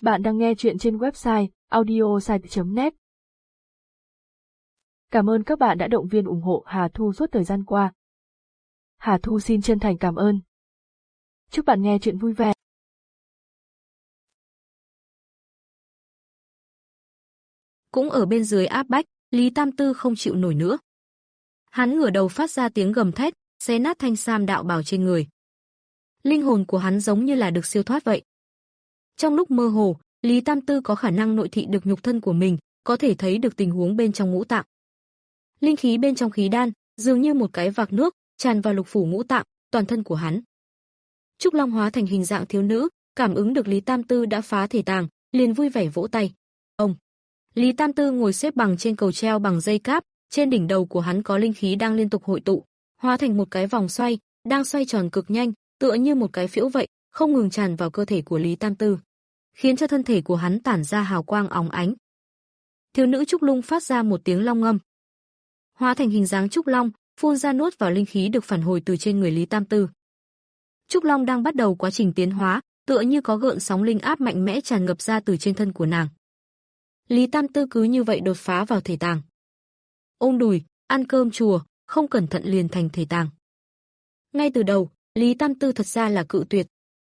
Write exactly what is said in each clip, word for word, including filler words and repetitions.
Bạn đang nghe chuyện trên website audiosite chấm net. Cảm ơn các bạn đã động viên ủng hộ Hà Thu suốt thời gian qua. Hà Thu xin chân thành cảm ơn. Chúc bạn nghe chuyện vui vẻ. Cũng ở bên dưới áp bách, Lý Tam Tư không chịu nổi nữa. Hắn ngửa đầu phát ra tiếng gầm thét, xé nát thanh sam đạo bào trên người. Linh hồn của hắn giống như là được siêu thoát vậy. Trong lúc mơ hồ, Lý Tam Tư có khả năng nội thị được nhục thân của mình, có thể thấy được tình huống bên trong ngũ tạng. Linh khí bên trong khí đan, dường như một cái vạc nước, tràn vào lục phủ ngũ tạng, toàn thân của hắn. Trúc Long hóa thành hình dạng thiếu nữ, cảm ứng được Lý Tam Tư đã phá thể tàng, liền vui vẻ vỗ tay. Ông. Lý Tam Tư ngồi xếp bằng trên cầu treo bằng dây cáp, trên đỉnh đầu của hắn có linh khí đang liên tục hội tụ, hóa thành một cái vòng xoay, đang xoay tròn cực nhanh, tựa như một cái phễu vậy, không ngừng tràn vào cơ thể của Lý Tam Tư, khiến cho thân thể của hắn tản ra hào quang óng ánh. Thiếu nữ Trúc Lung phát ra một tiếng long ngâm, hóa thành hình dáng trúc long, phun ra nuốt vào linh khí được phản hồi từ trên người Lý Tam Tư. Trúc Long đang bắt đầu quá trình tiến hóa, tựa như có gợn sóng linh áp mạnh mẽ tràn ngập ra từ trên thân của nàng. Lý Tam Tư cứ như vậy đột phá vào thể tàng. Ôm đùi, ăn cơm chùa, không cẩn thận liền thành thể tàng. Ngay từ đầu, Lý Tam Tư thật ra là cự tuyệt.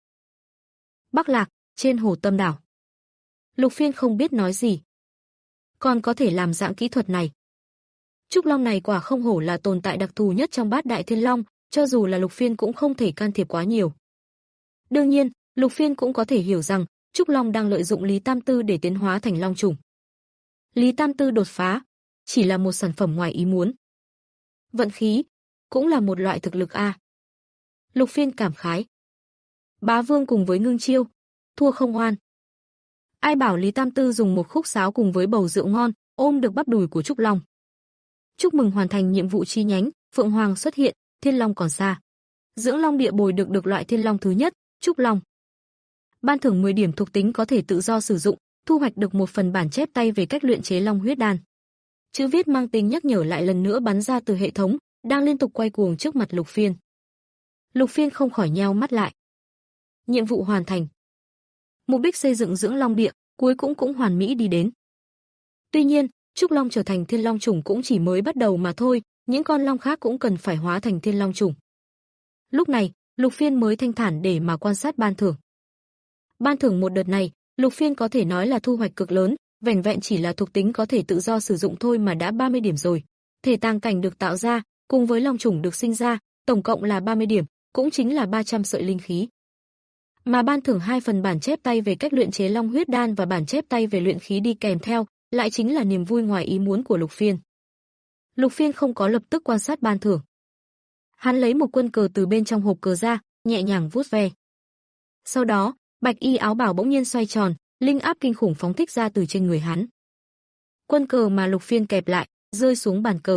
Bắc Lạc, trên hồ Tâm Đảo. Lục Phiên không biết nói gì. Còn có thể làm dạng kỹ thuật này. Trúc Long này quả không hổ là tồn tại đặc thù nhất trong bát đại thiên long, cho dù là Lục Phiên cũng không thể can thiệp quá nhiều. Đương nhiên, Lục Phiên cũng có thể hiểu rằng Trúc Long đang lợi dụng Lý Tam Tư để tiến hóa thành long trùng. Lý Tam Tư đột phá, chỉ là một sản phẩm ngoài ý muốn. Vận khí, cũng là một loại thực lực a. Lục Phiên cảm khái. Bá Vương cùng với Ngưng Chiêu, thua không oan. Ai bảo Lý Tam Tư dùng một khúc sáo cùng với bầu rượu ngon, ôm được bắp đùi của Trúc Long. Chúc mừng hoàn thành nhiệm vụ chi nhánh, Phượng Hoàng xuất hiện, Thiên Long còn xa. Dưỡng Long địa bồi được được loại Thiên Long thứ nhất, Trúc Long. Ban thưởng mười điểm thuộc tính có thể tự do sử dụng, thu hoạch được một phần bản chép tay về cách luyện chế Long huyết đan. Chữ viết mang tính nhắc nhở lại lần nữa bắn ra từ hệ thống, đang liên tục quay cuồng trước mặt Lục Phiên. Lục Phiên không khỏi nheo mắt lại. Nhiệm vụ hoàn thành. Mục đích xây dựng Dưỡng Long địa cuối cũng cũng hoàn mỹ đi đến. Tuy nhiên, Trúc Long trở thành Thiên Long chủng cũng chỉ mới bắt đầu mà thôi, những con long khác cũng cần phải hóa thành Thiên Long chủng. Lúc này, Lục Phiên mới thanh thản để mà quan sát ban thưởng. Ban thưởng một đợt này, Lục Phiên có thể nói là thu hoạch cực lớn, vẻn vẹn chỉ là thuộc tính có thể tự do sử dụng thôi mà đã ba mươi điểm rồi. Thể tàng cảnh được tạo ra, cùng với long chủng được sinh ra, tổng cộng là ba mươi điểm, cũng chính là ba trăm sợi linh khí. Mà ban thưởng hai phần bản chép tay về cách luyện chế Long huyết đan và bản chép tay về luyện khí đi kèm theo, lại chính là niềm vui ngoài ý muốn của Lục Phiên. Lục Phiên không có lập tức quan sát ban thưởng. Hắn lấy một quân cờ từ bên trong hộp cờ ra, nhẹ nhàng vuốt ve. Sau đó, bạch y áo bào bỗng nhiên xoay tròn, linh áp kinh khủng phóng thích ra từ trên người hắn. Quân cờ mà Lục Phiên kẹp lại, rơi xuống bàn cờ.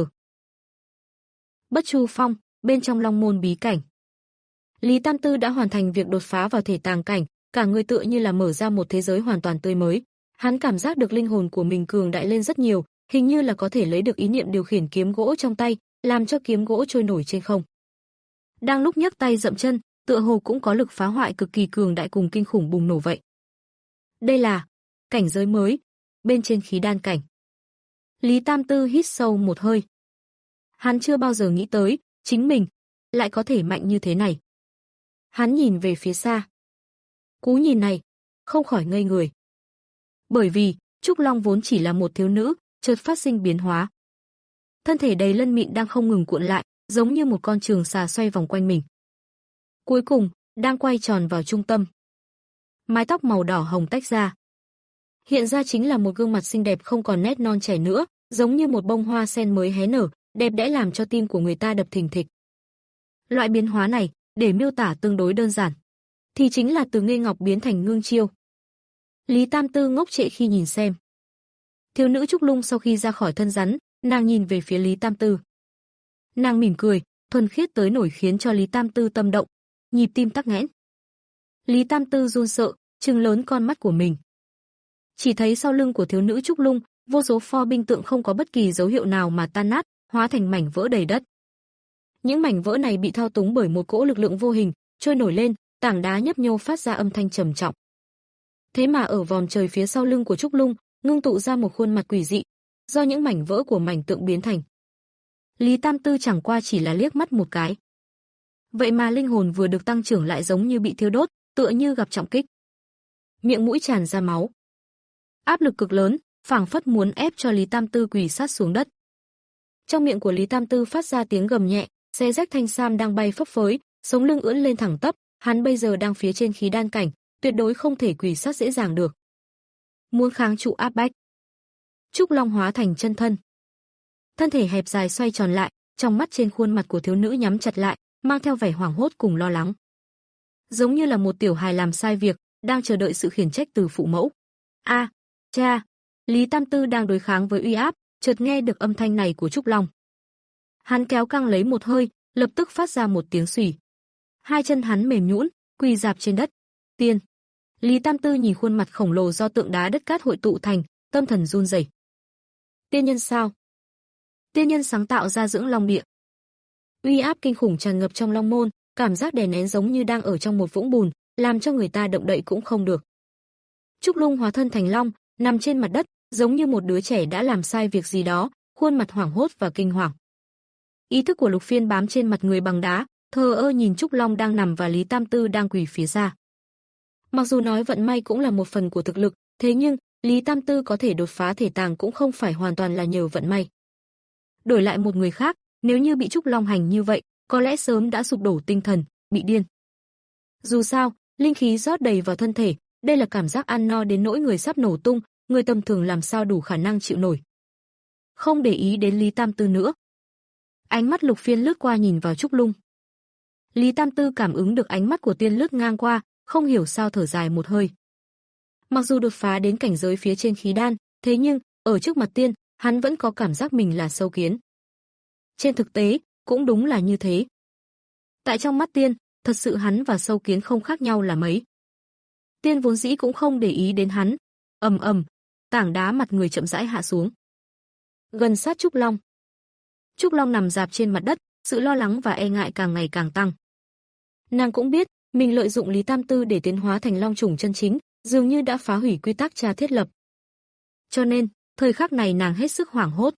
Bất Chu Phong, bên trong Long môn bí cảnh. Lý Tam Tư đã hoàn thành việc đột phá vào thể tàng cảnh, cả người tựa như là mở ra một thế giới hoàn toàn tươi mới. Hắn cảm giác được linh hồn của mình cường đại lên rất nhiều, hình như là có thể lấy được ý niệm điều khiển kiếm gỗ trong tay, làm cho kiếm gỗ trôi nổi trên không. Đang lúc nhấc tay dậm chân, tựa hồ cũng có lực phá hoại cực kỳ cường đại cùng kinh khủng bùng nổ vậy. Đây là cảnh giới mới, bên trên khí đan cảnh. Lý Tam Tư hít sâu một hơi. Hắn chưa bao giờ nghĩ tới, chính mình lại có thể mạnh như thế này. Hắn nhìn về phía xa. Cú nhìn này, không khỏi ngây người. Bởi vì, Trúc Long vốn chỉ là một thiếu nữ, chợt phát sinh biến hóa. Thân thể đầy lân mịn đang không ngừng cuộn lại, giống như một con trường xà xoay vòng quanh mình. Cuối cùng, đang quay tròn vào trung tâm. Mái tóc màu đỏ hồng tách ra. Hiện ra chính là một gương mặt xinh đẹp không còn nét non trẻ nữa, giống như một bông hoa sen mới hé nở, đẹp đẽ làm cho tim của người ta đập thình thịch. Loại biến hóa này, để miêu tả tương đối đơn giản, thì chính là từ Nghê Ngọc biến thành Ngưng Chiêu. Lý Tam Tư ngốc trệ khi nhìn xem. Thiếu nữ Trúc Lung sau khi ra khỏi thân rắn, nàng nhìn về phía Lý Tam Tư. Nàng mỉm cười, thuần khiết tới nổi khiến cho Lý Tam Tư tâm động, nhịp tim tắc nghẽn. Lý Tam Tư run sợ, trừng lớn con mắt của mình. Chỉ thấy sau lưng của thiếu nữ Trúc Lung, vô số pho binh tượng không có bất kỳ dấu hiệu nào mà tan nát, hóa thành mảnh vỡ đầy đất. Những mảnh vỡ này bị thao túng bởi một cỗ lực lượng vô hình, trôi nổi lên, tảng đá nhấp nhô phát ra âm thanh trầm trọng. Thế mà ở vòm trời phía sau lưng của Trúc Lung, ngưng tụ ra một khuôn mặt quỷ dị, do những mảnh vỡ của mảnh tượng biến thành. Lý Tam Tư chẳng qua chỉ là liếc mắt một cái. Vậy mà linh hồn vừa được tăng trưởng lại giống như bị thiêu đốt, tựa như gặp trọng kích. Miệng mũi tràn ra máu. Áp lực cực lớn, phảng phất muốn ép cho Lý Tam Tư quỳ sát xuống đất. Trong miệng của Lý Tam Tư phát ra tiếng gầm nhẹ, xé rách thanh sam đang bay phấp phới, sống lưng ưỡn lên thẳng tắp, hắn bây giờ đang phía trên khí đan cảnh, tuyệt đối không thể quỳ sát dễ dàng được. Muốn kháng trụ áp bách. Trúc Long hóa thành chân thân. Thân thể hẹp dài xoay tròn lại, trong mắt trên khuôn mặt của thiếu nữ nhắm chặt lại, mang theo vẻ hoảng hốt cùng lo lắng. Giống như là một tiểu hài làm sai việc, đang chờ đợi sự khiển trách từ phụ mẫu. A, à, cha, Lý Tam Tư đang đối kháng với uy áp, chợt nghe được âm thanh này của Trúc Long. Hắn kéo căng lấy một hơi, lập tức phát ra một tiếng xùy. Hai chân hắn mềm nhũn, quỳ rạp trên đất. Tiên. Lý Tam Tư nhìn khuôn mặt khổng lồ do tượng đá đất cát hội tụ thành, tâm thần run rẩy. Tiên nhân sao? Tiên nhân sáng tạo ra dưỡng long địa. Uy áp kinh khủng tràn ngập trong long môn, cảm giác đè nén giống như đang ở trong một vũng bùn, làm cho người ta động đậy cũng không được. Trúc Lung hóa thân thành long, nằm trên mặt đất, giống như một đứa trẻ đã làm sai việc gì đó, khuôn mặt hoảng hốt và kinh hoàng. Ý thức của Lục Phiên bám trên mặt người bằng đá, thờ ơ nhìn Trúc Long đang nằm và Lý Tam Tư đang quỳ phía xa. Mặc dù nói vận may cũng là một phần của thực lực, thế nhưng Lý Tam Tư có thể đột phá thể tàng cũng không phải hoàn toàn là nhờ vận may. Đổi lại một người khác, nếu như bị Trúc Long hành như vậy, có lẽ sớm đã sụp đổ tinh thần, bị điên. Dù sao, linh khí rót đầy vào thân thể, đây là cảm giác ăn no đến nỗi người sắp nổ tung, người tầm thường làm sao đủ khả năng chịu nổi. Không để ý đến Lý Tam Tư nữa. Ánh mắt Lục Phiên lướt qua nhìn vào Trúc Lung. Lý Tam Tư cảm ứng được ánh mắt của tiên lướt ngang qua, không hiểu sao thở dài một hơi. Mặc dù đột phá đến cảnh giới phía trên khí đan, thế nhưng, ở trước mặt tiên, hắn vẫn có cảm giác mình là sâu kiến. Trên thực tế, cũng đúng là như thế. Tại trong mắt tiên, thật sự hắn và sâu kiến không khác nhau là mấy. Tiên vốn dĩ cũng không để ý đến hắn. Ầm ầm, tảng đá mặt người chậm rãi hạ xuống. Gần sát Trúc Long. Trúc Long nằm rạp trên mặt đất, sự lo lắng và e ngại càng ngày càng tăng. Nàng cũng biết, mình lợi dụng Lý Tam Tư để tiến hóa thành long trùng chân chính, dường như đã phá hủy quy tắc cha thiết lập. Cho nên, thời khắc này nàng hết sức hoảng hốt.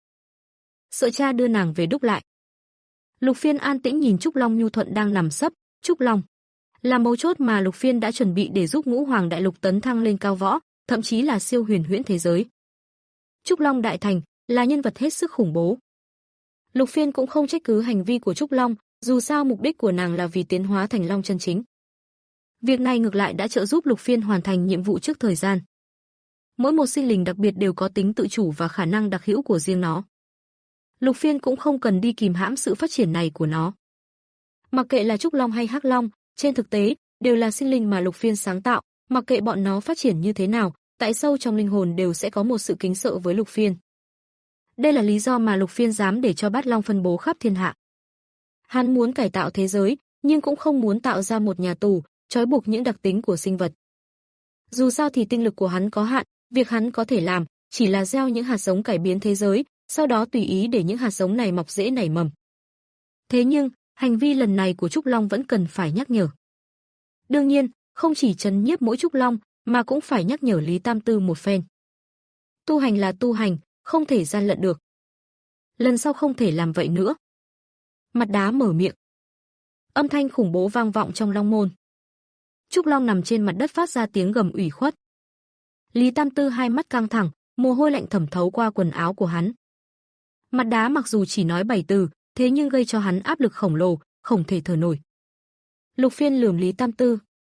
Sợ cha đưa nàng về đúc lại. Lục Phiên an tĩnh nhìn Trúc Long nhu thuận đang nằm sấp, Trúc Long là mấu chốt mà Lục Phiên đã chuẩn bị để giúp Ngũ Hoàng Đại Lục tấn thăng lên cao võ, thậm chí là siêu huyền huyễn thế giới. Trúc Long đại thành là nhân vật hết sức khủng bố. Lục Phiên cũng không trách cứ hành vi của Trúc Long, dù sao mục đích của nàng là vì tiến hóa thành long chân chính. Việc này ngược lại đã trợ giúp Lục Phiên hoàn thành nhiệm vụ trước thời gian. Mỗi một sinh linh đặc biệt đều có tính tự chủ và khả năng đặc hữu của riêng nó. Lục Phiên cũng không cần đi kìm hãm sự phát triển này của nó. Mặc kệ là Trúc Long hay Hắc Long, trên thực tế đều là sinh linh mà Lục Phiên sáng tạo, mặc kệ bọn nó phát triển như thế nào, tại sâu trong linh hồn đều sẽ có một sự kính sợ với Lục Phiên. Đây là lý do mà Lục Phiên dám để cho Bát Long phân bố khắp thiên hạ. Hắn muốn cải tạo thế giới, nhưng cũng không muốn tạo ra một nhà tù, trói buộc những đặc tính của sinh vật. Dù sao thì tinh lực của hắn có hạn, việc hắn có thể làm chỉ là gieo những hạt giống cải biến thế giới, sau đó tùy ý để những hạt giống này mọc rễ nảy mầm. Thế nhưng, hành vi lần này của Trúc Long vẫn cần phải nhắc nhở. Đương nhiên, không chỉ trấn nhiếp mỗi Trúc Long, mà cũng phải nhắc nhở Lý Tam Tư một phen. Tu hành là tu hành, không thể gian lận được. Lần sau không thể làm vậy nữa. Mặt đá mở miệng. Âm thanh khủng bố vang vọng trong long môn. Trúc Long nằm trên mặt đất phát ra tiếng gầm ủy khuất. Lý Tam Tư hai mắt căng thẳng, mồ hôi lạnh thẩm thấu qua quần áo của hắn. Mặt đá mặc dù chỉ nói bảy từ, thế nhưng gây cho hắn áp lực khổng lồ, không thể thở nổi. Lục Phiên lườm Lý Tam Tư.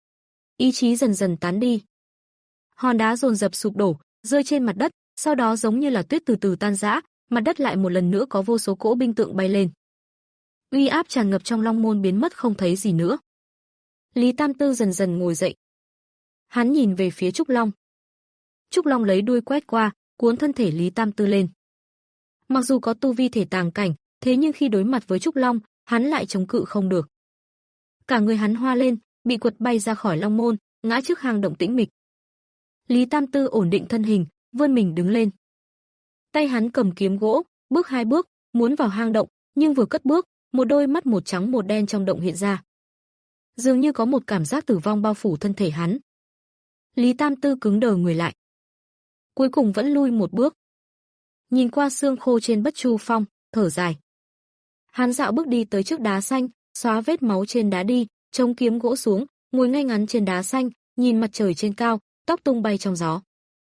Ý chí dần dần tán đi. Hòn đá dồn dập sụp đổ, rơi trên mặt đất, sau đó giống như là tuyết từ từ tan rã, mặt đất lại một lần nữa có vô số cỗ binh tượng bay lên. Uy áp tràn ngập trong long môn biến mất không thấy gì nữa. Lý Tam Tư dần dần ngồi dậy. Hắn nhìn về phía Trúc Long. Trúc Long lấy đuôi quét qua, cuốn thân thể Lý Tam Tư lên. Mặc dù có tu vi thể tàng cảnh, thế nhưng khi đối mặt với Trúc Long, hắn lại chống cự không được. Cả người hắn hoa lên, bị quật bay ra khỏi long môn, ngã trước hang động tĩnh mịch. Lý Tam Tư ổn định thân hình, vươn mình đứng lên. Tay hắn cầm kiếm gỗ, bước hai bước, muốn vào hang động, nhưng vừa cất bước, một đôi mắt một trắng một đen trong động hiện ra. Dường như có một cảm giác tử vong bao phủ thân thể hắn. Lý Tam Tư cứng đờ người lại. Cuối cùng vẫn lui một bước. Nhìn qua xương khô trên Bất Chu Phong, thở dài. Hắn dạo bước đi tới trước đá xanh, xóa vết máu trên đá đi, chống kiếm gỗ xuống, ngồi ngay ngắn trên đá xanh, nhìn mặt trời trên cao, tóc tung bay trong gió.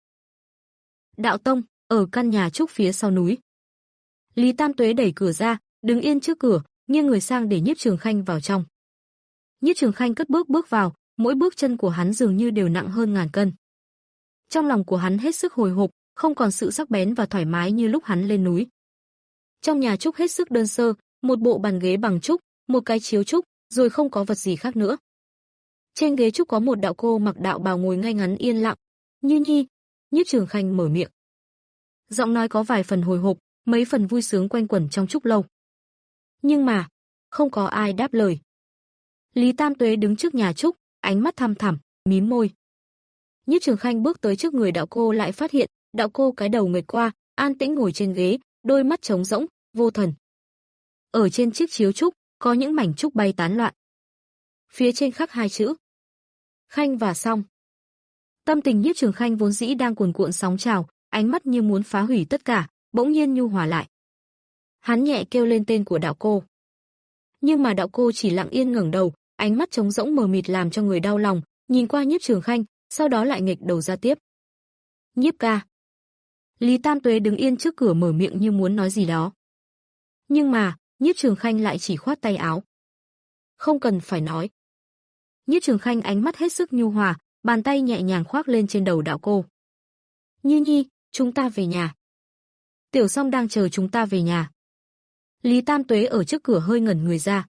Đạo tông, ở căn nhà trúc phía sau núi. Lý Tam Tuế đẩy cửa ra, đứng yên trước cửa, nghiêng người sang để Nhiếp Trường Khanh vào trong. Nhiếp Trường Khanh cất bước bước vào, mỗi bước chân của hắn dường như đều nặng hơn ngàn cân. Trong lòng của hắn hết sức hồi hộp, không còn sự sắc bén và thoải mái như lúc hắn lên núi. Trong nhà trúc hết sức đơn sơ, một bộ bàn ghế bằng trúc, một cái chiếu trúc, rồi không có vật gì khác nữa. Trên ghế trúc có một đạo cô mặc đạo bào ngồi ngay ngắn yên lặng. Như Nhi, Nhiếp Trường Khanh mở miệng. Giọng nói có vài phần hồi hộp, mấy phần vui sướng quanh quẩn trong trúc lâu. Nhưng mà, không có ai đáp lời. Lý Tam Tuế đứng trước nhà trúc, ánh mắt thăm thẳm, mím môi. Nhiếp Trường Khanh bước tới trước người đạo cô lại phát hiện, đạo cô cái đầu nghệch qua, an tĩnh ngồi trên ghế, đôi mắt trống rỗng, vô thần. Ở trên chiếc chiếu trúc, có những mảnh trúc bay tán loạn. Phía trên khắc hai chữ: Khanh và Song. Tâm tình Nhiếp Trường Khanh vốn dĩ đang cuồn cuộn sóng trào, ánh mắt như muốn phá hủy tất cả, bỗng nhiên nhu hòa lại. Hắn nhẹ kêu lên tên của đạo cô. Nhưng mà đạo cô chỉ lặng yên ngẩng đầu, ánh mắt trống rỗng mờ mịt làm cho người đau lòng, nhìn qua Nhiếp Trường Khanh, sau đó lại nghịch đầu ra tiếp. Nhiếp ca. Lý Tam Tuế đứng yên trước cửa mở miệng như muốn nói gì đó. Nhưng mà, Nhiếp Trường Khanh lại chỉ khoát tay áo. Không cần phải nói. Nhiếp Trường Khanh ánh mắt hết sức nhu hòa, bàn tay nhẹ nhàng khoác lên trên đầu đạo cô. Như Nhi, chúng ta về nhà. Tiểu Song đang chờ chúng ta về nhà. Lý Tam Tuế ở trước cửa hơi ngẩn người ra.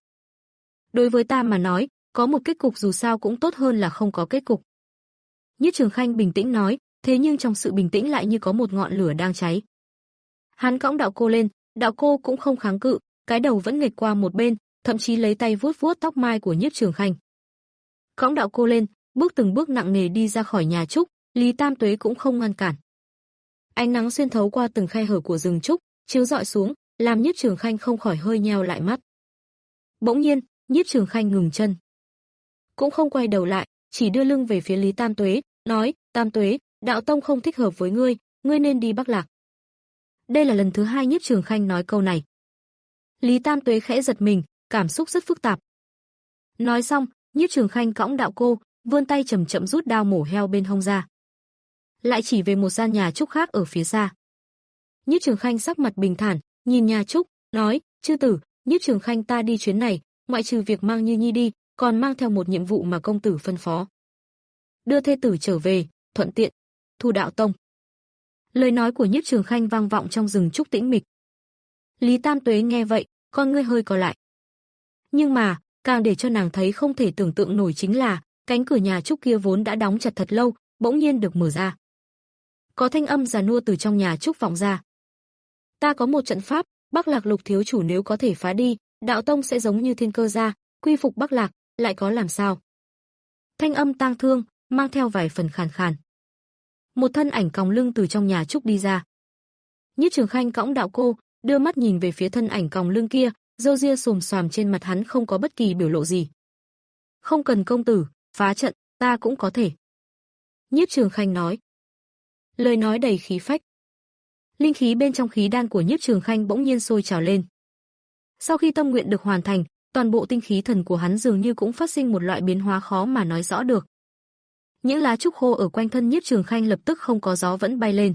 Đối với ta mà nói, có một kết cục dù sao cũng tốt hơn là không có kết cục. Nhiếp Trường Khanh bình tĩnh nói, thế nhưng trong sự bình tĩnh lại như có một ngọn lửa đang cháy. Hắn cõng đạo cô lên, đạo cô cũng không kháng cự, cái đầu vẫn nghệch qua một bên, thậm chí lấy tay vuốt vuốt tóc mai của Nhiếp Trường Khanh. Cõng đạo cô lên, bước từng bước nặng nề đi ra khỏi nhà trúc, Lý Tam Tuế cũng không ngăn cản. Ánh nắng xuyên thấu qua từng khe hở của rừng trúc, chiếu rọi xuống, làm Nhiếp Trường Khanh không khỏi hơi nheo lại mắt. Bỗng nhiên, Nhiếp Trường Khanh ngừng chân, cũng không quay đầu lại, chỉ đưa lưng về phía Lý Tam Tuế, nói: Tam Tuế, đạo tông không thích hợp với ngươi, ngươi nên đi Bắc Lạc. Đây là lần thứ hai Nhiếp Trường Khanh nói câu này. Lý Tam Tuế khẽ giật mình, cảm xúc rất phức tạp. Nói xong, Nhiếp Trường Khanh cõng đạo cô, vươn tay chậm chậm rút đao mổ heo bên hông ra. Lại chỉ về một gian nhà trúc khác ở phía xa. Nhiếp Trường Khanh sắc mặt bình thản, nhìn nhà trúc, nói: Chư tử, Nhiếp Trường Khanh ta đi chuyến này, ngoại trừ việc mang Như Nhi đi, còn mang theo một nhiệm vụ mà công tử phân phó. Đưa thê tử trở về, thuận tiện thu đạo tông. Lời nói của Nhiếp Trường Khanh vang vọng trong rừng trúc tĩnh mịch. Lý Tam Tuế nghe vậy, con ngươi hơi co lại. Nhưng mà, càng để cho nàng thấy không thể tưởng tượng nổi chính là, cánh cửa nhà trúc kia vốn đã đóng chặt thật lâu, bỗng nhiên được mở ra. Có thanh âm già nua từ trong nhà trúc vọng ra. Ta có một trận pháp, Bắc Lạc Lục thiếu chủ nếu có thể phá đi, đạo tông sẽ giống như Thiên Cơ gia, quy phục Bắc Lạc, lại có làm sao? Thanh âm tang thương, mang theo vài phần khàn khàn. Một thân ảnh còng lưng từ trong nhà trúc đi ra. Nhiếp Trường Khanh cõng đạo cô, đưa mắt nhìn về phía thân ảnh còng lưng kia, râu ria xồm xoàm trên mặt hắn không có bất kỳ biểu lộ gì. Không cần công tử, phá trận, ta cũng có thể. Nhiếp Trường Khanh nói. Lời nói đầy khí phách. Linh khí bên trong khí đan của Nhiếp Trường Khanh bỗng nhiên sôi trào lên. Sau khi tâm nguyện được hoàn thành, toàn bộ tinh khí thần của hắn dường như cũng phát sinh một loại biến hóa khó mà nói rõ được. Những lá trúc khô ở quanh thân Nhiếp Trường Khanh lập tức không có gió vẫn bay lên.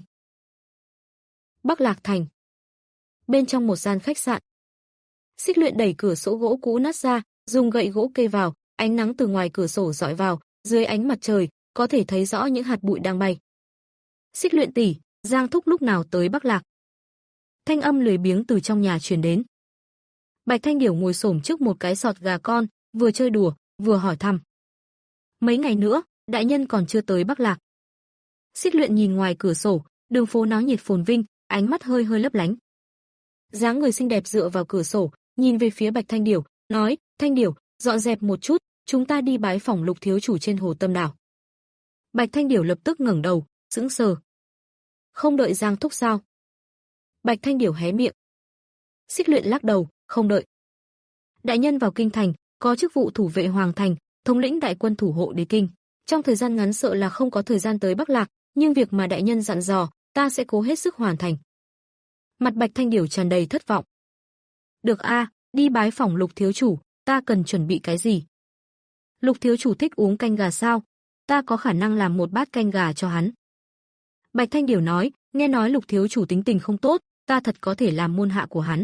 Bắc Lạc Thành. Bên trong một gian khách sạn, Xích Luyện đẩy cửa sổ gỗ cũ nát ra, dùng gậy gỗ kê vào, ánh nắng từ ngoài cửa sổ rọi vào, dưới ánh mặt trời, có thể thấy rõ những hạt bụi đang bay. Xích Luyện tỷ, Giang thúc lúc nào tới Bắc Lạc? Thanh âm lười biếng từ trong nhà truyền đến. Bạch Thanh Điểu ngồi xổm trước một cái sọt gà con, vừa chơi đùa, vừa hỏi thăm. Mấy ngày nữa, đại nhân còn chưa tới Bắc Lạc. Xích Luyện nhìn ngoài cửa sổ, đường phố náo nhiệt phồn vinh, ánh mắt hơi hơi lấp lánh. Dáng người xinh đẹp dựa vào cửa sổ, nhìn về phía Bạch Thanh Điểu, nói: Thanh Điểu, dọn dẹp một chút, chúng ta đi bái phỏng Lục thiếu chủ trên hồ Tâm Đảo. Bạch Thanh Điểu lập tức ngẩng đầu, sững sờ. Không đợi Giang thúc sao? Bạch Thanh Điểu hé miệng. Xích Luyện lắc đầu, không đợi. Đại nhân vào kinh thành, có chức vụ thủ vệ hoàng thành, thống lĩnh đại quân thủ hộ đế kinh. Trong thời gian ngắn sợ là không có thời gian tới Bắc Lạc, nhưng việc mà đại nhân dặn dò, ta sẽ cố hết sức hoàn thành. Mặt Bạch Thanh Điểu tràn đầy thất vọng. Được a, đi bái phỏng Lục thiếu chủ, ta cần chuẩn bị cái gì? Lục thiếu chủ thích uống canh gà sao? Ta có khả năng làm một bát canh gà cho hắn. Bạch Thanh Điểu nói, nghe nói Lục thiếu chủ tính tình không tốt, ta thật có thể làm môn hạ của hắn.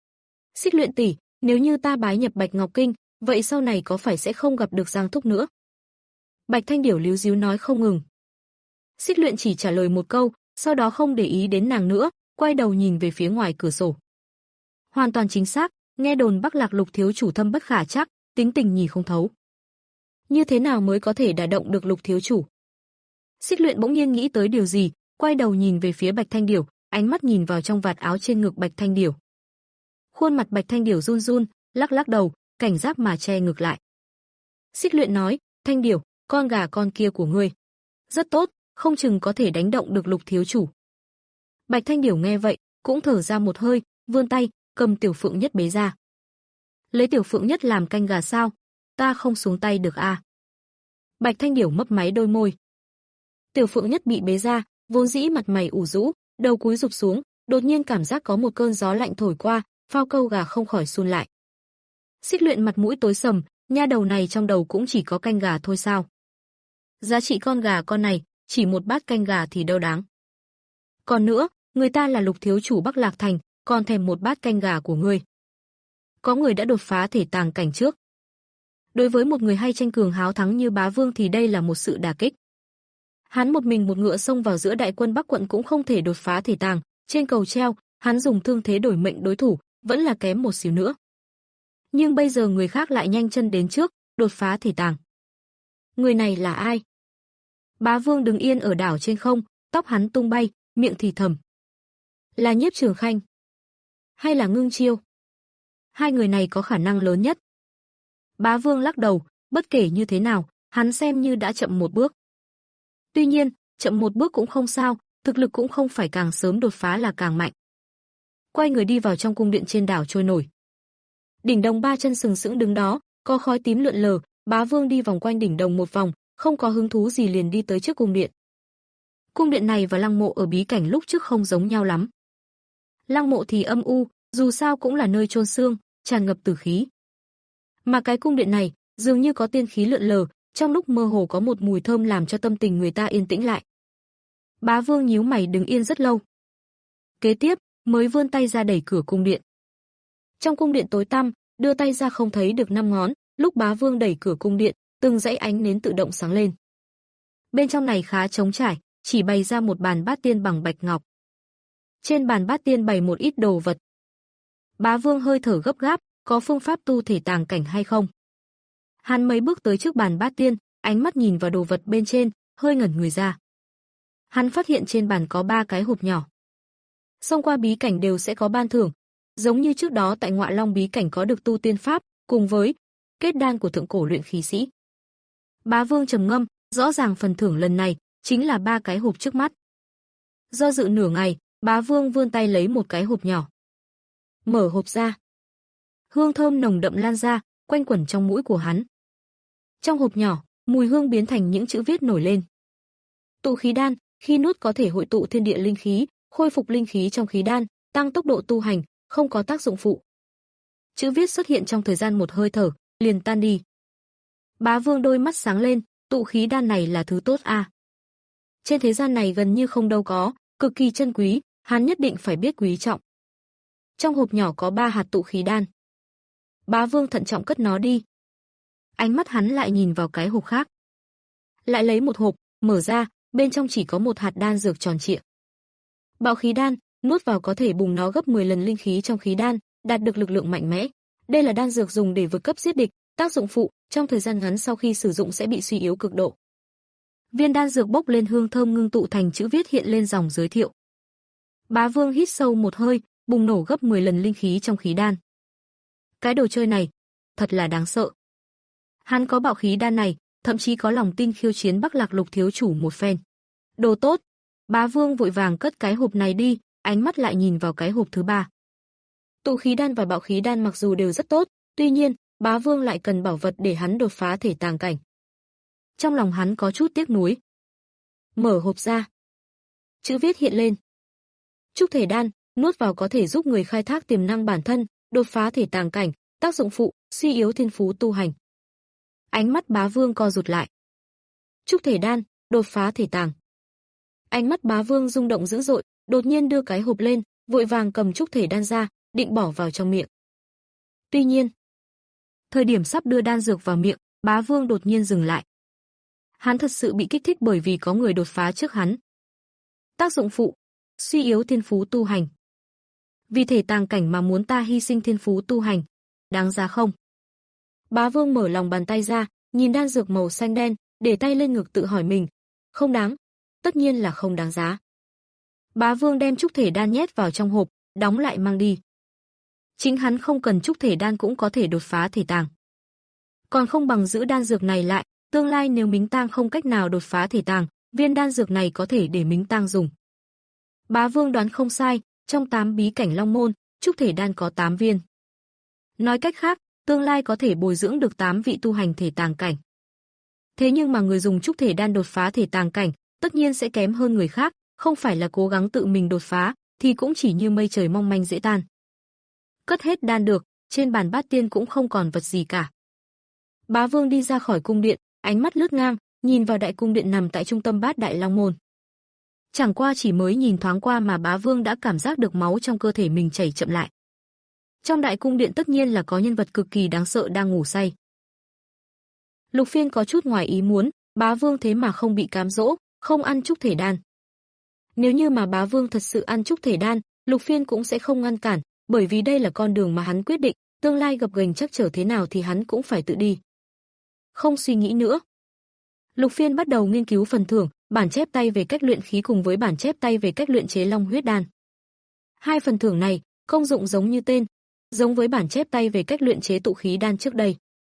Xích Luyện tỷ, nếu như ta bái nhập Bạch Ngọc Kinh, vậy sau này có phải sẽ không gặp được Giang Thúc nữa? Bạch Thanh Điểu líu díu nói không ngừng. Xích Luyện chỉ trả lời một câu, sau đó không để ý đến nàng nữa, quay đầu nhìn về phía ngoài cửa sổ. Hoàn toàn chính xác, nghe đồn Bắc Lạc Lục thiếu chủ thâm bất khả trắc, tính tình nhì không thấu. Như thế nào mới có thể đả động được Lục thiếu chủ? Xích Luyện bỗng nhiên nghĩ tới điều gì, quay đầu nhìn về phía Bạch Thanh Điểu, ánh mắt nhìn vào trong vạt áo trên ngực Bạch Thanh Điểu. Khuôn mặt Bạch Thanh Điểu run run, lắc lắc đầu, cảnh giác mà che ngực lại. Xích Luyện nói, Thanh Điểu, con gà con kia của ngươi rất tốt, không chừng có thể đánh động được Lục thiếu chủ. Bạch Thanh Điểu nghe vậy, cũng thở ra một hơi, vươn tay, cầm Tiểu Phượng Nhất bế ra. Lấy Tiểu Phượng Nhất làm canh gà sao? Ta không xuống tay được à? Bạch Thanh Điểu mấp máy đôi môi. Tiểu Phượng Nhất bị bế ra, vốn dĩ mặt mày ủ rũ, đầu cúi rụp xuống, đột nhiên cảm giác có một cơn gió lạnh thổi qua, phao câu gà không khỏi run lại. Xích Luyện mặt mũi tối sầm, nha đầu này trong đầu cũng chỉ có canh gà thôi sao? Giá trị con gà con này, chỉ một bát canh gà thì đâu đáng. Còn nữa, người ta là Lục thiếu chủ Bắc Lạc Thành, còn thèm một bát canh gà của ngươi. Có người đã đột phá thể tàng cảnh trước. Đối với một người hay tranh cường háo thắng như Bá Vương thì đây là một sự đả kích. Hắn một mình một ngựa xông vào giữa đại quân Bắc quận cũng không thể đột phá thể tàng, trên cầu treo, hắn dùng thương thế đổi mệnh đối thủ, vẫn là kém một xíu nữa. Nhưng bây giờ người khác lại nhanh chân đến trước, đột phá thể tàng. Người này là ai? Bá Vương đứng yên ở đảo trên không, tóc hắn tung bay, miệng thì thầm. Là Nhiếp Trường Khanh? Hay là Ngưng Chiêu? Hai người này có khả năng lớn nhất. Bá Vương lắc đầu, bất kể như thế nào, hắn xem như đã chậm một bước. Tuy nhiên, chậm một bước cũng không sao, thực lực cũng không phải càng sớm đột phá là càng mạnh. Quay người đi vào trong cung điện trên đảo trôi nổi. Đỉnh đồng ba chân sừng sững đứng đó, có khói tím lượn lờ, Bá Vương đi vòng quanh đỉnh đồng một vòng, không có hứng thú gì liền đi tới trước cung điện. Cung điện này và lăng mộ ở bí cảnh lúc trước không giống nhau lắm. Lăng mộ thì âm u, dù sao cũng là nơi chôn xương, tràn ngập tử khí. Mà cái cung điện này, dường như có tiên khí lượn lờ, trong lúc mơ hồ có một mùi thơm làm cho tâm tình người ta yên tĩnh lại. Bá Vương nhíu mày đứng yên rất lâu. Kế tiếp, mới vươn tay ra đẩy cửa cung điện. Trong cung điện tối tăm, đưa tay ra không thấy được năm ngón, lúc Bá Vương đẩy cửa cung điện, từng dãy ánh nến tự động sáng lên. Bên trong này khá trống trải, chỉ bày ra một bàn bát tiên bằng bạch ngọc. Trên bàn bát tiên bày một ít đồ vật. Bá Vương hơi thở gấp gáp, có phương pháp tu thể tàng cảnh hay không? Hắn mấy bước tới trước bàn bát tiên, ánh mắt nhìn vào đồ vật bên trên, hơi ngẩn người ra. Hắn phát hiện trên bàn có ba cái hộp nhỏ. Xông qua bí cảnh đều sẽ có ban thưởng, giống như trước đó tại Ngọa Long bí cảnh có được tu tiên pháp, cùng với kết đan của thượng cổ luyện khí sĩ. Bá Vương trầm ngâm, rõ ràng phần thưởng lần này chính là ba cái hộp trước mắt. Do dự nửa ngày, Bá Vương vươn tay lấy một cái hộp nhỏ. Mở hộp ra. Hương thơm nồng đậm lan ra, quanh quẩn trong mũi của hắn. Trong hộp nhỏ, mùi hương biến thành những chữ viết nổi lên. Tụ khí đan, khi nuốt có thể hội tụ thiên địa linh khí, khôi phục linh khí trong khí đan, tăng tốc độ tu hành, không có tác dụng phụ. Chữ viết xuất hiện trong thời gian một hơi thở, liền tan đi. Bá Vương đôi mắt sáng lên, tụ khí đan này là thứ tốt à? Trên thế gian này gần như không đâu có, cực kỳ chân quý, hắn nhất định phải biết quý trọng. Trong hộp nhỏ có ba hạt tụ khí đan. Bá Vương thận trọng cất nó đi. Ánh mắt hắn lại nhìn vào cái hộp khác. Lại lấy một hộp, mở ra, bên trong chỉ có một hạt đan dược tròn trịa. Bạo khí đan, nuốt vào có thể bùng nó gấp mười lần linh khí trong khí đan, đạt được lực lượng mạnh mẽ. Đây là đan dược dùng để vượt cấp giết địch, tác dụng phụ, trong thời gian ngắn sau khi sử dụng sẽ bị suy yếu cực độ. Viên đan dược bốc lên hương thơm ngưng tụ thành chữ viết hiện lên dòng giới thiệu. Bá Vương hít sâu một hơi, bùng nổ gấp mười lần linh khí trong khí đan. Cái đồ chơi này, thật là đáng sợ. Hắn có bạo khí đan này, thậm chí có lòng tin khiêu chiến Bắc Lạc Lục thiếu chủ một phen. Đồ tốt. Bá Vương vội vàng cất cái hộp này đi, ánh mắt lại nhìn vào cái hộp thứ ba. Tụ khí đan và bạo khí đan mặc dù đều rất tốt, tuy nhiên, Bá Vương lại cần bảo vật để hắn đột phá thể tàng cảnh. Trong lòng hắn có chút tiếc nuối. Mở hộp ra. Chữ viết hiện lên. Trúc thể đan, nuốt vào có thể giúp người khai thác tiềm năng bản thân, đột phá thể tàng cảnh, tác dụng phụ, suy yếu thiên phú tu hành. Ánh mắt Bá Vương co rụt lại. Trúc thể đan, đột phá thể tàng. Ánh mắt Bá Vương rung động dữ dội, đột nhiên đưa cái hộp lên, vội vàng cầm trúc thể đan ra, định bỏ vào trong miệng. Tuy nhiên, thời điểm sắp đưa đan dược vào miệng, Bá Vương đột nhiên dừng lại. Hắn thật sự bị kích thích bởi vì có người đột phá trước hắn. Tác dụng phụ, suy yếu thiên phú tu hành. Vì thể tàng cảnh mà muốn ta hy sinh thiên phú tu hành, đáng giá không? Bá Vương mở lòng bàn tay ra, nhìn đan dược màu xanh đen, để tay lên ngực tự hỏi mình, không đáng, tất nhiên là không đáng giá. Bá Vương đem trúc thể đan nhét vào trong hộp, đóng lại mang đi. Chính hắn không cần trúc thể đan cũng có thể đột phá thể tàng. Còn không bằng giữ đan dược này lại, tương lai nếu Mính Tang không cách nào đột phá thể tàng, viên đan dược này có thể để Mính Tang dùng. Bá Vương đoán không sai, trong tám bí cảnh Long Môn, trúc thể đan có tám viên. Nói cách khác, tương lai có thể bồi dưỡng được tám vị tu hành thể tàng cảnh. Thế nhưng mà người dùng trúc thể đan đột phá thể tàng cảnh, tất nhiên sẽ kém hơn người khác, không phải là cố gắng tự mình đột phá, thì cũng chỉ như mây trời mong manh dễ tan. Cất hết đan được, trên bàn bát tiên cũng không còn vật gì cả. Bá Vương đi ra khỏi cung điện, ánh mắt lướt ngang, nhìn vào đại cung điện nằm tại trung tâm bát đại Long Môn. Chẳng qua chỉ mới nhìn thoáng qua mà Bá Vương đã cảm giác được máu trong cơ thể mình chảy chậm lại. Trong đại cung điện tất nhiên là có nhân vật cực kỳ đáng sợ đang ngủ say. Lục Phiên có chút ngoài ý muốn, Bá Vương thế mà không bị cám dỗ, không ăn trúc thể đan. Nếu như mà Bá Vương thật sự ăn trúc thể đan, Lục Phiên cũng sẽ không ngăn cản, bởi vì đây là con đường mà hắn quyết định, tương lai gập ghềnh chắc trở thế nào thì hắn cũng phải tự đi. Không suy nghĩ nữa. Lục Phiên bắt đầu nghiên cứu phần thưởng, bản chép tay về cách luyện khí cùng với bản chép tay về cách luyện chế Long huyết đan. Hai phần thưởng này, công dụng giống như tên, giống với bản chép tay về cách luyện chế tụ khí đan trước đây.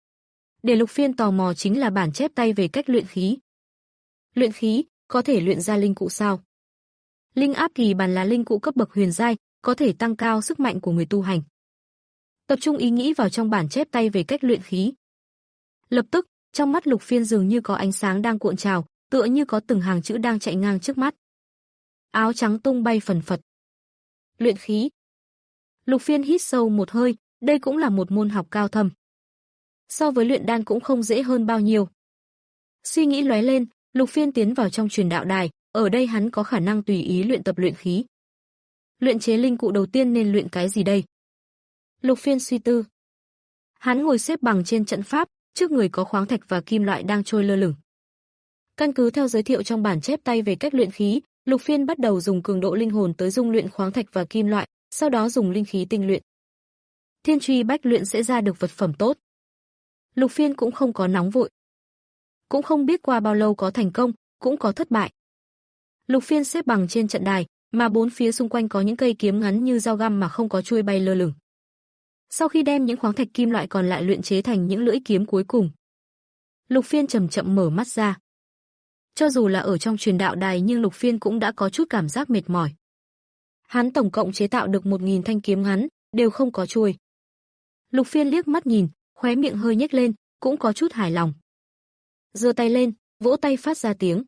Để Lục Phiên tò mò chính là bản chép tay về cách luyện khí. Luyện khí, có thể luyện ra linh cụ sao? Linh áp kỳ bản là linh cụ cấp bậc huyền giai, có thể tăng cao sức mạnh của người tu hành. Tập trung ý nghĩ vào trong bản chép tay về cách luyện khí. Lập tức, trong mắt Lục Phiên dường như có ánh sáng đang cuộn trào, tựa như có từng hàng chữ đang chạy ngang trước mắt. Áo trắng tung bay phần phật. Luyện khí. Lục Phiên hít sâu một hơi, đây cũng là một môn học cao thâm. So với luyện đan cũng không dễ hơn bao nhiêu. Suy nghĩ lóe lên, Lục Phiên tiến vào trong truyền đạo đài, ở đây hắn có khả năng tùy ý luyện tập luyện khí. Luyện chế linh cụ đầu tiên nên luyện cái gì đây? Lục Phiên suy tư. Hắn ngồi xếp bằng trên trận pháp, trước người có khoáng thạch và kim loại đang trôi lơ lửng. Căn cứ theo giới thiệu trong bản chép tay về cách luyện khí, Lục Phiên bắt đầu dùng cường độ linh hồn tới dung luyện khoáng thạch và kim loại, sau đó dùng linh khí tinh luyện. Thiên truy bách luyện sẽ ra được vật phẩm tốt. Lục Phiên cũng không có nóng vội. Cũng không biết qua bao lâu có thành công, cũng có thất bại. Lục Phiên xếp bằng trên trận đài, mà bốn phía xung quanh có những cây kiếm ngắn như dao găm mà không có chuôi bay lơ lửng. Sau khi đem những khoáng thạch kim loại còn lại luyện chế thành những lưỡi kiếm cuối cùng, Lục Phiên chậm chậm mở mắt ra. Cho dù là ở trong truyền đạo đài nhưng Lục Phiên cũng đã có chút cảm giác mệt mỏi. Hắn tổng cộng chế tạo được một nghìn thanh kiếm ngắn, đều không có chuôi. Lục Phiên liếc mắt nhìn, khóe miệng hơi nhếch lên, cũng có chút hài lòng. Giơ tay lên, vỗ tay phát ra tiếng.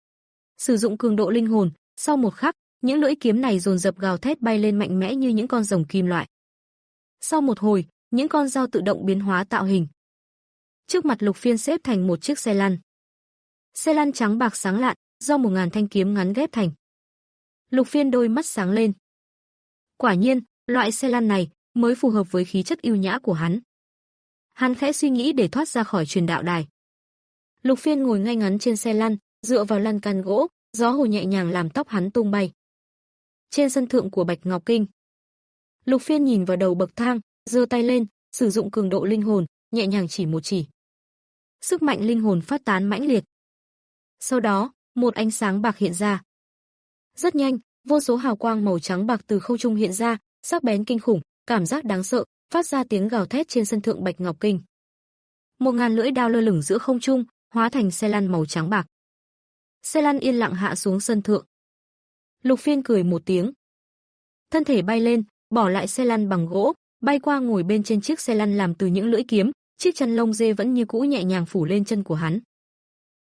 Sử dụng cường độ linh hồn, sau một khắc, những lưỡi kiếm này dồn dập gào thét bay lên mạnh mẽ như những con rồng kim loại. Sau một hồi, những con dao tự động biến hóa tạo hình. Trước mặt Lục Phiên xếp thành một chiếc xe lăn. Xe lăn trắng bạc sáng lạn, do một ngàn thanh kiếm ngắn ghép thành. Lục Phiên đôi mắt sáng lên. Quả nhiên, loại xe lăn này mới phù hợp với khí chất yêu nhã của hắn. Hắn khẽ suy nghĩ để thoát ra khỏi truyền đạo đài. Lục Phiên ngồi ngay ngắn trên xe lăn, dựa vào lan can gỗ, gió hồ nhẹ nhàng làm tóc hắn tung bay. Trên sân thượng của Bạch Ngọc Kinh, Lục Phiên nhìn vào đầu bậc thang, giơ tay lên, sử dụng cường độ linh hồn, nhẹ nhàng chỉ một chỉ. Sức mạnh linh hồn phát tán mãnh liệt. Sau đó, một ánh sáng bạc hiện ra. Rất nhanh, vô số hào quang màu trắng bạc từ không trung hiện ra, sắc bén kinh khủng, cảm giác đáng sợ, phát ra tiếng gào thét trên sân thượng Bạch Ngọc Kinh. Một ngàn lưỡi đao lơ lửng giữa không trung, hóa thành xe lăn màu trắng bạc. Xe lăn yên lặng hạ xuống sân thượng. Lục Phiên cười một tiếng. Thân thể bay lên, bỏ lại xe lăn bằng gỗ, bay qua ngồi bên trên chiếc xe lăn làm từ những lưỡi kiếm, chiếc chăn lông dê vẫn như cũ nhẹ nhàng phủ lên chân của hắn.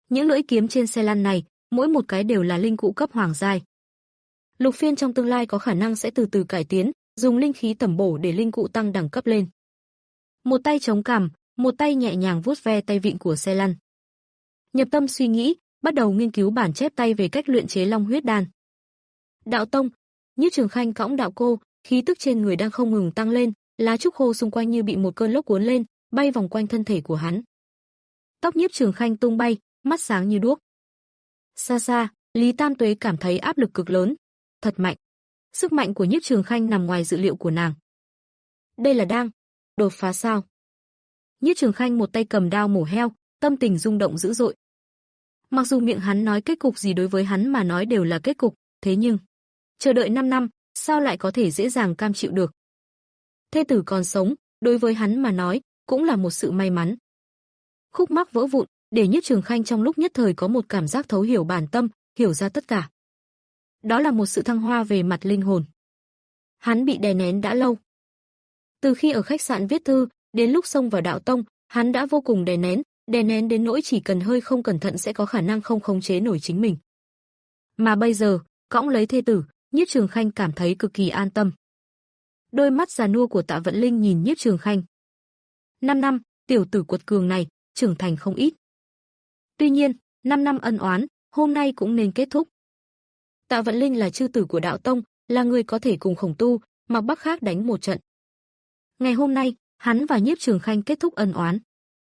Những lưỡi kiếm trên xe lăn này, mỗi một cái đều là linh cụ cấp hoàng giai. Lục Phiên trong tương lai có khả năng sẽ từ từ cải tiến, dùng linh khí tẩm bổ để linh cụ tăng đẳng cấp lên. Một tay chống cằm, một tay nhẹ nhàng vuốt ve tay vịn của xe lăn. Nhập tâm suy nghĩ, bắt đầu nghiên cứu bản chép tay về cách luyện chế Long huyết đan. Đạo tông, Nhiếp Trường Khanh cõng đạo cô, khí tức trên người đang không ngừng tăng lên, lá trúc khô xung quanh như bị một cơn lốc cuốn lên, bay vòng quanh thân thể của hắn. Tóc Nhiếp Trường Khanh tung bay, mắt sáng như đuốc. Xa xa, Lý Tam Tuế cảm thấy áp lực cực lớn, thật mạnh. Sức mạnh của Nhiếp Trường Khanh nằm ngoài dự liệu của nàng. Đây là đang đột phá sao? Nhiếp Trường Khanh một tay cầm đao mổ heo, tâm tình rung động dữ dội. Mặc dù miệng hắn nói kết cục gì đối với hắn mà nói đều là kết cục, thế nhưng chờ đợi năm năm, sao lại có thể dễ dàng cam chịu được? Thê tử còn sống, đối với hắn mà nói, cũng là một sự may mắn. Khúc mắc vỡ vụn, để Nhiếp Trường Khanh trong lúc nhất thời có một cảm giác thấu hiểu bản tâm, hiểu ra tất cả. Đó là một sự thăng hoa về mặt linh hồn. Hắn bị đè nén đã lâu. Từ khi ở khách sạn viết thư, đến lúc xông vào đạo tông, hắn đã vô cùng đè nén, đè nén đến nỗi chỉ cần hơi không cẩn thận sẽ có khả năng không khống chế nổi chính mình. Mà bây giờ, cõng lấy thê tử, Nhiếp Trường Khanh cảm thấy cực kỳ an tâm. Đôi mắt già nua của Tạ Vận Linh nhìn Nhiếp Trường Khanh. Năm năm, tiểu tử quật cường này, trưởng thành không ít. Tuy nhiên, năm năm ân oán, hôm nay cũng nên kết thúc. Tạ Vận Linh là chư tử của đạo tông, là người có thể cùng Khổng Tu, Mạc Bắc Khác đánh một trận. Ngày hôm nay, hắn và Nhiếp Trường Khanh kết thúc ân oán.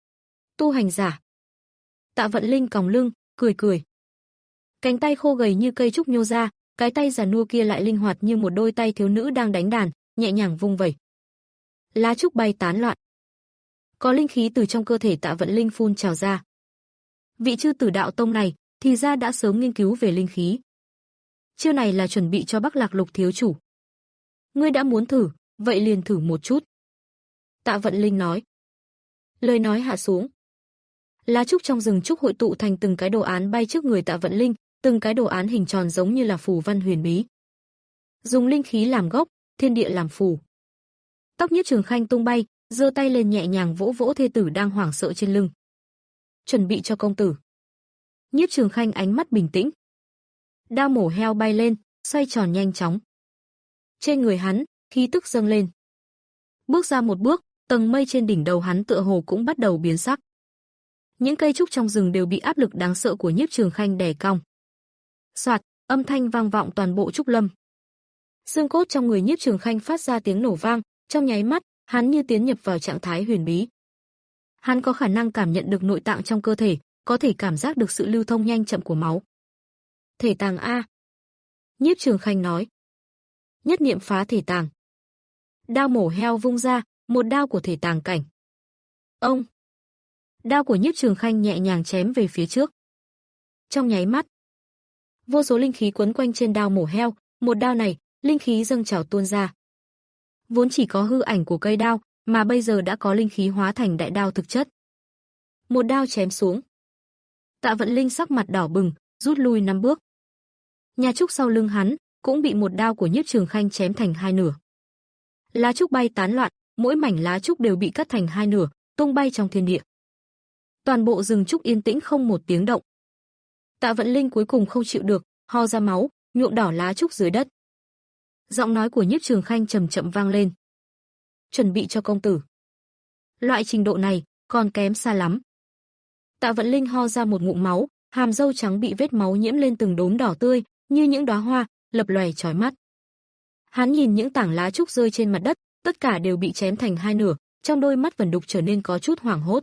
Tu hành giả. Tạ Vận Linh còng lưng, cười cười. Cánh tay khô gầy như cây trúc nhô ra, cái tay già nua kia lại linh hoạt như một đôi tay thiếu nữ đang đánh đàn, nhẹ nhàng vung vẩy. Lá trúc bay tán loạn. Có linh khí từ trong cơ thể Tạ Vận Linh phun trào ra. Vị chư tử đạo tông này, thì ra đã sớm nghiên cứu về linh khí. Chiêu này là chuẩn bị cho Bắc Lạc Lục thiếu chủ. Ngươi đã muốn thử, vậy liền thử một chút. Tạ Vận Linh nói. Lời nói hạ xuống. Lá trúc trong rừng trúc hội tụ thành từng cái đồ án bay trước người Tạ Vận Linh, từng cái đồ án hình tròn giống như là phù văn huyền bí. Dùng linh khí làm gốc, thiên địa làm phù. Tóc Nhiếp Trường Khanh tung bay, giơ tay lên nhẹ nhàng vỗ vỗ thê tử đang hoảng sợ trên lưng. Chuẩn bị cho công tử. Nhiếp Trường Khanh ánh mắt bình tĩnh. Đao mổ heo bay lên, xoay tròn nhanh chóng. Trên người hắn, khí tức dâng lên. Bước ra một bước, tầng mây trên đỉnh đầu hắn tựa hồ cũng bắt đầu biến sắc. Những cây trúc trong rừng đều bị áp lực đáng sợ của Nhiếp Trường Khanh đè cong. Soạt, âm thanh vang vọng toàn bộ trúc lâm. Xương cốt trong người Nhiếp Trường Khanh phát ra tiếng nổ vang, trong nháy mắt, hắn như tiến nhập vào trạng thái huyền bí. Hắn có khả năng cảm nhận được nội tạng trong cơ thể, có thể cảm giác được sự lưu thông nhanh chậm của máu. Thể tàng a. Nhiếp Trường Khanh nói. Nhất niệm phá thể tàng. Đao mổ heo vung ra, một đao của thể tàng cảnh. Ông. Đao của Nhiếp Trường Khanh nhẹ nhàng chém về phía trước. Trong nháy mắt, vô số linh khí quấn quanh trên đao mổ heo, một đao này, linh khí dâng trào tuôn ra. Vốn chỉ có hư ảnh của cây đao, mà bây giờ đã có linh khí hóa thành đại đao thực chất. Một đao chém xuống. Tạ Vận Linh sắc mặt đỏ bừng, rút lui năm bước. Nhà trúc sau lưng hắn cũng bị một đao của Nhiếp Trường Khanh chém thành hai nửa. Lá trúc bay tán loạn, mỗi mảnh lá trúc đều bị cắt thành hai nửa, tung bay trong thiên địa. Toàn bộ rừng trúc yên tĩnh không một tiếng động. Tạ Vận Linh cuối cùng không chịu được, ho ra máu, nhuộm đỏ lá trúc dưới đất. Giọng nói của Nhiếp Trường Khanh trầm chậm vang lên. Chuẩn bị cho công tử. Loại trình độ này còn kém xa lắm. Tạ Vận Linh ho ra một ngụm máu, hàm râu trắng bị vết máu nhiễm lên từng đốm đỏ tươi, như những đóa hoa, lập lòe chói mắt. Hắn nhìn những tảng lá trúc rơi trên mặt đất, tất cả đều bị chém thành hai nửa, trong đôi mắt vẩn đục trở nên có chút hoảng hốt.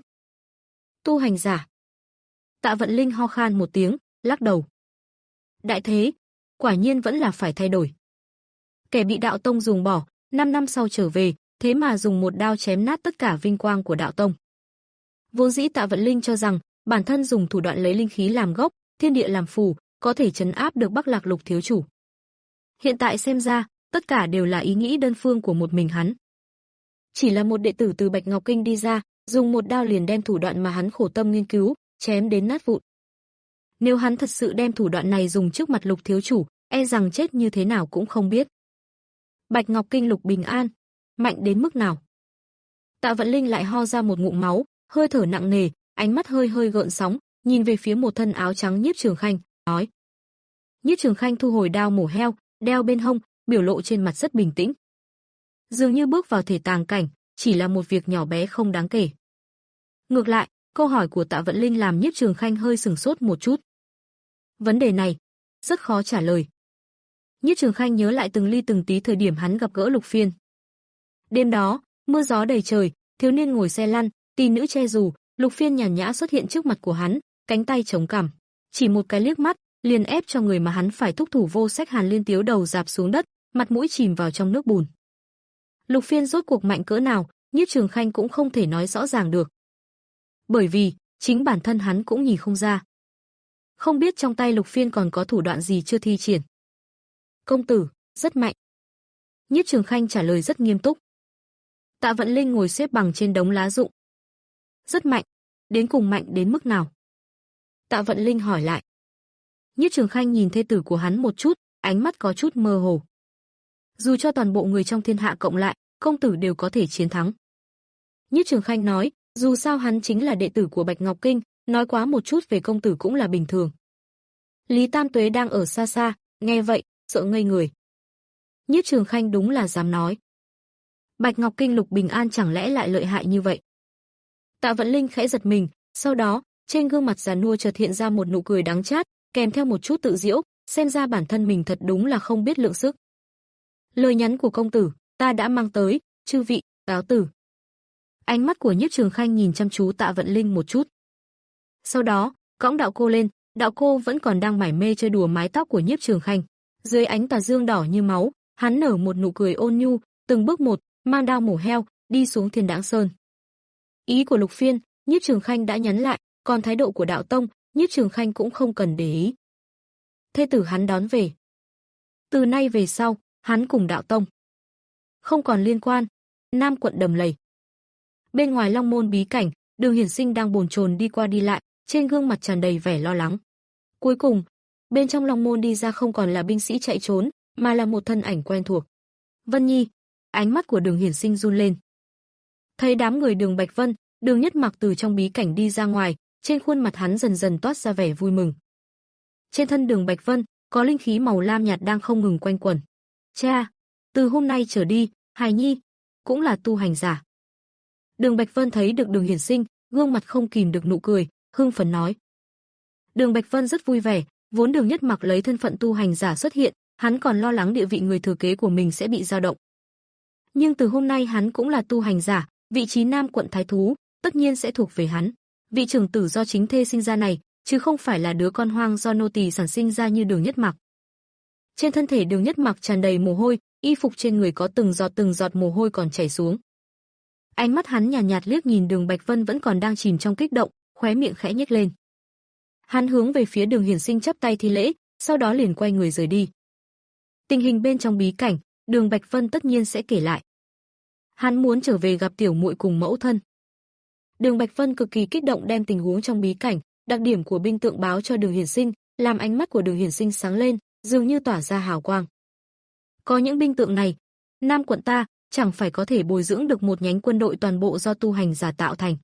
Tu hành giả. Tạ Vận Linh ho khan một tiếng, lắc đầu. Đại thế, quả nhiên vẫn là phải thay đổi. Kẻ bị đạo tông dùng bỏ, năm năm sau trở về, thế mà dùng một đao chém nát tất cả vinh quang của đạo tông. Vốn dĩ Tạ Vận Linh cho rằng, bản thân dùng thủ đoạn lấy linh khí làm gốc, thiên địa làm phù, có thể trấn áp được Bắc Lạc Lục thiếu chủ. Hiện tại xem ra, tất cả đều là ý nghĩ đơn phương của một mình hắn. Chỉ là một đệ tử từ Bạch Ngọc Kinh đi ra, dùng một đao liền đem thủ đoạn mà hắn khổ tâm nghiên cứu, chém đến nát vụn. Nếu hắn thật sự đem thủ đoạn này dùng trước mặt Lục thiếu chủ, e rằng chết như thế nào cũng không biết. Bạch Ngọc Kinh Lục Bình An, mạnh đến mức nào? Tạ Vận Linh lại ho ra một ngụm máu, hơi thở nặng nề, ánh mắt hơi hơi gợn sóng, nhìn về phía một thân áo trắng Nhiếp Trường Khanh, nói. Nhiếp Trường Khanh thu hồi đao mổ heo, đeo bên hông, biểu lộ trên mặt rất bình tĩnh. Dường như bước vào thể tàng cảnh, chỉ là một việc nhỏ bé không đáng kể. Ngược lại, câu hỏi của Tạ Vận Linh làm Nhiếp Trường Khanh hơi sửng sốt một chút. Vấn đề này, rất khó trả lời. Nhiếp Trường Khanh nhớ lại từng ly từng tí thời điểm hắn gặp gỡ Lục Phiên. Đêm đó, mưa gió đầy trời, thiếu niên ngồi xe lăn, tỷ nữ che dù, Lục Phiên nhàn nhã xuất hiện trước mặt của hắn, cánh tay chống cằm, chỉ một cái liếc mắt, liền ép cho người mà hắn phải thúc thủ vô sách Hàn Liên Tiếu đầu rạp xuống đất, mặt mũi chìm vào trong nước bùn. Lục Phiên rốt cuộc mạnh cỡ nào, Nhiếp Trường Khanh cũng không thể nói rõ ràng được. Bởi vì, chính bản thân hắn cũng nhìn không ra. Không biết trong tay Lục Phiên còn có thủ đoạn gì chưa thi triển. Công tử, rất mạnh. Nhiếp Trường Khanh trả lời rất nghiêm túc. Tạ Vận Linh ngồi xếp bằng trên đống lá rụng. Rất mạnh, đến cùng mạnh đến mức nào? Tạ Vận Linh hỏi lại. Nhiếp Trường Khanh nhìn thê tử của hắn một chút, ánh mắt có chút mơ hồ. Dù cho toàn bộ người trong thiên hạ cộng lại, công tử đều có thể chiến thắng. Nhiếp Trường Khanh nói, dù sao hắn chính là đệ tử của Bạch Ngọc Kinh, nói quá một chút về công tử cũng là bình thường. Lý Tam Tuế đang ở xa xa, nghe vậy, sợ ngây người. Nhiếp Trường Khanh đúng là dám nói. Bạch Ngọc Kinh Lục Bình An chẳng lẽ lại lợi hại như vậy? Tạ Vận Linh khẽ giật mình, sau đó, trên gương mặt già nua chợt hiện ra một nụ cười đắng chát, kèm theo một chút tự giễu, xem ra bản thân mình thật đúng là không biết lượng sức. Lời nhắn của công tử, ta đã mang tới, chư vị, cáo tử. Ánh mắt của Nhiếp Trường Khanh nhìn chăm chú Tạ Vận Linh một chút. Sau đó, cõng đạo cô lên, đạo cô vẫn còn đang mải mê chơi đùa mái tóc của Nhiếp Trường Khanh. Dưới ánh tà dương đỏ như máu, hắn nở một nụ cười ôn nhu, từng bước một, mang đao mổ heo, đi xuống Thiên Đãng Sơn. Ý của Lục Phiên, Nhiếp Trường Khanh đã nhắn lại, còn thái độ của đạo tông, Nhiếp Trường Khanh cũng không cần để ý. Thê tử hắn đón về. Từ nay về sau, hắn cùng đạo tông không còn liên quan. Nam quận Đầm Lầy. Bên ngoài Long Môn bí cảnh, Đường Hiển Sinh đang bồn chồn đi qua đi lại, trên gương mặt tràn đầy vẻ lo lắng. Cuối cùng, bên trong Long Môn đi ra không còn là binh sĩ chạy trốn, mà là một thân ảnh quen thuộc. Vân Nhi. Ánh mắt của Đường Hiển Sinh run lên. Thấy đám người Đường Bạch Vân, Đường Nhất Mặc từ trong bí cảnh đi ra ngoài, trên khuôn mặt hắn dần dần toát ra vẻ vui mừng. Trên thân Đường Bạch Vân, có linh khí màu lam nhạt đang không ngừng quanh quẩn. Cha, từ hôm nay trở đi, hài nhi cũng là tu hành giả. Đường Bạch Vân thấy được Đường Hiển Sinh, gương mặt không kìm được nụ cười, hưng phấn nói. Đường Bạch Vân rất vui vẻ, vốn Đường Nhất Mặc lấy thân phận tu hành giả xuất hiện, hắn còn lo lắng địa vị người thừa kế của mình sẽ bị dao động. Nhưng từ hôm nay hắn cũng là tu hành giả, vị trí Nam quận thái thú, tất nhiên sẽ thuộc về hắn. Vị trưởng tử do chính thê sinh ra này, chứ không phải là đứa con hoang do nô tỳ sản sinh ra như Đường Nhất Mặc. Trên thân thể Đường Nhất Mặc tràn đầy mồ hôi, y phục trên người có từng giọt từng giọt mồ hôi còn chảy xuống. Ánh mắt hắn nhàn nhạt, nhạt liếc nhìn Đường Bạch Vân vẫn còn đang chìm trong kích động, khóe miệng khẽ nhếch lên. Hắn hướng về phía Đường Hiển Sinh chắp tay thi lễ, sau đó liền quay người rời đi. Tình hình bên trong bí cảnh, Đường Bạch Vân tất nhiên sẽ kể lại. Hắn muốn trở về gặp tiểu muội cùng mẫu thân. Đường Bạch Vân cực kỳ kích động đem tình huống trong bí cảnh, đặc điểm của binh tượng báo cho Đường Hiển Sinh, làm ánh mắt của Đường Hiển Sinh sáng lên, dường như tỏa ra hào quang. Có những binh tượng này, Nam quận ta chẳng phải có thể bồi dưỡng được một nhánh quân đội toàn bộ do tu hành giả tạo thành.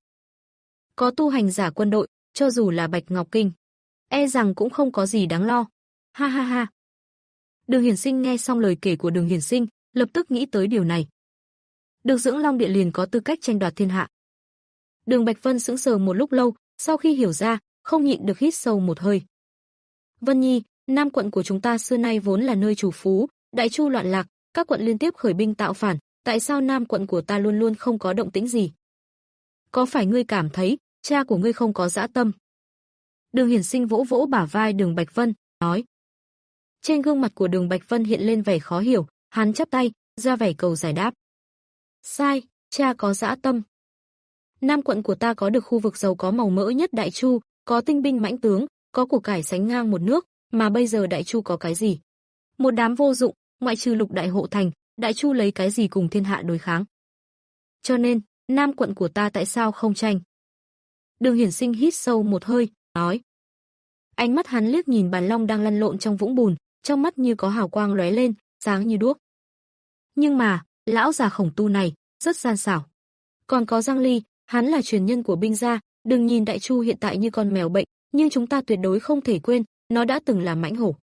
Có tu hành giả quân đội, cho dù là Bạch Ngọc Kinh, e rằng cũng không có gì đáng lo. Ha ha ha. Đường Hiển Sinh nghe xong lời kể của Đường Hiển Sinh, lập tức nghĩ tới điều này. Được dưỡng Long Điện liền có tư cách tranh đoạt thiên hạ. Đường Bạch Vân sững sờ một lúc lâu, sau khi hiểu ra, không nhịn được hít sâu một hơi. Vân Nhi, Nam quận của chúng ta xưa nay vốn là nơi chủ phú, đại chu loạn lạc, các quận liên tiếp khởi binh tạo phản, tại sao Nam quận của ta luôn luôn không có động tĩnh gì? Có phải ngươi cảm thấy cha của ngươi không có dã tâm? Đường Hiển Sinh vỗ vỗ bả vai Đường Bạch Vân, nói. Trên gương mặt của Đường Bạch Vân hiện lên vẻ khó hiểu, hắn chắp tay, ra vẻ cầu giải đáp. Sai, cha có dã tâm. Nam quận của ta có được khu vực giàu có màu mỡ nhất Đại Chu, có tinh binh mãnh tướng, có của cải sánh ngang một nước, mà bây giờ Đại Chu có cái gì? Một đám vô dụng, ngoại trừ Lục Đại hộ thành, Đại Chu lấy cái gì cùng thiên hạ đối kháng? Cho nên, Nam quận của ta tại sao không tranh? Đường Hiển Sinh hít sâu một hơi, nói. Ánh mắt hắn liếc nhìn Bàn Long đang lăn lộn trong vũng bùn, trong mắt như có hào quang lóe lên, sáng như đuốc. Nhưng mà, lão già Khổng Tu này rất gian xảo. Còn có Giang Ly, hắn là truyền nhân của binh gia, đừng nhìn Đại Chu hiện tại như con mèo bệnh, nhưng chúng ta tuyệt đối không thể quên, nó đã từng là mãnh hổ.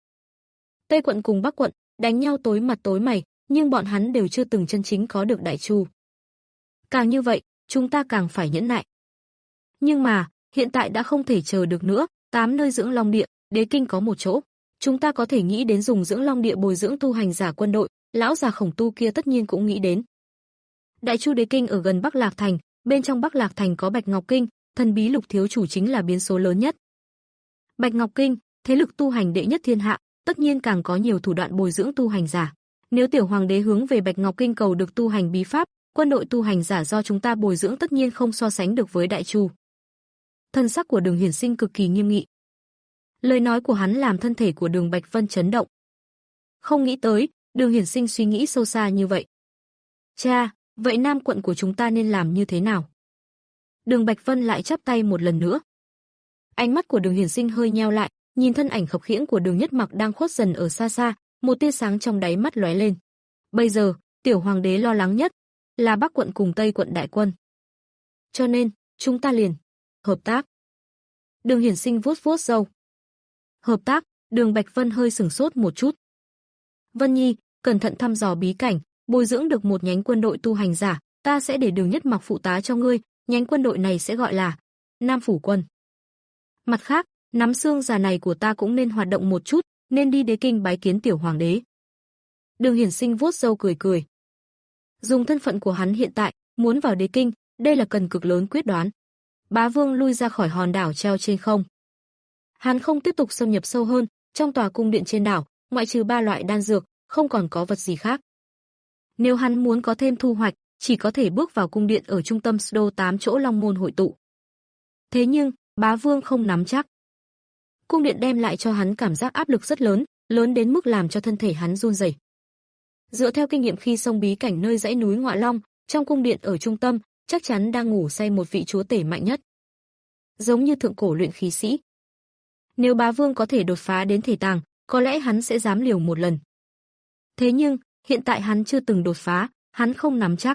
Tây quận cùng Bắc quận đánh nhau tối mặt tối mày, nhưng bọn hắn đều chưa từng chân chính có được Đại Chu. Càng như vậy, chúng ta càng phải nhẫn nại. Nhưng mà, hiện tại đã không thể chờ được nữa, tám nơi dưỡng long địa, Đế Kinh có một chỗ. Chúng ta có thể nghĩ đến dùng dưỡng long địa bồi dưỡng tu hành giả quân đội, lão già Khổng Tu kia tất nhiên cũng nghĩ đến. Đại Chu Đế Kinh ở gần Bắc Lạc Thành, bên trong Bắc Lạc Thành có Bạch Ngọc Kinh, thần bí Lục thiếu chủ chính là biến số lớn nhất. Bạch Ngọc Kinh, thế lực tu hành đệ nhất thiên hạ, tất nhiên càng có nhiều thủ đoạn bồi dưỡng tu hành giả. Nếu tiểu hoàng đế hướng về Bạch Ngọc Kinh cầu được tu hành bí pháp, quân đội tu hành giả do chúng ta bồi dưỡng tất nhiên không so sánh được với Đại Chu. Thân sắc của Đường Hiển Sinh cực kỳ nghiêm nghị. Lời nói của hắn làm thân thể của Đường Bạch Vân chấn động. Không nghĩ tới, Đường Hiển Sinh suy nghĩ sâu xa như vậy. Cha, vậy Nam quận của chúng ta nên làm như thế nào? Đường Bạch Vân lại chắp tay một lần nữa. Ánh mắt của Đường Hiển Sinh hơi nheo lại, nhìn thân ảnh khập khiễng của Đường Nhất Mặc đang khuất dần ở xa xa, một tia sáng trong đáy mắt lóe lên. Bây giờ, tiểu hoàng đế lo lắng nhất là Bắc quận cùng Tây quận đại quân. Cho nên, chúng ta liền hợp tác. Đường Hiển Sinh vuốt vuốt râu. Hợp tác? Đường Bạch Vân hơi sửng sốt một chút. Vân Nhi, cẩn thận thăm dò bí cảnh, bồi dưỡng được một nhánh quân đội tu hành giả, ta sẽ để Đường Nhất Mặc phụ tá cho ngươi, nhánh quân đội này sẽ gọi là Nam Phủ Quân. Mặt khác, nắm xương già này của ta cũng nên hoạt động một chút, nên đi Đế Kinh bái kiến tiểu hoàng đế. Đường Hiển Sinh vuốt râu cười cười. Dùng thân phận của hắn hiện tại, muốn vào Đế Kinh, đây là cần cực lớn quyết đoán. Bá Vương lui ra khỏi hòn đảo treo trên không. Hắn không tiếp tục xâm nhập sâu hơn, trong tòa cung điện trên đảo, ngoại trừ ba loại đan dược, không còn có vật gì khác. Nếu hắn muốn có thêm thu hoạch, chỉ có thể bước vào cung điện ở trung tâm Sdo tám chỗ Long Môn hội tụ. Thế nhưng, Bá Vương không nắm chắc. Cung điện đem lại cho hắn cảm giác áp lực rất lớn, lớn đến mức làm cho thân thể hắn run rẩy. Dựa theo kinh nghiệm khi xông bí cảnh nơi dãy núi Ngọa Long, trong cung điện ở trung tâm, chắc chắn đang ngủ say một vị chúa tể mạnh nhất. Giống như thượng cổ luyện khí sĩ. Nếu Bá Vương có thể đột phá đến thể tàng, có lẽ hắn sẽ dám liều một lần. Thế nhưng, hiện tại hắn chưa từng đột phá, hắn không nắm chắc.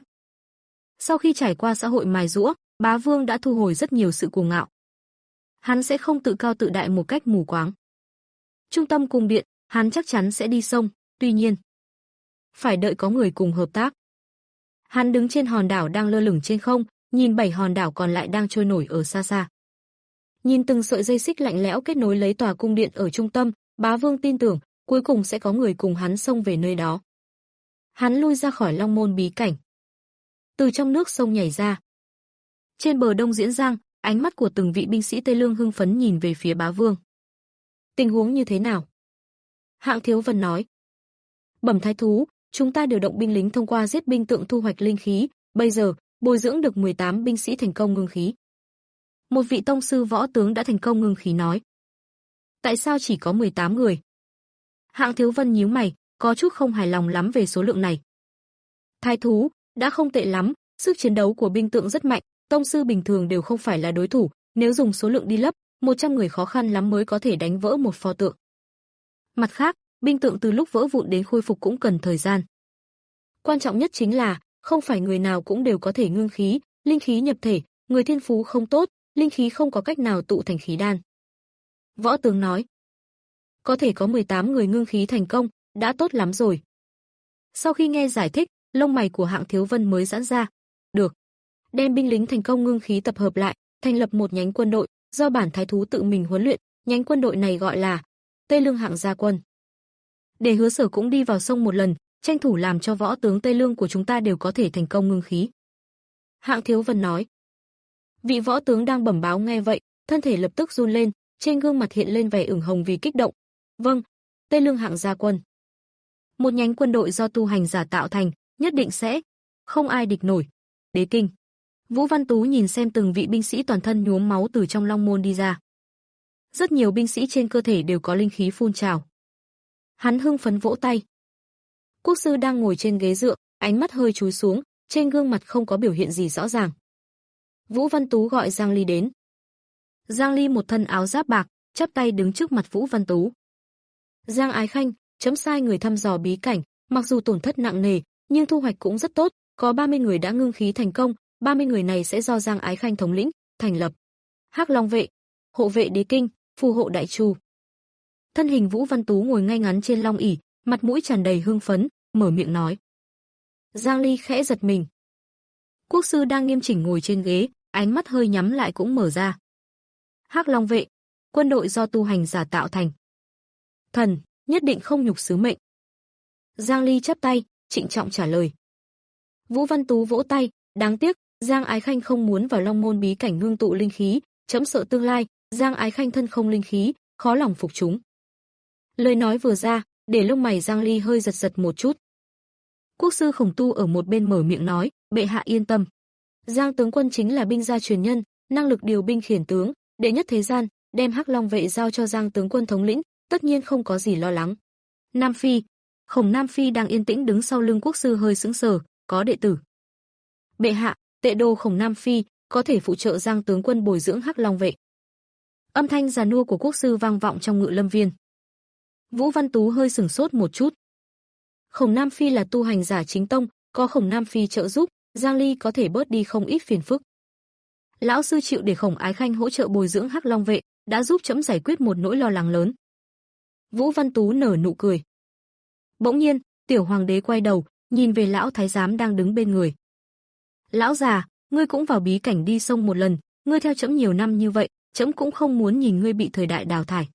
Sau khi trải qua xã hội mài giũa, Bá Vương đã thu hồi rất nhiều sự cuồng ngạo. Hắn sẽ không tự cao tự đại một cách mù quáng. Trung tâm cung điện, hắn chắc chắn sẽ đi sông, tuy nhiên, phải đợi có người cùng hợp tác. Hắn đứng trên hòn đảo đang lơ lửng trên không, nhìn bảy hòn đảo còn lại đang trôi nổi ở xa xa. Nhìn từng sợi dây xích lạnh lẽo kết nối lấy tòa cung điện ở trung tâm, Bá Vương tin tưởng, cuối cùng sẽ có người cùng hắn xông về nơi đó. Hắn lui ra khỏi Long Môn bí cảnh. Từ trong nước sông nhảy ra. Trên bờ Đông Diễn Giang, ánh mắt của từng vị binh sĩ Tây Lương hưng phấn nhìn về phía Bá Vương. Tình huống như thế nào? Hạng Thiếu Vân nói. Bẩm thái thú, chúng ta điều động binh lính thông qua giết binh tượng thu hoạch linh khí, bây giờ, bồi dưỡng được mười tám binh sĩ thành công ngưng khí. Một vị tông sư võ tướng đã thành công ngưng khí nói. Tại sao chỉ có mười tám người? Hạng Thiếu Vân nhíu mày, có chút không hài lòng lắm về số lượng này. Thái thú, đã không tệ lắm, sức chiến đấu của binh tượng rất mạnh, tông sư bình thường đều không phải là đối thủ, nếu dùng số lượng đi lấp, một trăm người khó khăn lắm mới có thể đánh vỡ một pho tượng. Mặt khác, binh tượng từ lúc vỡ vụn đến khôi phục cũng cần thời gian. Quan trọng nhất chính là, không phải người nào cũng đều có thể ngưng khí, linh khí nhập thể, người thiên phú không tốt, linh khí không có cách nào tụ thành khí đan. Võ tướng nói, có thể có mười tám người ngưng khí thành công, đã tốt lắm rồi. Sau khi nghe giải thích, lông mày của Hạng Thiếu Vân mới giãn ra. Được. Đem binh lính thành công ngưng khí tập hợp lại, thành lập một nhánh quân đội, do bản thái thú tự mình huấn luyện, nhánh quân đội này gọi là Tây Lương Hạng Gia Quân. Để Hứa Sở cũng đi vào sông một lần, tranh thủ làm cho võ tướng Tây Lương của chúng ta đều có thể thành công ngưng khí. Hạng Thiếu Vân nói. Vị võ tướng đang bẩm báo nghe vậy, thân thể lập tức run lên, trên gương mặt hiện lên vẻ ửng hồng vì kích động. Vâng, Tây Lương Hạng Gia Quân. Một nhánh quân đội do tu hành giả tạo thành, nhất định sẽ không ai địch nổi. Đế Kinh. Vũ Văn Tú nhìn xem từng vị binh sĩ toàn thân nhuốm máu từ trong Long Môn đi ra. Rất nhiều binh sĩ trên cơ thể đều có linh khí phun trào. Hắn hưng phấn vỗ tay. Quốc sư đang ngồi trên ghế dựa, ánh mắt hơi chúi xuống, trên gương mặt không có biểu hiện gì rõ ràng. Vũ Văn Tú gọi Giang Ly đến. Giang Ly một thân áo giáp bạc, chắp tay đứng trước mặt Vũ Văn Tú. Giang Ái Khanh, chấm sai người thăm dò bí cảnh, mặc dù tổn thất nặng nề, nhưng thu hoạch cũng rất tốt, có ba mươi người đã ngưng khí thành công, ba mươi người này sẽ do Giang Ái Khanh thống lĩnh, thành lập Hắc Long vệ, hộ vệ Đế Kinh, phù hộ đại chu. Thân hình Vũ Văn Tú ngồi ngay ngắn trên long ỷ, mặt mũi tràn đầy hưng phấn, mở miệng nói. Giang Ly khẽ giật mình. Quốc sư đang nghiêm chỉnh ngồi trên ghế, ánh mắt hơi nhắm lại cũng mở ra. Hắc Long vệ, quân đội do tu hành giả tạo thành. Thần, nhất định không nhục sứ mệnh. Giang Ly chắp tay, trịnh trọng trả lời. Vũ Văn Tú vỗ tay, đáng tiếc, Giang Ái Khanh không muốn vào Long môn bí cảnh ngưng tụ linh khí, chấm sợ tương lai, Giang Ái Khanh thân không linh khí, khó lòng phục chúng. Lời nói vừa ra, để lông mày Giang Ly hơi giật giật một chút. Quốc sư Khổng Tu ở một bên mở miệng nói, bệ hạ yên tâm. Giang tướng quân chính là binh gia truyền nhân, năng lực điều binh khiển tướng, đệ nhất thế gian, đem Hắc Long vệ giao cho Giang tướng quân thống lĩnh, tất nhiên không có gì lo lắng. Nam Phi, Khổng Nam Phi đang yên tĩnh đứng sau lưng quốc sư hơi sững sờ, có đệ tử. Bệ hạ, tệ đô Khổng Nam Phi có thể phụ trợ Giang tướng quân bồi dưỡng Hắc Long vệ. Âm thanh già nua của quốc sư vang vọng trong Ngự Lâm Viên. Vũ Văn Tú hơi sửng sốt một chút. Khổng Nam Phi là tu hành giả chính tông, có Khổng Nam Phi trợ giúp, Giang Ly có thể bớt đi không ít phiền phức. Lão sư chịu để Khổng Ái Khanh hỗ trợ bồi dưỡng Hắc Long vệ, đã giúp trẫm giải quyết một nỗi lo lắng lớn. Vũ Văn Tú nở nụ cười. Bỗng nhiên, tiểu hoàng đế quay đầu, nhìn về lão thái giám đang đứng bên người. Lão già, ngươi cũng vào bí cảnh đi sông một lần, ngươi theo trẫm nhiều năm như vậy, trẫm cũng không muốn nhìn ngươi bị thời đại đào thải.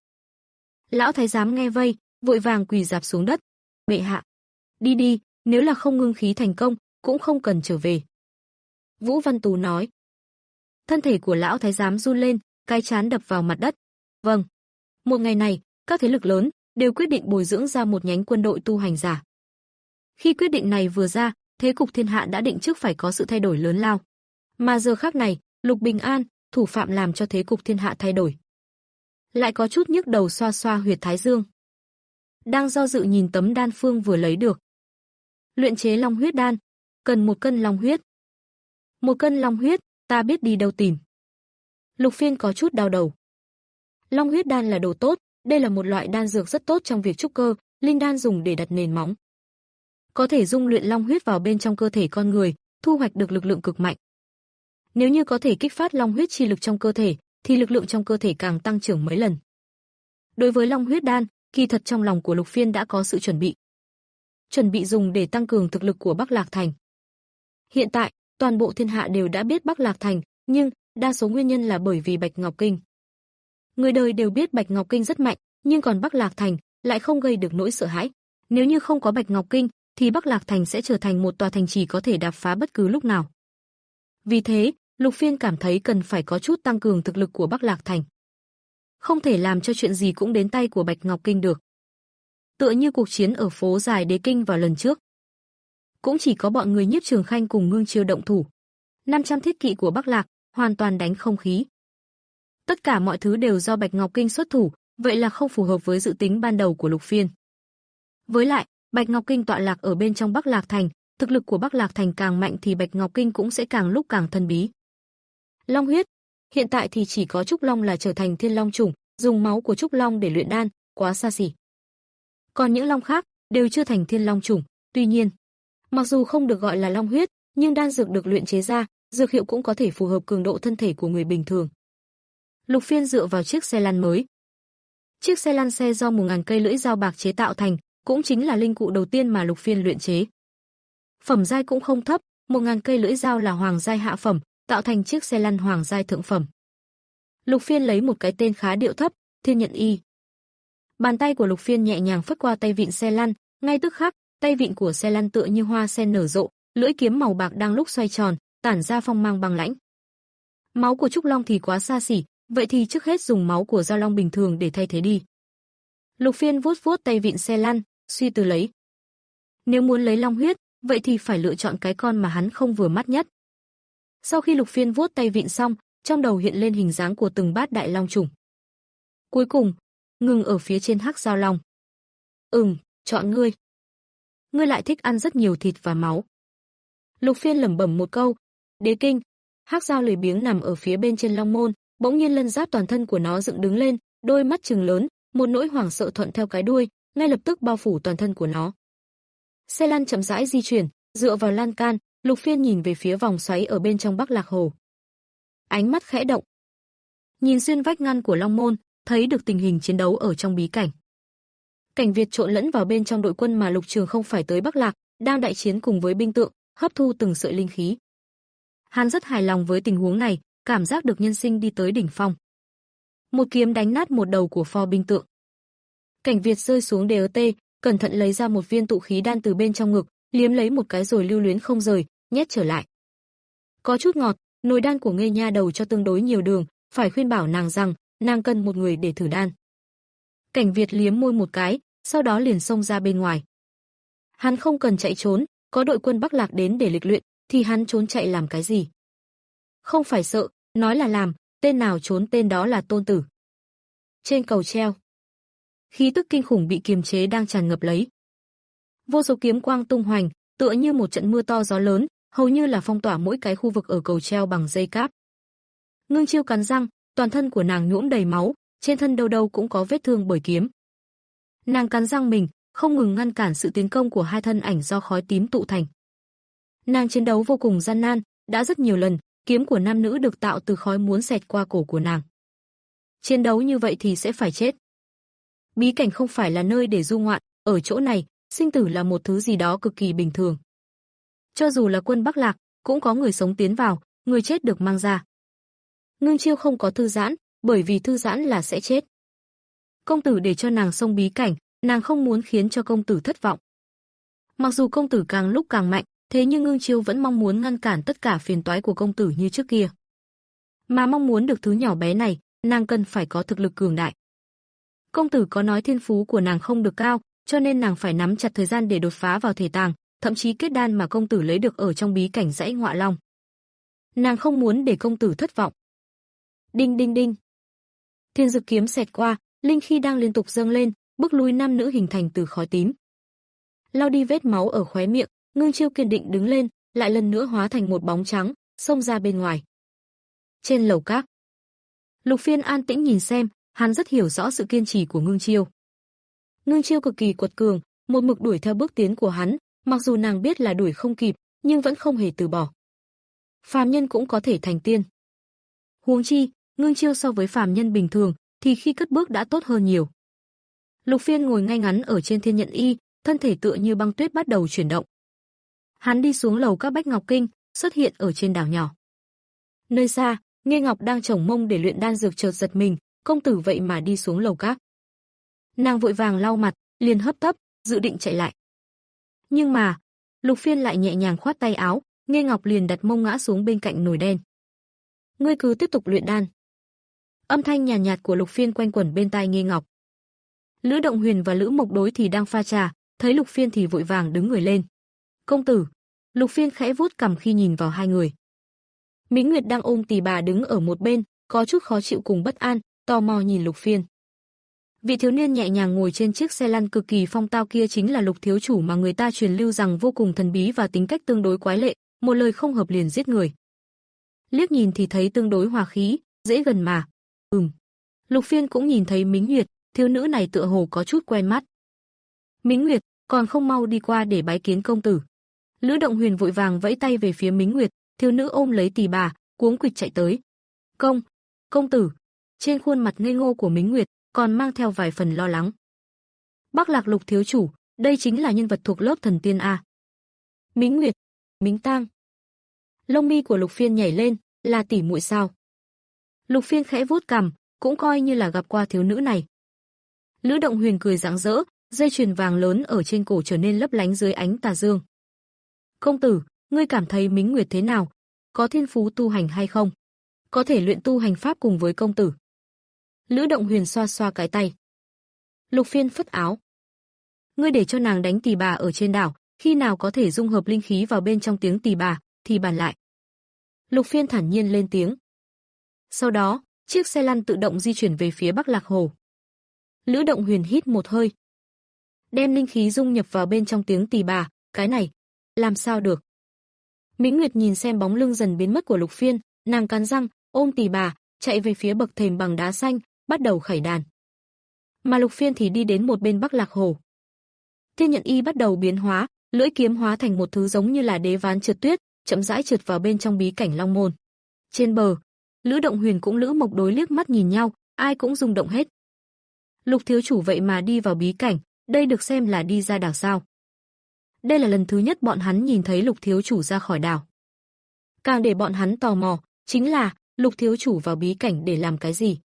Lão thái giám nghe vây, vội vàng quỳ rạp xuống đất. Bệ hạ, đi đi, nếu là không ngưng khí thành công, cũng không cần trở về. Vũ Văn Tú nói. Thân thể của lão thái giám run lên, cái trán đập vào mặt đất. Vâng. Một ngày này, các thế lực lớn đều quyết định bồi dưỡng ra một nhánh quân đội tu hành giả. Khi quyết định này vừa ra, thế cục thiên hạ đã định trước phải có sự thay đổi lớn lao. Mà giờ khắc này, Lục Bình An, thủ phạm làm cho thế cục thiên hạ thay đổi. Lại có chút nhức đầu xoa xoa huyệt thái dương. Đang do dự nhìn tấm đan phương vừa lấy được. Luyện chế long huyết đan, cần một cân long huyết. Một cân long huyết, ta biết đi đâu tìm. Lục Phiên có chút đau đầu. Long huyết đan là đồ tốt, đây là một loại đan dược rất tốt trong việc trúc cơ, linh đan dùng để đặt nền móng. Có thể dung luyện long huyết vào bên trong cơ thể con người, thu hoạch được lực lượng cực mạnh. Nếu như có thể kích phát long huyết chi lực trong cơ thể, thì lực lượng trong cơ thể càng tăng trưởng mấy lần. Đối với long huyết đan, kỳ thật trong lòng của Lục Phiên đã có sự chuẩn bị. Chuẩn bị dùng để tăng cường thực lực của Bắc Lạc Thành. Hiện tại, toàn bộ thiên hạ đều đã biết Bắc Lạc Thành, nhưng đa số nguyên nhân là bởi vì Bạch Ngọc Kinh. Người đời đều biết Bạch Ngọc Kinh rất mạnh, nhưng còn Bắc Lạc Thành lại không gây được nỗi sợ hãi. Nếu như không có Bạch Ngọc Kinh, thì Bắc Lạc Thành sẽ trở thành một tòa thành trì có thể đạp phá bất cứ lúc nào. Vì thế, Lục Phiên cảm thấy cần phải có chút tăng cường thực lực của Bắc Lạc Thành. Không thể làm cho chuyện gì cũng đến tay của Bạch Ngọc Kinh được. Tựa như cuộc chiến ở phố dài Đế Kinh vào lần trước. Cũng chỉ có bọn người Nhiếp Trường Khanh cùng Ngưng Chiêu động thủ. năm trăm thiết kỵ của Bắc Lạc hoàn toàn đánh không khí. Tất cả mọi thứ đều do Bạch Ngọc Kinh xuất thủ, vậy là không phù hợp với dự tính ban đầu của Lục Phiên. Với lại, Bạch Ngọc Kinh tọa lạc ở bên trong Bắc Lạc Thành, thực lực của Bắc Lạc Thành càng mạnh thì Bạch Ngọc Kinh cũng sẽ càng lúc càng thân bí. Long huyết, hiện tại thì chỉ có Trúc Long là trở thành Thiên Long chủng, dùng máu của Trúc Long để luyện đan, quá xa xỉ. Còn những long khác đều chưa thành Thiên Long chủng, tuy nhiên, mặc dù không được gọi là long huyết, nhưng đan dược được luyện chế ra, dược hiệu cũng có thể phù hợp cường độ thân thể của người bình thường. Lục Phiên dựa vào chiếc xe lăn mới. Chiếc xe lăn xe do một ngàn cây lưỡi dao bạc chế tạo thành, cũng chính là linh cụ đầu tiên mà Lục Phiên luyện chế. Phẩm giai cũng không thấp, một ngàn cây lưỡi dao là hoàng giai hạ phẩm, tạo thành chiếc xe lăn hoàng giai thượng phẩm. Lục Phiên lấy một cái tên khá điệu thấp, Thiên Nhận Y. Bàn tay của Lục Phiên nhẹ nhàng phất qua tay vịn xe lăn, ngay tức khắc, tay vịn của xe lăn tựa như hoa sen nở rộ, lưỡi kiếm màu bạc đang lúc xoay tròn, tản ra phong mang băng lãnh. Máu của Trúc Long thì quá xa xỉ, vậy thì trước hết dùng máu của Giao Long bình thường để thay thế đi. Lục Phiên vuốt vuốt tay vịn xe lăn, suy tư lấy. Nếu muốn lấy long huyết, vậy thì phải lựa chọn cái con mà hắn không vừa mắt nhất. Sau khi Lục Phiên vuốt tay vịn xong, trong đầu hiện lên hình dáng của từng bát đại long trùng. Cuối cùng, ngừng ở phía trên Hắc Giao Long. Ừm, chọn ngươi. Ngươi lại thích ăn rất nhiều thịt và máu. Lục Phiên lẩm bẩm một câu. Đế Kinh. Hắc Giao lười biếng nằm ở phía bên trên long môn, bỗng nhiên lân giáp toàn thân của nó dựng đứng lên, đôi mắt trừng lớn, một nỗi hoảng sợ thuận theo cái đuôi, ngay lập tức bao phủ toàn thân của nó. Xe lăn chậm rãi di chuyển, dựa vào lan can, Lục Phiên nhìn về phía vòng xoáy ở bên trong Bắc Lạc Hồ. Ánh mắt khẽ động. Nhìn xuyên vách ngăn của long môn, thấy được tình hình chiến đấu ở trong bí cảnh. Cảnh Việt trộn lẫn vào bên trong đội quân mà Lục Trường không phải tới Bắc Lạc, đang đại chiến cùng với binh tượng, hấp thu từng sợi linh khí. Hắn rất hài lòng với tình huống này, cảm giác được nhân sinh đi tới đỉnh phong. Một kiếm đánh nát một đầu của pho binh tượng. Cảnh Việt rơi xuống đê tê, cẩn thận lấy ra một viên tụ khí đan từ bên trong ngực, liếm lấy một cái rồi lưu luyến không rời, nhét trở lại. Có chút ngọt, nồi đan của Nghê nha đầu cho tương đối nhiều đường, phải khuyên bảo nàng rằng, nàng cần một người để thử đan. Cảnh Việt liếm môi một cái, sau đó liền xông ra bên ngoài. Hắn không cần chạy trốn, có đội quân Bắc Lạc đến để lịch luyện, thì hắn trốn chạy làm cái gì? Không phải sợ, nói là làm, tên nào trốn tên đó là Tôn Tử. Trên cầu treo, khí tức kinh khủng bị kiềm chế đang tràn ngập lấy. Vô số kiếm quang tung hoành, tựa như một trận mưa to gió lớn, hầu như là phong tỏa mỗi cái khu vực ở cầu treo bằng dây cáp. Ngưng Chiêu cắn răng, toàn thân của nàng nhuộm đầy máu, trên thân đâu đâu cũng có vết thương bởi kiếm. Nàng cắn răng mình, không ngừng ngăn cản sự tiến công của hai thân ảnh do khói tím tụ thành. Nàng chiến đấu vô cùng gian nan, đã rất nhiều lần, kiếm của nam nữ được tạo từ khói muốn xẹt qua cổ của nàng. Chiến đấu như vậy thì sẽ phải chết. Bí cảnh không phải là nơi để du ngoạn, ở chỗ này, sinh tử là một thứ gì đó cực kỳ bình thường. Cho dù là quân Bắc Lạc, cũng có người sống tiến vào, người chết được mang ra. Ngưng Chiêu không có thư giãn, bởi vì thư giãn là sẽ chết. Công tử để cho nàng xông bí cảnh, nàng không muốn khiến cho công tử thất vọng. Mặc dù công tử càng lúc càng mạnh, thế nhưng Ngưng Chiêu vẫn mong muốn ngăn cản tất cả phiền toái của công tử như trước kia. Mà mong muốn được thứ nhỏ bé này, nàng cần phải có thực lực cường đại. Công tử có nói thiên phú của nàng không được cao, cho nên nàng phải nắm chặt thời gian để đột phá vào thể tàng, thậm chí kết đan mà công tử lấy được ở trong bí cảnh dãy Ngọa Long. Nàng không muốn để công tử thất vọng. Đinh đinh đinh. Thiên dực kiếm xẹt qua, linh khí đang liên tục dâng lên, bức lui nam nữ hình thành từ khói tím. Lau đi vết máu ở khóe miệng, Ngưng Chiêu kiên định đứng lên, lại lần nữa hóa thành một bóng trắng, xông ra bên ngoài. Trên lầu các, Lục Phiên an tĩnh nhìn xem, hắn rất hiểu rõ sự kiên trì của Ngưng Chiêu. Ngưng Chiêu cực kỳ quật cường, một mực đuổi theo bước tiến của hắn, mặc dù nàng biết là đuổi không kịp, nhưng vẫn không hề từ bỏ. Phàm nhân cũng có thể thành tiên. Huống chi, Ngưng Chiêu so với phàm nhân bình thường, thì khi cất bước đã tốt hơn nhiều. Lục Phiên ngồi ngay ngắn ở trên thiên nhận y, thân thể tựa như băng tuyết bắt đầu chuyển động. Hắn đi xuống lầu các Bách Ngọc Kinh, xuất hiện ở trên đảo nhỏ. Nơi xa, Nghê Ngọc đang chổng mông để luyện đan dược chợt giật mình, công tử vậy mà đi xuống lầu các. Nàng vội vàng lau mặt, liền hấp tấp, dự định chạy lại. Nhưng mà, Lục Phiên lại nhẹ nhàng khoát tay áo, Nghê Ngọc liền đặt mông ngã xuống bên cạnh nồi đen. Ngươi cứ tiếp tục luyện đan. Âm thanh nhàn nhạt, nhạt của Lục Phiên quanh quẩn bên tai Nghê Ngọc. Lữ Động Huyền và Lữ Mộc Đối thì đang pha trà, thấy Lục Phiên thì vội vàng đứng người lên. Công tử. Lục Phiên khẽ vuốt cằm khi nhìn vào hai người. Mĩnh Nguyệt đang ôm Tỳ Bà đứng ở một bên, có chút khó chịu cùng bất an, tò mò nhìn Lục Phiên. Vị thiếu niên nhẹ nhàng ngồi trên chiếc xe lăn cực kỳ phong tao kia chính là Lục thiếu chủ mà người ta truyền lưu rằng vô cùng thần bí và tính cách tương đối quái lệ, một lời không hợp liền giết người. Liếc nhìn thì thấy tương đối hòa khí, dễ gần mà. Ừm. Lục Phiên cũng nhìn thấy Mĩnh Nguyệt, thiếu nữ này tựa hồ có chút quen mắt. Mĩnh Nguyệt, còn không mau đi qua để bái kiến công tử. Lữ Động Huyền vội vàng vẫy tay về phía Mĩnh Nguyệt, thiếu nữ ôm lấy Tỳ Bà, cuống quỵt chạy tới. Công, công tử. Trên khuôn mặt ngây ngô của Mĩnh Nguyệt còn mang theo vài phần lo lắng. Bắc Lạc Lục thiếu chủ, đây chính là nhân vật thuộc lớp thần tiên a. Mĩnh Nguyệt, Mĩnh Tang. Lông mi của Lục Phiên nhảy lên, là tỷ muội sao? Lục Phiên khẽ vuốt cằm, cũng coi như là gặp qua thiếu nữ này. Lữ Động Huyền cười rạng rỡ, dây chuyền vàng lớn ở trên cổ trở nên lấp lánh dưới ánh tà dương. Công tử, ngươi cảm thấy Mĩnh Nguyệt thế nào? Có thiên phú tu hành hay không? Có thể luyện tu hành pháp cùng với công tử. Lữ Động Huyền xoa xoa cái tay. Lục Phiên phất áo. Ngươi để cho nàng đánh Tỳ Bà ở trên đảo, khi nào có thể dung hợp linh khí vào bên trong tiếng Tỳ Bà, thì bàn lại. Lục Phiên thản nhiên lên tiếng. Sau đó, chiếc xe lăn tự động di chuyển về phía Bắc Lạc Hồ. Lữ Động Huyền hít một hơi. Đem linh khí dung nhập vào bên trong tiếng Tỳ Bà, cái này, làm sao được? Mĩnh Nguyệt nhìn xem bóng lưng dần biến mất của Lục Phiên, nàng cắn răng, ôm Tỳ Bà, chạy về phía bậc thềm bằng đá xanh, bắt đầu khải đàn. Mà Lục Phiên thì đi đến một bên Bắc Lạc Hồ. Thiên nhận y bắt đầu biến hóa, lưỡi kiếm hóa thành một thứ giống như là đế ván trượt tuyết, chậm rãi trượt vào bên trong bí cảnh Long Môn. Trên bờ, Lữ Động Huyền cũng Lữ Mộc Đối liếc mắt nhìn nhau, ai cũng rung động hết. Lục thiếu chủ vậy mà đi vào bí cảnh, đây được xem là đi ra đảo sao? Đây là lần thứ nhất bọn hắn nhìn thấy Lục thiếu chủ ra khỏi đảo. Càng để bọn hắn tò mò, chính là Lục thiếu chủ vào bí cảnh để làm cái gì?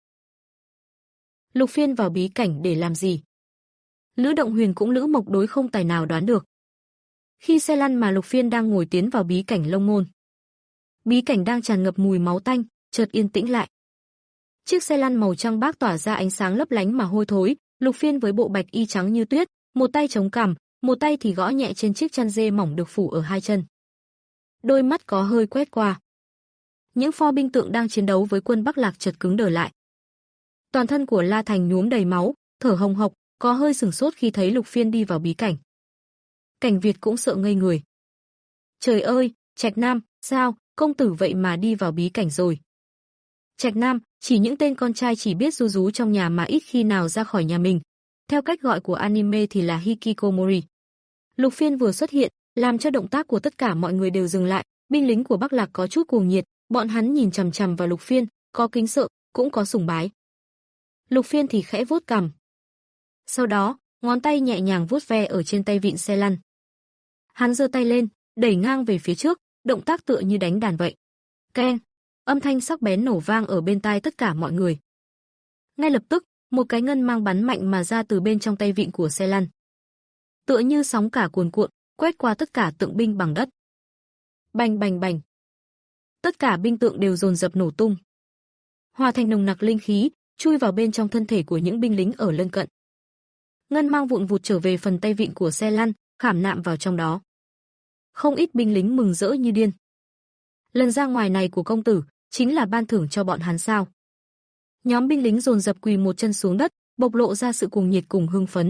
Lục Phiên vào bí cảnh để làm gì? Lữ Động Huyền cũng Lữ Mộc Đối không tài nào đoán được. Khi xe lăn mà Lục Phiên đang ngồi tiến vào bí cảnh Long Môn. Bí cảnh đang tràn ngập mùi máu tanh, chợt yên tĩnh lại. Chiếc xe lăn màu trắng bác tỏa ra ánh sáng lấp lánh mà hôi thối, Lục Phiên với bộ bạch y trắng như tuyết, một tay chống cằm, một tay thì gõ nhẹ trên chiếc chăn dê mỏng được phủ ở hai chân. Đôi mắt có hơi quét qua. Những pho binh tượng đang chiến đấu với quân Bắc Lạc chợt cứng đờ lại. Toàn thân của La Thành nhuốm đầy máu, thở hồng hộc, có hơi sửng sốt khi thấy Lục Phiên đi vào bí cảnh. Cảnh Việt cũng sợ ngây người. Trời ơi, Trạch Nam, sao, công tử vậy mà đi vào bí cảnh rồi. Trạch Nam, chỉ những tên con trai chỉ biết ru rú trong nhà mà ít khi nào ra khỏi nhà mình. Theo cách gọi của anime thì là Hikikomori. Lục Phiên vừa xuất hiện, làm cho động tác của tất cả mọi người đều dừng lại, binh lính của Bắc Lạc có chút cuồng nhiệt, bọn hắn nhìn chằm chằm vào Lục Phiên, có kính sợ, cũng có sùng bái. Lục Phiên thì khẽ vuốt cằm. Sau đó, ngón tay nhẹ nhàng vuốt ve ở trên tay vịn xe lăn. Hắn giơ tay lên, đẩy ngang về phía trước, động tác tựa như đánh đàn vậy. Keng, âm thanh sắc bén nổ vang ở bên tai tất cả mọi người. Ngay lập tức, một cái ngân mang bắn mạnh mà ra từ bên trong tay vịn của xe lăn. Tựa như sóng cả cuồn cuộn, quét qua tất cả tượng binh bằng đất. Bành bành bành. Tất cả binh tượng đều dồn dập nổ tung. Hòa thành nồng nặc linh khí, chui vào bên trong thân thể của những binh lính ở lân cận. Ngân mang vụn vụt trở về phần tay vịn của xe lăn, khảm nạm vào trong đó. Không ít binh lính mừng rỡ như điên. Lần ra ngoài này của công tử, chính là ban thưởng cho bọn hắn sao? Nhóm binh lính dồn dập quỳ một chân xuống đất, bộc lộ ra sự cuồng nhiệt cùng hưng phấn.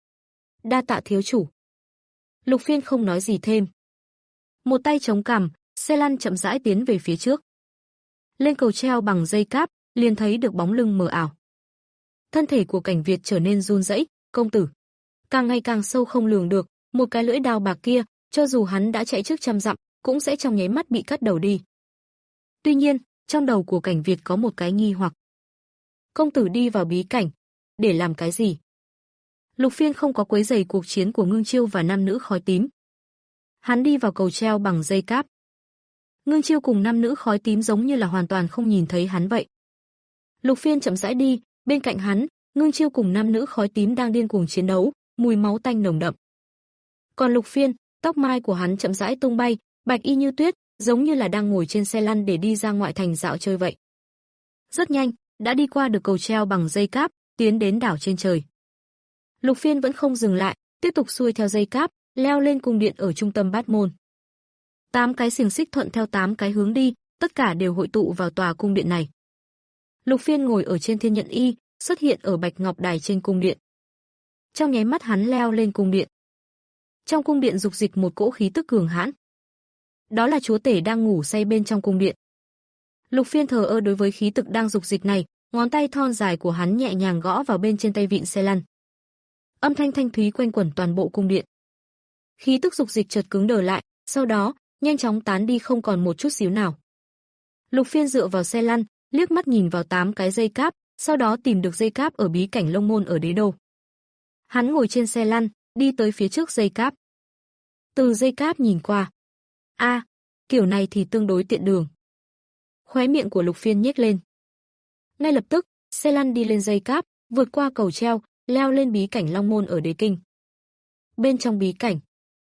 Đa tạ thiếu chủ. Lục Phiên không nói gì thêm. Một tay chống cằm, xe lăn chậm rãi tiến về phía trước. Lên cầu treo bằng dây cáp, liền thấy được bóng lưng mờ ảo. Thân thể của Cảnh Việt trở nên run rẩy, công tử. Càng ngày càng sâu không lường được, một cái lưỡi đao bạc kia, cho dù hắn đã chạy trước trăm dặm, cũng sẽ trong nháy mắt bị cắt đầu đi. Tuy nhiên, trong đầu của Cảnh Việt có một cái nghi hoặc. Công tử đi vào bí cảnh, để làm cái gì? Lục Phiên không có quấy rầy cuộc chiến của Ngưng Chiêu và nam nữ khói tím. Hắn đi vào cầu treo bằng dây cáp. Ngưng Chiêu cùng nam nữ khói tím giống như là hoàn toàn không nhìn thấy hắn vậy. Lục Phiên chậm rãi đi, bên cạnh hắn, Ngưng Chiêu cùng nam nữ khói tím đang điên cuồng chiến đấu, mùi máu tanh nồng đậm. Còn Lục Phiên, tóc mai của hắn chậm rãi tung bay, bạch y như tuyết, giống như là đang ngồi trên xe lăn để đi ra ngoại thành dạo chơi vậy. Rất nhanh, đã đi qua được cầu treo bằng dây cáp, tiến đến đảo trên trời. Lục Phiên vẫn không dừng lại, tiếp tục xuôi theo dây cáp, leo lên cung điện ở trung tâm Bát Môn. Tám cái xiềng xích thuận theo tám cái hướng đi, tất cả đều hội tụ vào tòa cung điện này. Lục Phiên ngồi ở trên thiên nhận y, xuất hiện ở bạch ngọc đài trên cung điện. Trong nháy mắt hắn leo lên cung điện. Trong cung điện dục dịch một cỗ khí tức cường hãn. Đó là chúa tể đang ngủ say bên trong cung điện. Lục Phiên thờ ơ đối với khí tức đang dục dịch này, ngón tay thon dài của hắn nhẹ nhàng gõ vào bên trên tay vịn xe lăn. Âm thanh thanh thúy quanh quẩn toàn bộ cung điện. Khí tức dục dịch chợt cứng đờ lại, sau đó nhanh chóng tán đi không còn một chút xíu nào. Lục Phiên dựa vào xe lăn, liếc mắt nhìn vào tám cái dây cáp, sau đó tìm được dây cáp ở bí cảnh Long Môn ở đế đô. Hắn ngồi trên xe lăn, đi tới phía trước dây cáp. Từ dây cáp nhìn qua. A, à, kiểu này thì tương đối tiện đường. Khóe miệng của Lục Phiên nhếch lên. Ngay lập tức, xe lăn đi lên dây cáp, vượt qua cầu treo, leo lên bí cảnh Long Môn ở đế kinh. Bên trong bí cảnh,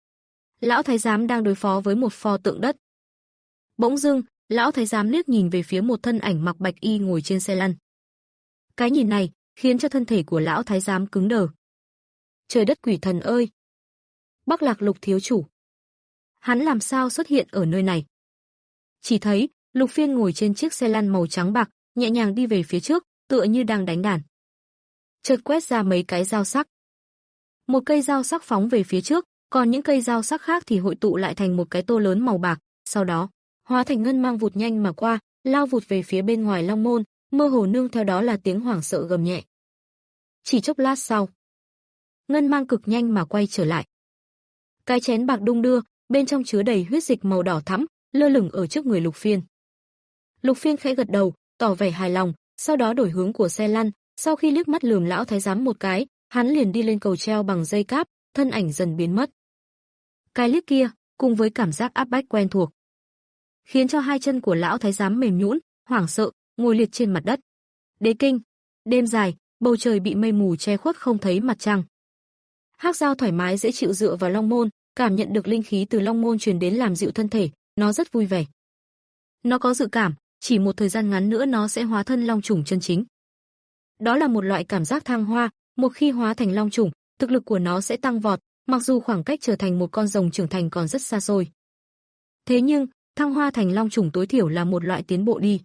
lão thái giám đang đối phó với một pho tượng đất. Bỗng dưng, lão thái giám liếc nhìn về phía một thân ảnh mặc bạch y ngồi trên xe lăn. Cái nhìn này khiến cho thân thể của lão thái giám cứng đờ. Trời đất quỷ thần ơi! Bắc Lạc Lục thiếu chủ. Hắn làm sao xuất hiện ở nơi này? Chỉ thấy, Lục Phiên ngồi trên chiếc xe lăn màu trắng bạc, nhẹ nhàng đi về phía trước, tựa như đang đánh đàn. Chợt quét ra mấy cái dao sắc. Một cây dao sắc phóng về phía trước, còn những cây dao sắc khác thì hội tụ lại thành một cái tô lớn màu bạc, sau đó hóa thành ngân mang vụt nhanh mà qua, lao vụt về phía bên ngoài Long Môn, mơ hồ nương theo đó là tiếng hoảng sợ gầm nhẹ. Chỉ chốc lát sau, ngân mang cực nhanh mà quay trở lại. Cái chén bạc đung đưa, bên trong chứa đầy huyết dịch màu đỏ thẫm, lơ lửng ở trước người Lục Phiên. Lục Phiên khẽ gật đầu, tỏ vẻ hài lòng, sau đó đổi hướng của xe lăn, sau khi liếc mắt lườm lão thái giám một cái, hắn liền đi lên cầu treo bằng dây cáp, thân ảnh dần biến mất. Cái liếc kia, cùng với cảm giác áp bách quen thuộc, khiến cho hai chân của lão thái giám mềm nhũn, hoảng sợ, ngồi liệt trên mặt đất. Đế kinh, đêm dài, bầu trời bị mây mù che khuất không thấy mặt trăng. Hắc Dao thoải mái dễ chịu dựa vào long môn, cảm nhận được linh khí từ long môn truyền đến làm dịu thân thể, nó rất vui vẻ. Nó có dự cảm, chỉ một thời gian ngắn nữa nó sẽ hóa thân long chủng chân chính. Đó là một loại cảm giác thăng hoa, một khi hóa thành long chủng, thực lực của nó sẽ tăng vọt, mặc dù khoảng cách trở thành một con rồng trưởng thành còn rất xa xôi. Thế nhưng, thăng hoa thành long chủng tối thiểu là một loại tiến bộ đi.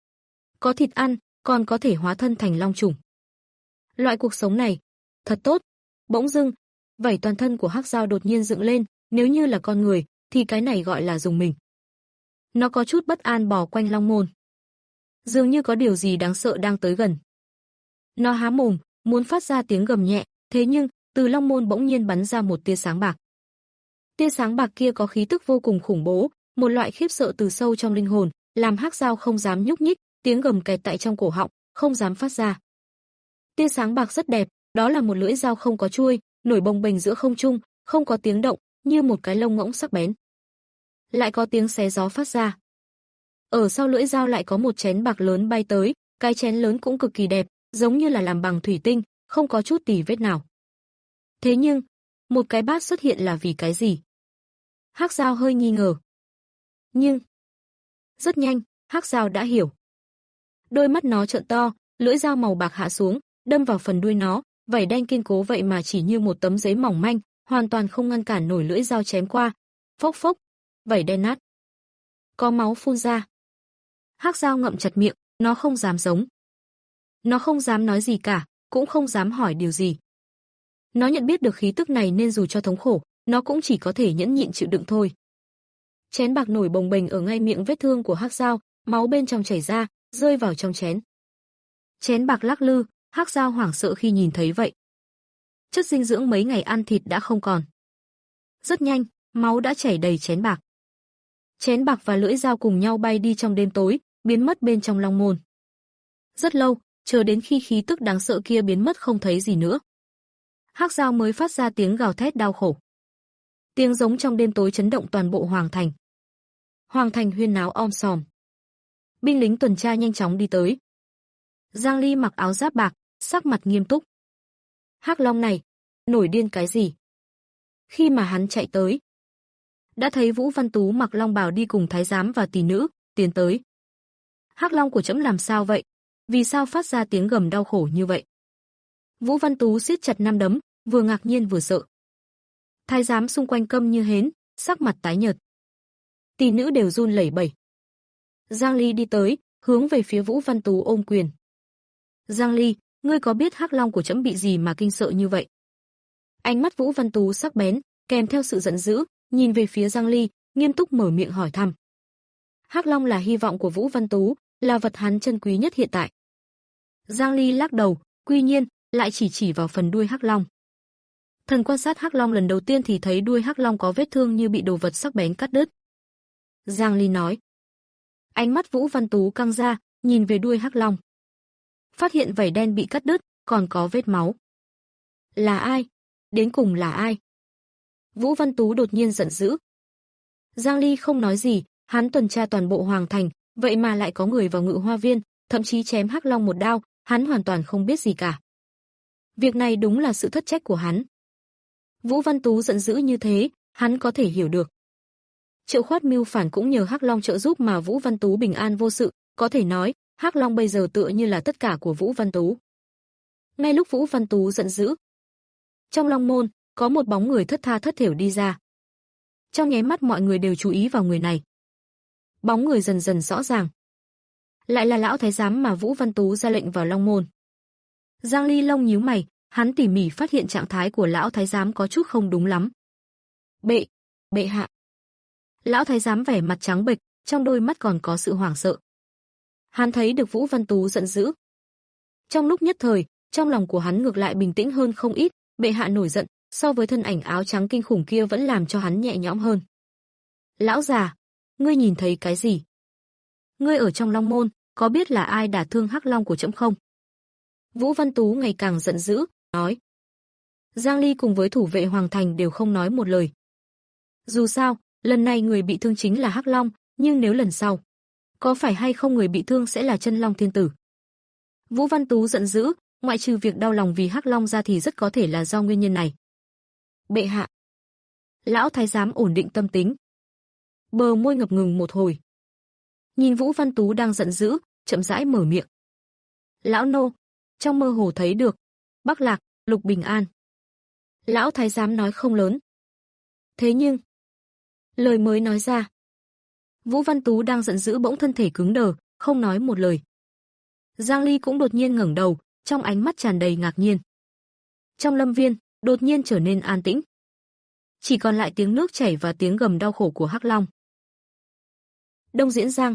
Có thịt ăn, còn có thể hóa thân thành long chủng. Loại cuộc sống này, thật tốt. Bỗng dưng, vảy toàn thân của Hắc Dao đột nhiên dựng lên, nếu như là con người, thì cái này gọi là dùng mình. Nó có chút bất an bò quanh long môn. Dường như có điều gì đáng sợ đang tới gần. Nó há mồm, muốn phát ra tiếng gầm nhẹ, thế nhưng, từ long môn bỗng nhiên bắn ra một tia sáng bạc. Tia sáng bạc kia có khí tức vô cùng khủng bố, một loại khiếp sợ từ sâu trong linh hồn, làm Hắc Dao không dám nhúc nhích, tiếng gầm kẹt tại trong cổ họng, không dám phát ra. Tia sáng bạc rất đẹp, đó là một lưỡi dao không có chuôi, nổi bồng bềnh giữa không trung, không có tiếng động, như một cái lông ngỗng sắc bén. Lại có tiếng xé gió phát ra. Ở sau lưỡi dao lại có một chén bạc lớn bay tới, cái chén lớn cũng cực kỳ đẹp, giống như là làm bằng thủy tinh, không có chút tì vết nào. Thế nhưng, một cái bát xuất hiện là vì cái gì? Hắc Dao hơi nghi ngờ. Nhưng, rất nhanh, Hắc Dao đã hiểu. Đôi mắt nó trợn to, lưỡi dao màu bạc hạ xuống, đâm vào phần đuôi nó, vảy đen kiên cố vậy mà chỉ như một tấm giấy mỏng manh, hoàn toàn không ngăn cản nổi lưỡi dao chém qua. Phốc phốc, vảy đen nát. Có máu phun ra. Hắc Dao ngậm chặt miệng, nó không dám giống. Nó không dám nói gì cả, cũng không dám hỏi điều gì. Nó nhận biết được khí tức này nên dù cho thống khổ, nó cũng chỉ có thể nhẫn nhịn chịu đựng thôi. Chén bạc nổi bồng bềnh ở ngay miệng vết thương của Hắc Dao, máu bên trong chảy ra, rơi vào trong chén. Chén bạc lắc lư, Hắc Dao hoảng sợ khi nhìn thấy vậy. Chất dinh dưỡng mấy ngày ăn thịt đã không còn. Rất nhanh, máu đã chảy đầy chén bạc. Chén bạc và lưỡi dao cùng nhau bay đi trong đêm tối, biến mất bên trong long môn. Rất lâu, chờ đến khi khí tức đáng sợ kia biến mất không thấy gì nữa. Hắc Dao mới phát ra tiếng gào thét đau khổ. Tiếng giống trong đêm tối chấn động toàn bộ hoàng thành. Hoàng thành huyên náo om sòm. Binh lính tuần tra nhanh chóng đi tới. Giang Ly mặc áo giáp bạc, sắc mặt nghiêm túc. Hắc Long này, nổi điên cái gì? Khi mà hắn chạy tới, đã thấy Vũ Văn Tú mặc long bào đi cùng thái giám và tỷ nữ, tiến tới. Hắc Long của trẫm làm sao vậy? Vì sao phát ra tiếng gầm đau khổ như vậy? Vũ Văn Tú siết chặt nắm đấm, vừa ngạc nhiên vừa sợ. Thái giám xung quanh câm như hến, sắc mặt tái nhợt. Tỷ nữ đều run lẩy bẩy. Giang Ly đi tới, hướng về phía Vũ Văn Tú ôm quyền. Giang Ly, ngươi có biết Hắc Long của trẫm bị gì mà kinh sợ như vậy? Ánh mắt Vũ Văn Tú sắc bén, kèm theo sự giận dữ, nhìn về phía Giang Ly, nghiêm túc mở miệng hỏi thăm. Hắc Long là hy vọng của Vũ Văn Tú, là vật hắn chân quý nhất hiện tại. Giang Ly lắc đầu, quy nhiên, lại chỉ chỉ vào phần đuôi Hắc Long. Thần quan sát Hắc Long lần đầu tiên thì thấy đuôi Hắc Long có vết thương như bị đồ vật sắc bén cắt đứt. Giang Ly nói. Ánh mắt Vũ Văn Tú căng ra, nhìn về đuôi Hắc Long. Phát hiện vảy đen bị cắt đứt, còn có vết máu. Là ai? Đến cùng là ai? Vũ Văn Tú đột nhiên giận dữ. Giang Ly không nói gì, hắn tuần tra toàn bộ hoàng thành, vậy mà lại có người vào Ngự Hoa Viên, thậm chí chém Hắc Long một đao, hắn hoàn toàn không biết gì cả. Việc này đúng là sự thất trách của hắn. Vũ Văn Tú giận dữ như thế, hắn có thể hiểu được. Triệu Khoát mưu phản cũng nhờ Hắc Long trợ giúp mà Vũ Văn Tú bình an vô sự, có thể nói, Hắc Long bây giờ tựa như là tất cả của Vũ Văn Tú. Ngay lúc Vũ Văn Tú giận dữ, trong Long môn, có một bóng người thất tha thất thểu đi ra. Trong nháy mắt mọi người đều chú ý vào người này. Bóng người dần dần rõ ràng. Lại là lão thái giám mà Vũ Văn Tú ra lệnh vào Long môn. Giang Ly lông nhíu mày, hắn tỉ mỉ phát hiện trạng thái của lão thái giám có chút không đúng lắm. Bệ, bệ hạ. Lão thái giám vẻ mặt trắng bệch, trong đôi mắt còn có sự hoảng sợ. Hắn thấy được Vũ Văn Tú giận dữ. Trong lúc nhất thời, trong lòng của hắn ngược lại bình tĩnh hơn không ít, bệ hạ nổi giận, so với thân ảnh áo trắng kinh khủng kia vẫn làm cho hắn nhẹ nhõm hơn. Lão già, ngươi nhìn thấy cái gì? Ngươi ở trong Long môn, có biết là ai đả thương Hắc Long của trẫm không? Vũ Văn Tú ngày càng giận dữ, nói. Giang Ly cùng với thủ vệ Hoàng Thành đều không nói một lời. Dù sao, lần này người bị thương chính là Hắc Long, nhưng nếu lần sau, có phải hay không người bị thương sẽ là Chân Long Thiên Tử. Vũ Văn Tú giận dữ, ngoại trừ việc đau lòng vì Hắc Long ra thì rất có thể là do nguyên nhân này. Bệ hạ. Lão thái giám ổn định tâm tính. Bờ môi ngập ngừng một hồi. Nhìn Vũ Văn Tú đang giận dữ, chậm rãi mở miệng. Lão nô, trong mơ hồ thấy được, Bắc Lạc, Lục Bình An. Lão thái giám nói không lớn. Thế nhưng, lời mới nói ra. Vũ Văn Tú đang giận dữ bỗng thân thể cứng đờ, không nói một lời. Giang Ly cũng đột nhiên ngẩng đầu, trong ánh mắt tràn đầy ngạc nhiên. Trong lâm viên, đột nhiên trở nên an tĩnh. Chỉ còn lại tiếng nước chảy và tiếng gầm đau khổ của Hắc Long. Đông Diễn Giang.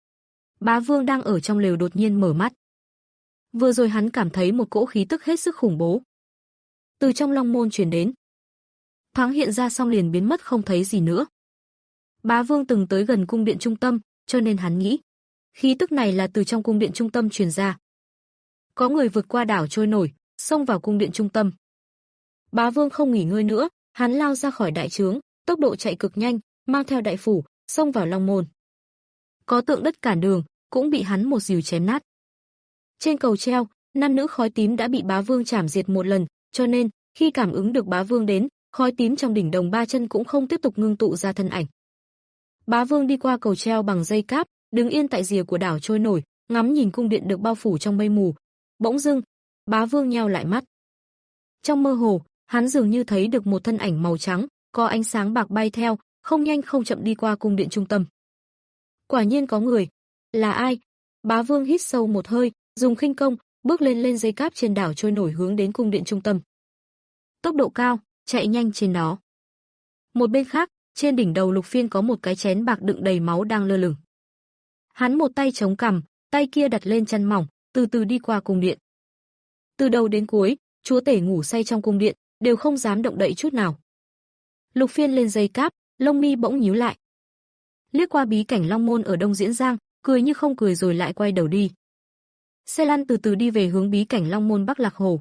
Bá Vương đang ở trong lều đột nhiên mở mắt. Vừa rồi hắn cảm thấy một cỗ khí tức hết sức khủng bố. Từ trong Long Môn truyền đến. Thoáng hiện ra xong liền biến mất không thấy gì nữa. Bá Vương từng tới gần cung điện trung tâm, cho nên hắn nghĩ. Khí tức này là từ trong cung điện trung tâm truyền ra. Có người vượt qua đảo trôi nổi, xông vào cung điện trung tâm. Bá Vương không nghỉ ngơi nữa, hắn lao ra khỏi đại trướng, tốc độ chạy cực nhanh, mang theo đại phủ, xông vào Long Môn. Có tượng đất cản đường, cũng bị hắn một dìu chém nát. Trên cầu treo, nam nữ khói tím đã bị Bá Vương chảm diệt một lần, cho nên, khi cảm ứng được Bá Vương đến, khói tím trong đỉnh đồng ba chân cũng không tiếp tục ngưng tụ ra thân ảnh. Bá Vương đi qua cầu treo bằng dây cáp, đứng yên tại rìa của đảo trôi nổi, ngắm nhìn cung điện được bao phủ trong mây mù. Bỗng dưng, Bá Vương nheo lại mắt. Trong mơ hồ, hắn dường như thấy được một thân ảnh màu trắng, có ánh sáng bạc bay theo, không nhanh không chậm đi qua cung điện trung tâm. Quả nhiên có người. Là ai? Bá Vương hít sâu một hơi, dùng khinh công, bước lên lên dây cáp trên đảo trôi nổi hướng đến cung điện trung tâm. Tốc độ cao, chạy nhanh trên đó. Một bên khác, trên đỉnh đầu Lục Phiên có một cái chén bạc đựng đầy máu đang lơ lửng. Hắn một tay chống cằm, tay kia đặt lên chăn mỏng, từ từ đi qua cung điện. Từ đầu đến cuối, chúa tể ngủ say trong cung điện, đều không dám động đậy chút nào. Lục Phiên lên dây cáp, lông mi bỗng nhíu lại. Liếc qua bí cảnh Long Môn ở Đông Diễn Giang, cười như không cười rồi lại quay đầu đi. Xe lăn từ từ đi về hướng bí cảnh Long Môn Bắc Lạc Hồ.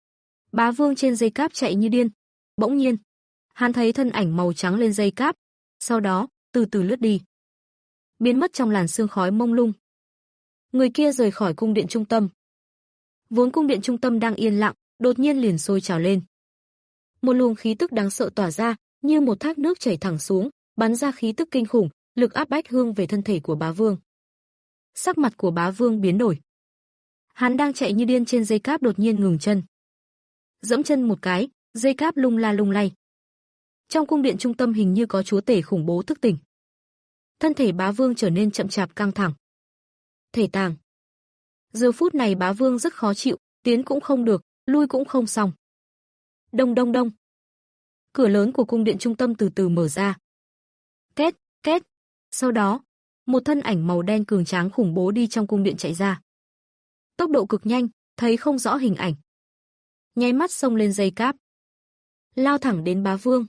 Bá Vương trên dây cáp chạy như điên. Bỗng nhiên, hắn thấy thân ảnh màu trắng lên dây cáp, sau đó, từ từ lướt đi. Biến mất trong làn sương khói mông lung. Người kia rời khỏi cung điện trung tâm. Vốn cung điện trung tâm đang yên lặng, đột nhiên liền sôi trào lên. Một luồng khí tức đáng sợ tỏa ra, như một thác nước chảy thẳng xuống, bắn ra khí tức kinh khủng, lực áp bách hướng về thân thể của Bá Vương. Sắc mặt của Bá Vương biến đổi. Hắn đang chạy như điên trên dây cáp đột nhiên ngừng chân. Dẫm chân một cái, dây cáp lung la lung lay. Trong cung điện trung tâm hình như có chúa tể khủng bố thức tỉnh. Thân thể Bá Vương trở nên chậm chạp căng thẳng. Thể tàng. Giờ phút này Bá Vương rất khó chịu, tiến cũng không được, lui cũng không xong. Đông đông đông. Cửa lớn của cung điện trung tâm từ từ mở ra. Két, két. Sau đó, một thân ảnh màu đen cường tráng khủng bố đi trong cung điện chạy ra. Tốc độ cực nhanh, thấy không rõ hình ảnh. Nháy mắt xông lên dây cáp. Lao thẳng đến Bá Vương.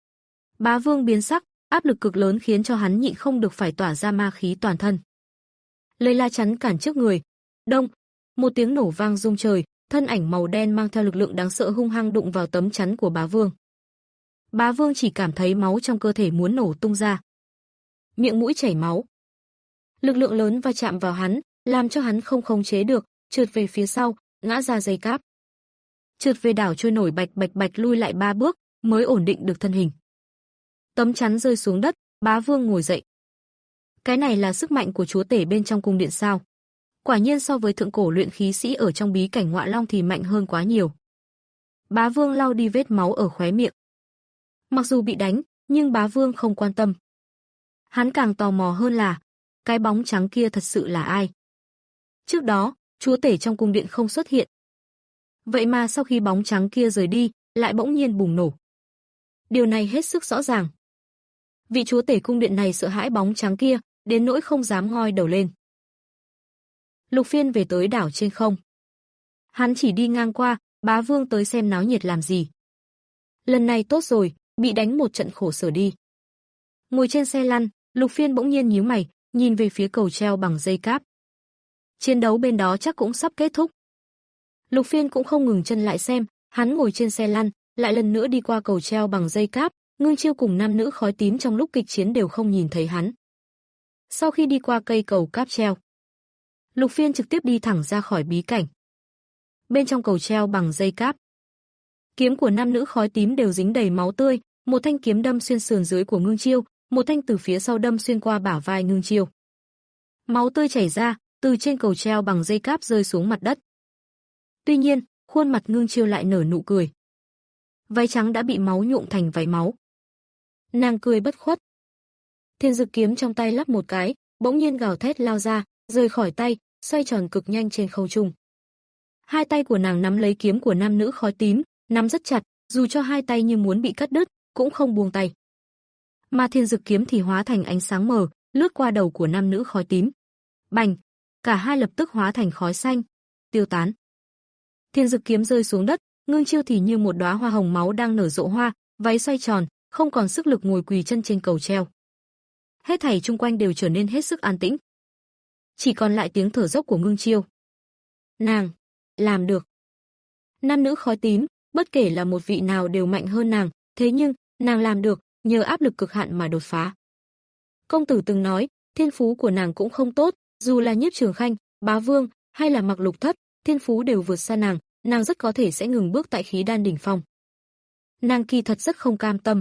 Bá Vương biến sắc, áp lực cực lớn khiến cho hắn nhịn không được phải tỏa ra ma khí toàn thân. Lấy la chắn cản trước người. Đông, một tiếng nổ vang rung trời, thân ảnh màu đen mang theo lực lượng đáng sợ hung hăng đụng vào tấm chắn của Bá Vương. Bá Vương chỉ cảm thấy máu trong cơ thể muốn nổ tung ra. Miệng mũi chảy máu. Lực lượng lớn va chạm vào hắn, làm cho hắn không khống chế được, trượt về phía sau, ngã ra dây cáp. Trượt về đảo trôi nổi bạch bạch bạch lui lại ba bước, mới ổn định được thân hình. Tấm chắn rơi xuống đất, Bá Vương ngồi dậy. Cái này là sức mạnh của chúa tể bên trong cung điện sao? Quả nhiên so với thượng cổ luyện khí sĩ ở trong bí cảnh Ngọa Long thì mạnh hơn quá nhiều. Bá Vương lau đi vết máu ở khóe miệng. Mặc dù bị đánh, nhưng Bá Vương không quan tâm. Hắn càng tò mò hơn là, cái bóng trắng kia thật sự là ai? Trước đó, chúa tể trong cung điện không xuất hiện. Vậy mà sau khi bóng trắng kia rời đi, lại bỗng nhiên bùng nổ. Điều này hết sức rõ ràng. Vị chúa tể cung điện này sợ hãi bóng trắng kia, đến nỗi không dám ngoi đầu lên. Lục Phiên về tới đảo trên không. Hắn chỉ đi ngang qua, Bá Vương tới xem náo nhiệt làm gì. Lần này tốt rồi, bị đánh một trận khổ sở đi. Ngồi trên xe lăn, Lục Phiên bỗng nhiên nhíu mày, nhìn về phía cầu treo bằng dây cáp. Chiến đấu bên đó chắc cũng sắp kết thúc. Lục Phiên cũng không ngừng chân lại xem, hắn ngồi trên xe lăn, lại lần nữa đi qua cầu treo bằng dây cáp, Ngưng Chiêu cùng nam nữ khói tím trong lúc kịch chiến đều không nhìn thấy hắn. Sau khi đi qua cây cầu cáp treo, Lục Phiên trực tiếp đi thẳng ra khỏi bí cảnh. Bên trong cầu treo bằng dây cáp, kiếm của nam nữ khói tím đều dính đầy máu tươi, một thanh kiếm đâm xuyên sườn dưới của Ngưng Chiêu, một thanh từ phía sau đâm xuyên qua bả vai Ngưng Chiêu. Máu tươi chảy ra, từ trên cầu treo bằng dây cáp rơi xuống mặt đất. Tuy nhiên, khuôn mặt Ngưng Chiêu lại nở nụ cười. Váy trắng đã bị máu nhuộm thành váy máu. Nàng cười bất khuất. Thiên Dực kiếm trong tay lắp một cái, bỗng nhiên gào thét lao ra, rời khỏi tay, xoay tròn cực nhanh trên không trung. Hai tay của nàng nắm lấy kiếm của nam nữ khói tím, nắm rất chặt, dù cho hai tay như muốn bị cắt đứt, cũng không buông tay. Mà Thiên Dực kiếm thì hóa thành ánh sáng mờ, lướt qua đầu của nam nữ khói tím. Bành, cả hai lập tức hóa thành khói xanh, tiêu tán. Thiên Dực kiếm rơi xuống đất, Ngưng Chiêu thì như một đóa hoa hồng máu đang nở rộ hoa, váy xoay tròn, không còn sức lực ngồi quỳ chân trên cầu treo. Hết thảy chung quanh đều trở nên hết sức an tĩnh. Chỉ còn lại tiếng thở dốc của Ngưng Chiêu. Nàng làm được. Nam nữ khói tím, bất kể là một vị nào đều mạnh hơn nàng, thế nhưng nàng làm được, nhờ áp lực cực hạn mà đột phá. Công tử từng nói, thiên phú của nàng cũng không tốt, dù là Nhiếp Trường Khanh, Bá Vương hay là Mặc Lục Thất, thiên phú đều vượt xa nàng, nàng rất có thể sẽ ngừng bước tại khí đan đỉnh phong. Nàng kỳ thật rất không cam tâm.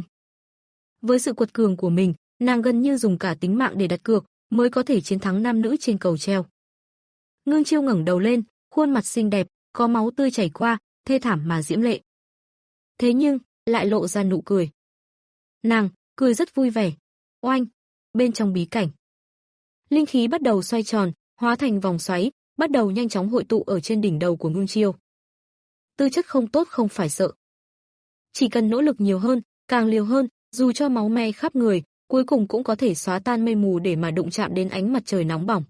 Với sự quật cường của mình, nàng gần như dùng cả tính mạng để đặt cược, mới có thể chiến thắng nam nữ trên cầu treo. Ngưng Chiêu ngẩng đầu lên, khuôn mặt xinh đẹp, có máu tươi chảy qua, thê thảm mà diễm lệ. Thế nhưng, lại lộ ra nụ cười. Nàng cười rất vui vẻ. Oanh, bên trong bí cảnh, linh khí bắt đầu xoay tròn, hóa thành vòng xoáy, bắt đầu nhanh chóng hội tụ ở trên đỉnh đầu của Ngưng Chiêu. Tư chất không tốt không phải sợ. Chỉ cần nỗ lực nhiều hơn, càng liều hơn, dù cho máu me khắp người, cuối cùng cũng có thể xóa tan mây mù để mà đụng chạm đến ánh mặt trời nóng bỏng.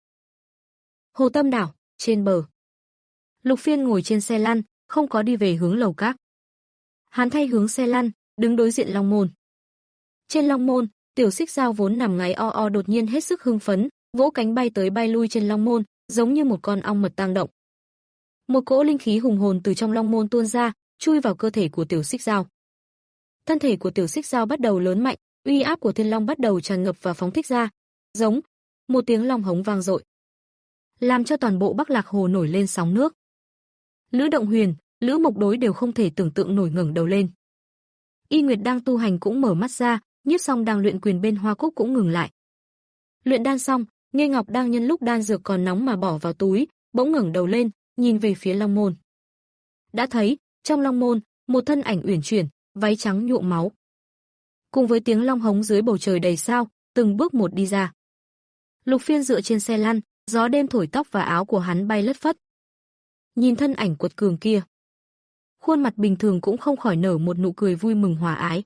Hồ Tâm đảo, trên bờ. Lục Phiên ngồi trên xe lăn, không có đi về hướng lầu các. Hắn thay hướng xe lăn, đứng đối diện Long Môn. Trên Long Môn, Tiểu Xích Dao vốn nằm ngáy o o đột nhiên hết sức hưng phấn, vỗ cánh bay tới bay lui trên Long Môn, giống như một con ong mật tang động. Một cỗ linh khí hùng hồn từ trong Long Môn tuôn ra, chui vào cơ thể của Tiểu Xích Dao. Thân thể của Tiểu Xích Dao bắt đầu lớn mạnh, uy áp của Thiên Long bắt đầu tràn ngập và phóng thích ra. Giống, một tiếng long hống vang dội, làm cho toàn bộ Bắc Lạc Hồ nổi lên sóng nước. Lữ Động Huyền, Lữ Mộc Đối đều không thể tưởng tượng nổi ngẩng đầu lên. Y Nguyệt đang tu hành cũng mở mắt ra, Nhiếp Song đang luyện quyền bên Hoa Cúc cũng ngừng lại. Luyện đan xong, Nghê Ngọc đang nhân lúc đan dược còn nóng mà bỏ vào túi, bỗng ngẩng đầu lên, nhìn về phía Long Môn. Đã thấy, trong Long Môn, một thân ảnh uyển chuyển, váy trắng nhuộm máu. Cùng với tiếng long hống dưới bầu trời đầy sao, từng bước một đi ra. Lục Phiên dựa trên xe lăn, gió đêm thổi tóc và áo của hắn bay lất phất. Nhìn thân ảnh quật cường kia, khuôn mặt bình thường cũng không khỏi nở một nụ cười vui mừng hòa ái.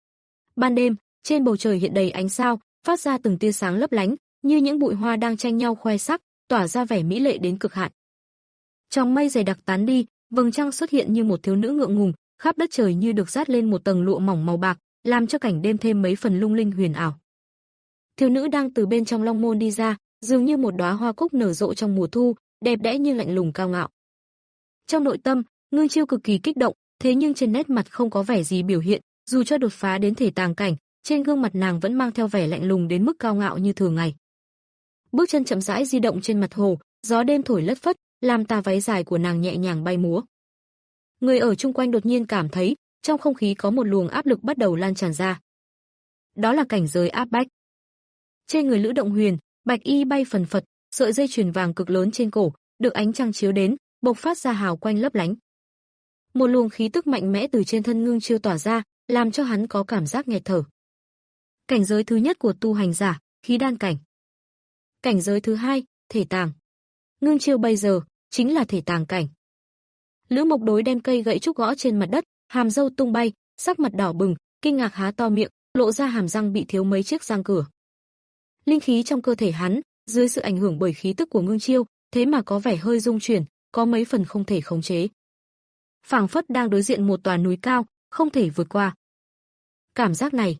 Ban đêm, trên bầu trời hiện đầy ánh sao, phát ra từng tia sáng lấp lánh, như những bụi hoa đang tranh nhau khoe sắc, tỏa ra vẻ mỹ lệ đến cực hạn. Trong mây dày đặc tán đi, vầng trăng xuất hiện như một thiếu nữ ngượng ngùng, khắp đất trời như được dát lên một tầng lụa mỏng màu bạc, làm cho cảnh đêm thêm mấy phần lung linh huyền ảo. Thiếu nữ đang từ bên trong Long Môn đi ra, dường như một đóa hoa cúc nở rộ trong mùa thu, đẹp đẽ nhưng lạnh lùng cao ngạo. Trong nội tâm, Ngưng Chiêu cực kỳ kích động, thế nhưng trên nét mặt không có vẻ gì biểu hiện, dù cho đột phá đến thể tàng cảnh, trên gương mặt nàng vẫn mang theo vẻ lạnh lùng đến mức cao ngạo như thường ngày. Bước chân chậm rãi di động trên mặt hồ, gió đêm thổi lất phất, làm tà váy dài của nàng nhẹ nhàng bay múa. Người ở chung quanh đột nhiên cảm thấy, trong không khí có một luồng áp lực bắt đầu lan tràn ra. Đó là cảnh giới áp bách. Trên người Lữ Động Huyền, bạch y bay phần phật, sợi dây chuyền vàng cực lớn trên cổ, được ánh trăng chiếu đến, bộc phát ra hào quang lấp lánh. Một luồng khí tức mạnh mẽ từ trên thân Ngưng Chiêu tỏa ra, làm cho hắn có cảm giác nghẹt thở. Cảnh giới thứ nhất của tu hành giả, khí đan cảnh. Cảnh giới thứ hai, thể tàng. Ngưng Chiêu bây giờ chính là thể tàng cảnh. Lữ Mộc Đối đem cây gậy trúc gõ trên mặt đất, hàm râu tung bay, sắc mặt đỏ bừng, kinh ngạc há to miệng, lộ ra hàm răng bị thiếu mấy chiếc răng cửa. Linh khí trong cơ thể hắn, dưới sự ảnh hưởng bởi khí tức của Ngưng Chiêu, thế mà có vẻ hơi rung chuyển, có mấy phần không thể khống chế. Phảng phất đang đối diện một tòa núi cao, không thể vượt qua. Cảm giác này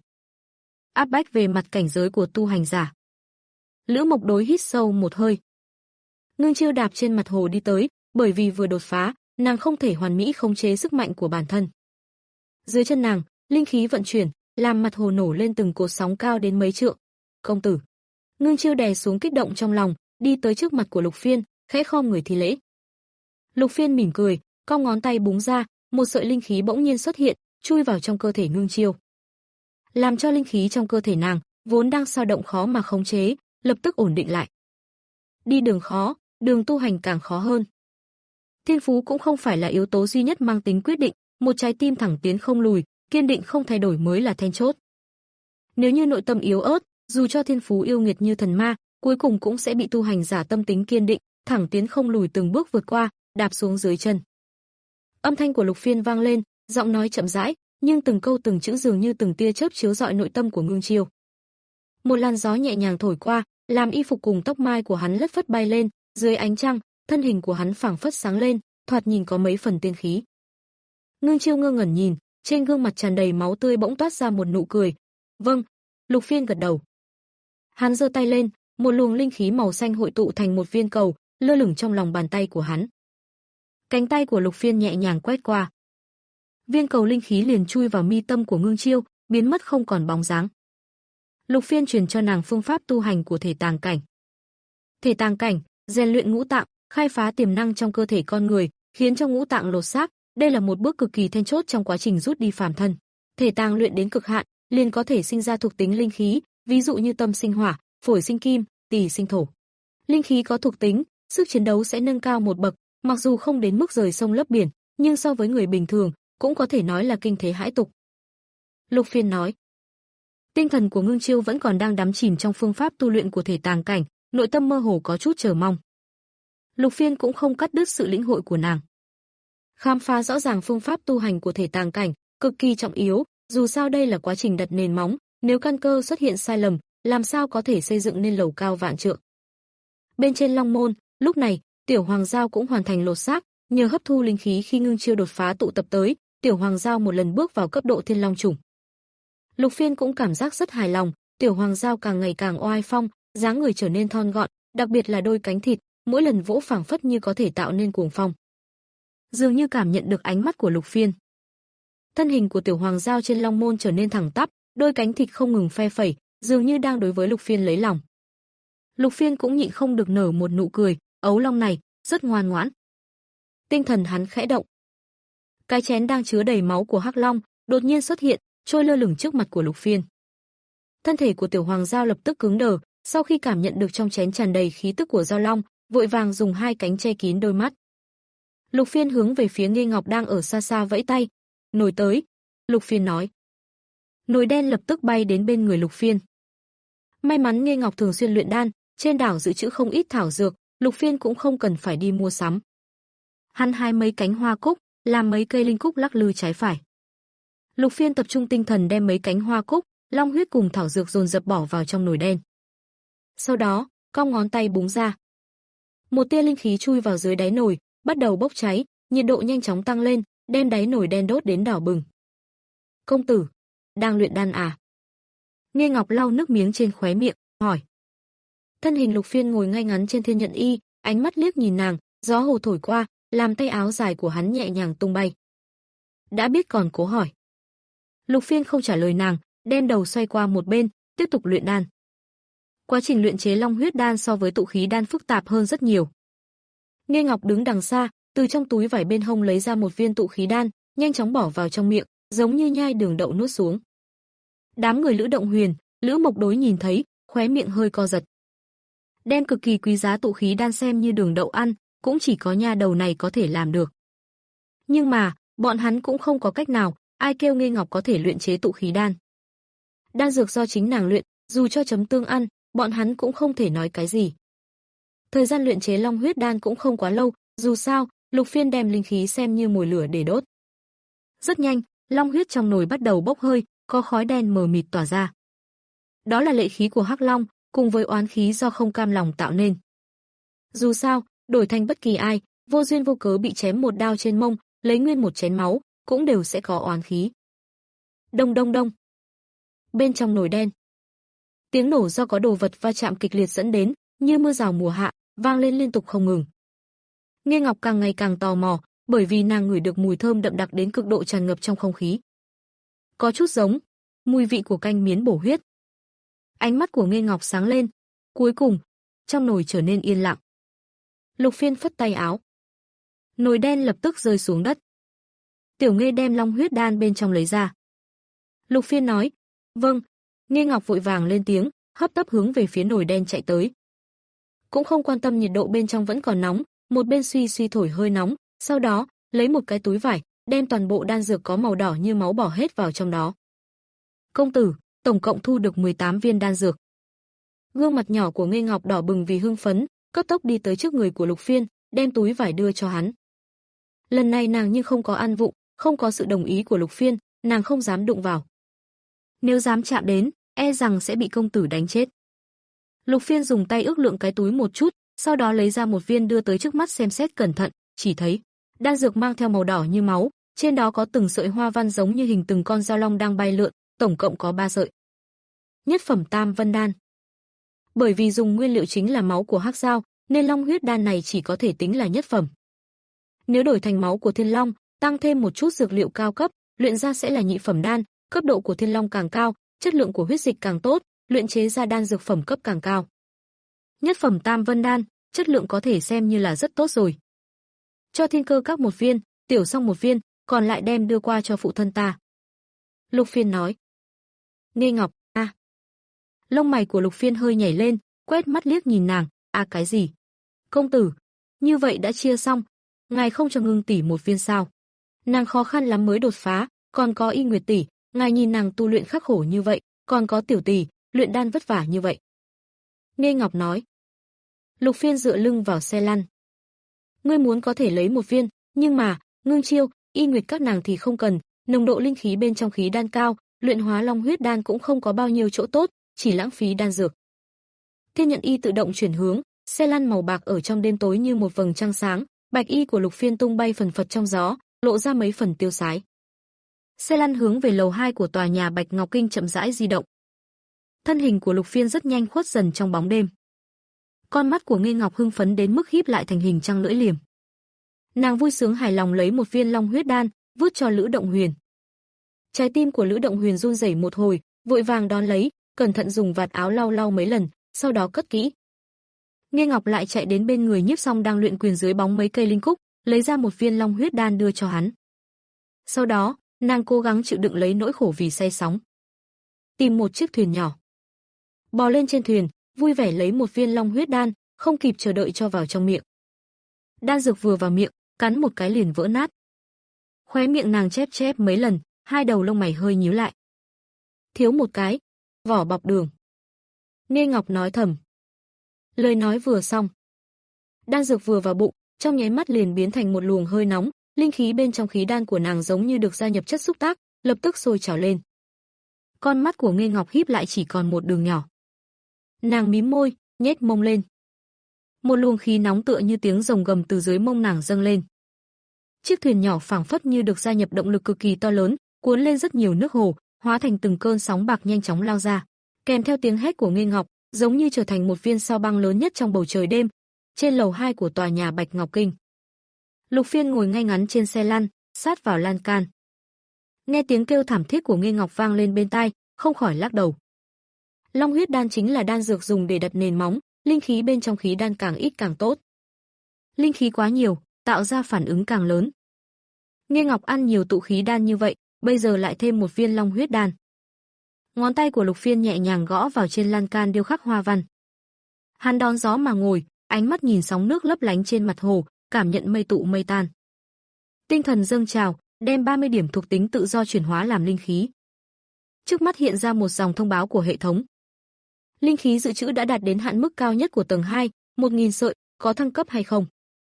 áp bách về mặt cảnh giới của tu hành giả. Lữ Mộc Đối hít sâu một hơi. Ngưng Chiêu đạp trên mặt hồ đi tới, bởi vì vừa đột phá, nàng không thể hoàn mỹ khống chế sức mạnh của bản thân. Dưới chân nàng, linh khí vận chuyển, làm mặt hồ nổ lên từng cột sóng cao đến mấy trượng. "Công tử." Ngưng Chiêu đè xuống kích động trong lòng, đi tới trước mặt của Lục Phiên, khẽ khom người thi lễ. Lục Phiên mỉm cười, cong ngón tay búng ra, một sợi linh khí bỗng nhiên xuất hiện, chui vào trong cơ thể Ngưng Chiêu, làm cho linh khí trong cơ thể nàng vốn đang dao động khó mà khống chế, lập tức ổn định lại. Đi đường khó, đường tu hành càng khó hơn. Thiên phú cũng không phải là yếu tố duy nhất mang tính quyết định, một trái tim thẳng tiến không lùi, kiên định không thay đổi mới là then chốt. Nếu như nội tâm yếu ớt, dù cho thiên phú yêu nghiệt như thần ma, cuối cùng cũng sẽ bị tu hành giả tâm tính kiên định, thẳng tiến không lùi từng bước vượt qua, đạp xuống dưới chân. Âm thanh của Lục Phiên vang lên, giọng nói chậm rãi, nhưng từng câu từng chữ dường như từng tia chớp chiếu rọi nội tâm của Ngưng Chiêu. Một làn gió nhẹ nhàng thổi qua, làm y phục cùng tóc mai của hắn lất phất bay lên, dưới ánh trăng, thân hình của hắn phảng phất sáng lên, thoạt nhìn có mấy phần tiên khí. Ngưng Chiêu ngơ ngẩn nhìn, trên gương mặt tràn đầy máu tươi bỗng toát ra một nụ cười. "Vâng." Lục Phiên gật đầu. Hắn giơ tay lên, một luồng linh khí màu xanh hội tụ thành một viên cầu, lơ lửng trong lòng bàn tay của hắn. Cánh tay của Lục Phiên nhẹ nhàng quét qua. Viên cầu linh khí liền chui vào mi tâm của Ngưng Chiêu, biến mất không còn bóng dáng. Lục Phiên truyền cho nàng phương pháp tu hành của thể tàng cảnh. Thể tàng cảnh, rèn luyện ngũ tạng, khai phá tiềm năng trong cơ thể con người, khiến cho ngũ tạng lột xác, đây là một bước cực kỳ then chốt trong quá trình rút đi phàm thân. Thể tàng luyện đến cực hạn, liền có thể sinh ra thuộc tính linh khí, ví dụ như tâm sinh hỏa, phổi sinh kim, tỳ sinh thổ. Linh khí có thuộc tính, sức chiến đấu sẽ nâng cao một bậc, mặc dù không đến mức rời sông lấp biển, nhưng so với người bình thường, cũng có thể nói là kinh thế hãi tục. Lục Phiên nói. Tinh thần của Ngưng Chiêu vẫn còn đang đắm chìm trong phương pháp tu luyện của thể tàng cảnh, nội tâm mơ hồ có chút chờ mong. Lục Phiên cũng không cắt đứt sự lĩnh hội của nàng. Khám phá rõ ràng phương pháp tu hành của thể tàng cảnh, cực kỳ trọng yếu, dù sao đây là quá trình đặt nền móng, nếu căn cơ xuất hiện sai lầm, làm sao có thể xây dựng nên lầu cao vạn trượng. Bên trên Long Môn, lúc này, Tiểu Hoàng Giao cũng hoàn thành lột xác, nhờ hấp thu linh khí khi Ngưng Chiêu đột phá tụ tập tới, Tiểu Hoàng Giao một lần bước vào cấp độ Thiên Long chủng. Lục Phiên cũng cảm giác rất hài lòng, Tiểu Hoàng Giao càng ngày càng oai phong, dáng người trở nên thon gọn, đặc biệt là đôi cánh thịt, mỗi lần vỗ phảng phất như có thể tạo nên cuồng phong. Dường như cảm nhận được ánh mắt của Lục Phiên. Thân hình của Tiểu Hoàng Giao trên Long Môn trở nên thẳng tắp, đôi cánh thịt không ngừng phe phẩy, dường như đang đối với Lục Phiên lấy lòng. Lục Phiên cũng nhịn không được nở một nụ cười, ấu long này, rất ngoan ngoãn. Tinh thần hắn khẽ động. Cái chén đang chứa đầy máu của Hắc Long, đột nhiên xuất hiện, trôi lơ lửng trước mặt của Lục Phiên. Thân thể của Tiểu Hoàng Giao lập tức cứng đờ, sau khi cảm nhận được trong chén tràn đầy khí tức của Giao Long, vội vàng dùng hai cánh che kín đôi mắt. Lục Phiên hướng về phía Nghê Ngọc đang ở xa xa vẫy tay. "Nồi tới." Lục Phiên nói. Nồi đen lập tức bay đến bên người Lục Phiên. May mắn Nghê Ngọc thường xuyên luyện đan, trên đảo dự trữ không ít thảo dược, Lục Phiên cũng không cần phải đi mua sắm. Hắn hái mấy cánh hoa cúc, làm mấy cây linh cúc lắc lư trái phải. Lục Phiên tập trung tinh thần đem mấy cánh hoa cúc, long huyết cùng thảo dược dồn dập bỏ vào trong nồi đen. Sau đó, cong ngón tay búng ra. Một tia linh khí chui vào dưới đáy nồi, bắt đầu bốc cháy, nhiệt độ nhanh chóng tăng lên, đem đáy nồi đen đốt đến đỏ bừng. "Công tử, đang luyện đan à?" Nghê Ngọc lau nước miếng trên khóe miệng, hỏi. Thân hình Lục Phiên ngồi ngay ngắn trên thiên nhận y, ánh mắt liếc nhìn nàng, gió hồ thổi qua, làm tay áo dài của hắn nhẹ nhàng tung bay. Đã biết còn cố hỏi. Lục Phiên không trả lời nàng, đem đầu xoay qua một bên, tiếp tục luyện đan. Quá trình luyện chế long huyết đan so với tụ khí đan phức tạp hơn rất nhiều. Nghê Ngọc đứng đằng xa, từ trong túi vải bên hông lấy ra một viên tụ khí đan, nhanh chóng bỏ vào trong miệng, giống như nhai đường đậu nuốt xuống. Đám người Lữ Động Huyền, Lữ Mộc Đối nhìn thấy, khóe miệng hơi co giật. Đem cực kỳ quý giá tụ khí đan xem như đường đậu ăn, cũng chỉ có nha đầu này có thể làm được. Nhưng mà, bọn hắn cũng không có cách nào, ai kêu Nghê Ngọc có thể luyện chế tụ khí đan. Đan dược do chính nàng luyện, dù cho chấm tương ăn, bọn hắn cũng không thể nói cái gì. Thời gian luyện chế long huyết đan cũng không quá lâu, dù sao, Lục Phiên đem linh khí xem như mồi lửa để đốt. Rất nhanh, long huyết trong nồi bắt đầu bốc hơi, có khói đen mờ mịt tỏa ra. Đó là lệ khí của Hắc Long, cùng với oán khí do không cam lòng tạo nên. Dù sao, đổi thành bất kỳ ai, vô duyên vô cớ bị chém một đao trên mông, lấy nguyên một chén máu, cũng đều sẽ có oán khí. Đông đông đông. Bên trong nồi đen, tiếng nổ do có đồ vật va chạm kịch liệt dẫn đến, như mưa rào mùa hạ, vang lên liên tục không ngừng. Nghe Ngọc càng ngày càng tò mò, bởi vì nàng ngửi được mùi thơm đậm đặc đến cực độ tràn ngập trong không khí. Có chút giống mùi vị của canh miến bổ huyết. Ánh mắt của Nghe Ngọc sáng lên, cuối cùng, trong nồi trở nên yên lặng. Lục Phiên phất tay áo. Nồi đen lập tức rơi xuống đất. Tiểu Nghê đem long huyết đan bên trong lấy ra. Lục Phiên nói, vâng. Nghe Ngọc vội vàng lên tiếng, hấp tấp hướng về phía nồi đen chạy tới. Cũng không quan tâm nhiệt độ bên trong vẫn còn nóng, một bên suy suy thổi hơi nóng, sau đó, lấy một cái túi vải, đem toàn bộ đan dược có màu đỏ như máu bỏ hết vào trong đó. Công tử, tổng cộng thu được mười tám viên đan dược. Gương mặt nhỏ của Nghe Ngọc đỏ bừng vì hưng phấn, cấp tốc đi tới trước người của Lục Phiên, đem túi vải đưa cho hắn. Lần này nàng như không có ăn vụng, không có sự đồng ý của Lục Phiên, nàng không dám đụng vào. Nếu dám chạm đến, e rằng sẽ bị công tử đánh chết. Lục Phiên dùng tay ước lượng cái túi một chút, sau đó lấy ra một viên đưa tới trước mắt xem xét cẩn thận, chỉ thấy đan dược mang theo màu đỏ như máu, trên đó có từng sợi hoa văn giống như hình từng con dao long đang bay lượn, tổng cộng có ba sợi. Nhất phẩm Tam Vân đan. Bởi vì dùng nguyên liệu chính là máu của hắc dao, nên long huyết đan này chỉ có thể tính là nhất phẩm. Nếu đổi thành máu của thiên long, tăng thêm một chút dược liệu cao cấp, luyện ra sẽ là nhị phẩm đan, cấp độ của thiên long càng cao, chất lượng của huyết dịch càng tốt, luyện chế ra đan dược phẩm cấp càng cao. Nhất phẩm Tam Vân đan, chất lượng có thể xem như là rất tốt rồi. Cho Thiên Cơ Các một viên, Tiểu Song một viên, còn lại đem đưa qua cho phụ thân ta. Lục Phiên nói. Nghe Ngọc, a. À. Lông mày của Lục Phiên hơi nhảy lên, quét mắt liếc nhìn nàng, a à, cái gì? Công tử, như vậy đã chia xong, ngài không cho Ngưng tỷ một viên sao? Nàng khó khăn lắm mới đột phá, còn có Y Nguyệt tỷ, ngài nhìn nàng tu luyện khắc khổ như vậy, còn có Tiểu tỷ, luyện đan vất vả như vậy. Nghe Ngọc nói. Lục Phiên dựa lưng vào xe lăn. Ngươi muốn có thể lấy một viên, nhưng mà, Ngưng Chiêu, Y Nguyệt các nàng thì không cần, nồng độ linh khí bên trong khí đan cao, luyện hóa long huyết đan cũng không có bao nhiêu chỗ tốt, chỉ lãng phí đan dược. Thiên Nhận Y tự động chuyển hướng, xe lăn màu bạc ở trong đêm tối như một vầng trăng sáng, bạch y của Lục Phiên tung bay phần phật trong gió, lộ ra mấy phần tiêu sái. Xe lăn hướng về lầu hai của tòa nhà Bạch Ngọc Kinh chậm rãi di động. Thân hình của Lục Phiên rất nhanh khuất dần trong bóng đêm. Con mắt của Nghe Ngọc hưng phấn đến mức híp lại thành hình trăng lưỡi liềm. Nàng vui sướng hài lòng lấy một viên long huyết đan, vứt cho Lữ Động Huyền. Trái tim của Lữ Động Huyền run rẩy một hồi, vội vàng đón lấy, cẩn thận dùng vạt áo lau lau mấy lần, sau đó cất kỹ. Nghe Ngọc lại chạy đến bên người Nhiếp Song đang luyện quyền dưới bóng mấy cây linh cúc, lấy ra một viên long huyết đan đưa cho hắn. Sau đó, nàng cố gắng chịu đựng lấy nỗi khổ vì say sóng. Tìm một chiếc thuyền nhỏ. Bò lên trên thuyền, vui vẻ lấy một viên long huyết đan, không kịp chờ đợi cho vào trong miệng. Đan dược vừa vào miệng, cắn một cái liền vỡ nát. Khóe miệng nàng chép chép mấy lần, hai đầu lông mày hơi nhíu lại. Thiếu một cái, vỏ bọc đường. Nghe Ngọc nói thầm. Lời nói vừa xong. Đan dược vừa vào bụng, trong nháy mắt liền biến thành một luồng hơi nóng, linh khí bên trong khí đan của nàng giống như được gia nhập chất xúc tác, lập tức sôi trào lên. Con mắt của Nghe Ngọc híp lại chỉ còn một đường nhỏ. Nàng mím môi, nhếch mông lên. Một luồng khí nóng tựa như tiếng rồng gầm từ dưới mông nàng dâng lên. Chiếc thuyền nhỏ phảng phất như được gia nhập động lực cực kỳ to lớn, cuốn lên rất nhiều nước hồ, hóa thành từng cơn sóng bạc nhanh chóng lao ra, kèm theo tiếng hét của Nghe Ngọc, giống như trở thành một viên sao băng lớn nhất trong bầu trời đêm, trên lầu hai của tòa nhà Bạch Ngọc Kinh. Lục Phiên ngồi ngay ngắn trên xe lăn, sát vào lan can. Nghe tiếng kêu thảm thiết của Nghe Ngọc vang lên bên tai, không khỏi lắc đầu. Long huyết đan chính là đan dược dùng để đặt nền móng, linh khí bên trong khí đan càng ít càng tốt. Linh khí quá nhiều, tạo ra phản ứng càng lớn. Nghe Ngọc ăn nhiều tụ khí đan như vậy, bây giờ lại thêm một viên long huyết đan. Ngón tay của Lục Phiên nhẹ nhàng gõ vào trên lan can điêu khắc hoa văn. Hắn đón gió mà ngồi, ánh mắt nhìn sóng nước lấp lánh trên mặt hồ, cảm nhận mây tụ mây tan. Tinh thần dâng trào, đem ba mươi điểm thuộc tính tự do chuyển hóa làm linh khí. Trước mắt hiện ra một dòng thông báo của hệ thống. Linh khí dự trữ đã đạt đến hạn mức cao nhất của tầng hai, một nghìn sợi, có thăng cấp hay không?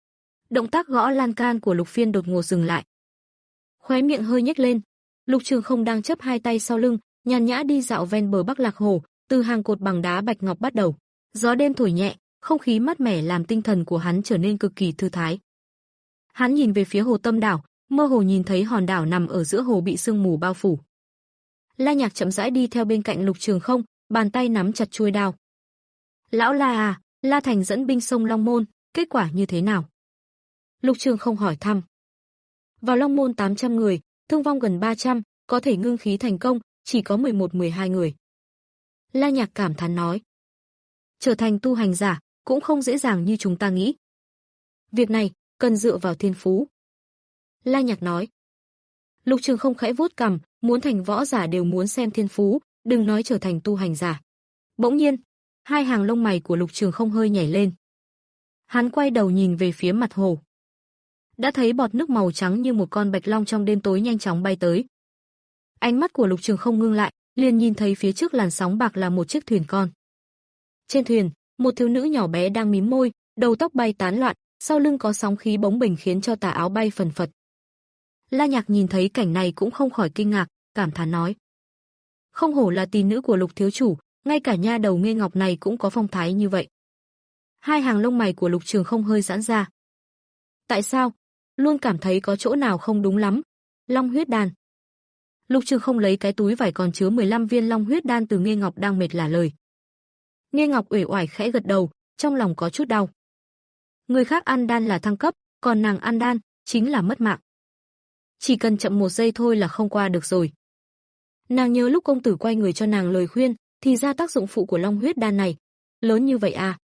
Động tác gõ lan can của Lục Phiên đột ngột dừng lại. Khóe miệng hơi nhếch lên, Lục Trường Không đang chấp hai tay sau lưng, nhàn nhã đi dạo ven bờ Bắc Lạc Hồ, từ hàng cột bằng đá bạch ngọc bắt đầu. Gió đêm thổi nhẹ, không khí mát mẻ làm tinh thần của hắn trở nên cực kỳ thư thái. Hắn nhìn về phía hồ Tâm đảo, mơ hồ nhìn thấy hòn đảo nằm ở giữa hồ bị sương mù bao phủ. La Nhạc chậm rãi đi theo bên cạnh Lục Trường Không, bàn tay nắm chặt chuôi đao. "Lão La à, La Thành dẫn binh sông Long Môn, kết quả như thế nào? Lục Trường không hỏi thăm. Vào Long Môn tám trăm người, thương vong gần ba trăm, có thể ngưng khí thành công, chỉ có mười một mười hai người. La Nhạc cảm thán nói. Trở thành tu hành giả, cũng không dễ dàng như chúng ta nghĩ. Việc này, cần dựa vào thiên phú. La Nhạc nói. Lục Trường không khẽ vuốt cằm, muốn thành võ giả đều muốn xem thiên phú, đừng nói trở thành tu hành giả. Bỗng nhiên, hai hàng lông mày của Lục Trường không hơi nhảy lên. Hắn quay đầu nhìn về phía mặt hồ. Đã thấy bọt nước màu trắng như một con bạch long trong đêm tối nhanh chóng bay tới. Ánh mắt của Lục Trường không ngưng lại, liền nhìn thấy phía trước làn sóng bạc là một chiếc thuyền con. Trên thuyền, một thiếu nữ nhỏ bé đang mím môi, đầu tóc bay tán loạn, sau lưng có sóng khí bóng bềnh khiến cho tà áo bay phần phật. La Nhạc nhìn thấy cảnh này cũng không khỏi kinh ngạc, cảm thán nói. Không hổ là tỷ nữ của Lục thiếu chủ, ngay cả nha đầu Nghê Ngọc này cũng có phong thái như vậy. Hai hàng lông mày của Lục Trường không hơi giãn ra. Tại sao? Luôn cảm thấy có chỗ nào không đúng lắm. Long huyết đan. Lục Trường không lấy cái túi vải còn chứa mười lăm viên long huyết đan từ Nghê Ngọc đang mệt lả lời. Nghê Ngọc uể oải khẽ gật đầu, trong lòng có chút đau. Người khác ăn đan là thăng cấp, còn nàng ăn đan chính là mất mạng. Chỉ cần chậm một giây thôi là không qua được rồi. Nàng nhớ lúc công tử quay người cho nàng lời khuyên, thì ra tác dụng phụ của long huyết đan này lớn như vậy à?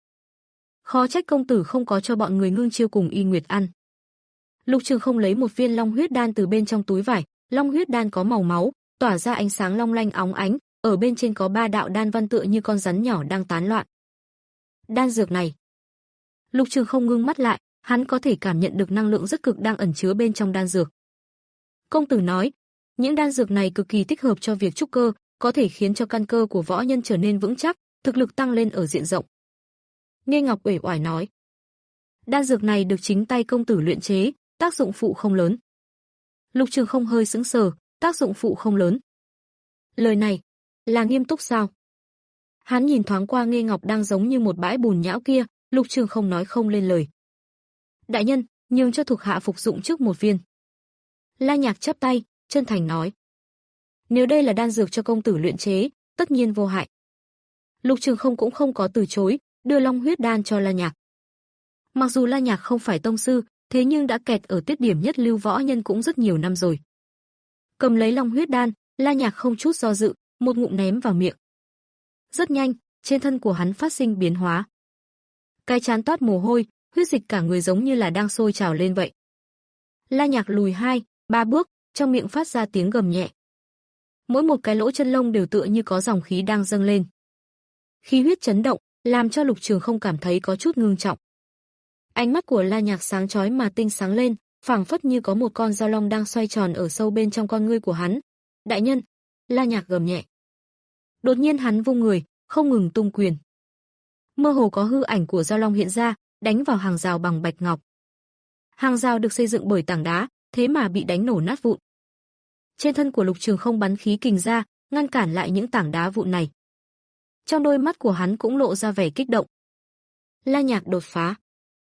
Khó trách công tử không có cho bọn người Ngưng Chiêu cùng Y Nguyệt ăn. Lục Trường không lấy một viên long huyết đan từ bên trong túi vải, long huyết đan có màu máu, tỏa ra ánh sáng long lanh óng ánh, ở bên trên có ba đạo đan văn tựa như con rắn nhỏ đang tán loạn. Đan dược này. Lục Trường không ngưng mắt lại, hắn có thể cảm nhận được năng lượng rất cực đang ẩn chứa bên trong đan dược. Công tử nói, những đan dược này cực kỳ thích hợp cho việc trúc cơ, có thể khiến cho căn cơ của võ nhân trở nên vững chắc, thực lực tăng lên ở diện rộng. Nghê Ngọc uể oải nói. Đan dược này được chính tay công tử luyện chế, tác dụng phụ không lớn. Lục Trường không hơi sững sờ, tác dụng phụ không lớn. Lời này là nghiêm túc sao? Hắn nhìn thoáng qua Nghê Ngọc đang giống như một bãi bùn nhão kia, Lục Trường không nói không lên lời. Đại nhân, nhường cho thuộc hạ phục dụng trước một viên. La Nhạc chắp tay, chân thành nói. Nếu đây là đan dược cho công tử luyện chế, tất nhiên vô hại. Lục Trường không cũng không có từ chối, đưa long huyết đan cho La Nhạc. Mặc dù La Nhạc không phải tông sư, thế nhưng đã kẹt ở tiết điểm nhất lưu võ nhân cũng rất nhiều năm rồi. Cầm lấy long huyết đan, La Nhạc không chút do dự, một ngụm ném vào miệng. Rất nhanh, trên thân của hắn phát sinh biến hóa. Cái trán toát mồ hôi, huyết dịch cả người giống như là đang sôi trào lên vậy. La Nhạc lùi hai, ba bước, trong miệng phát ra tiếng gầm nhẹ. Mỗi một cái lỗ chân lông đều tựa như có dòng khí đang dâng lên. Khí huyết chấn động, làm cho Lục Trường không cảm thấy có chút ngưng trọng. Ánh mắt của La Nhạc sáng chói mà tinh sáng lên, phảng phất như có một con dao long đang xoay tròn ở sâu bên trong con ngươi của hắn. Đại nhân, La Nhạc gầm nhẹ. Đột nhiên hắn vung người, không ngừng tung quyền. Mơ hồ có hư ảnh của dao long hiện ra, đánh vào hàng rào bằng bạch ngọc. Hàng rào được xây dựng bởi tảng đá, thế mà bị đánh nổ nát vụn. Trên thân của Lục Trường không bắn khí kình ra, ngăn cản lại những tảng đá vụn này. Trong đôi mắt của hắn cũng lộ ra vẻ kích động. La Nhạc đột phá.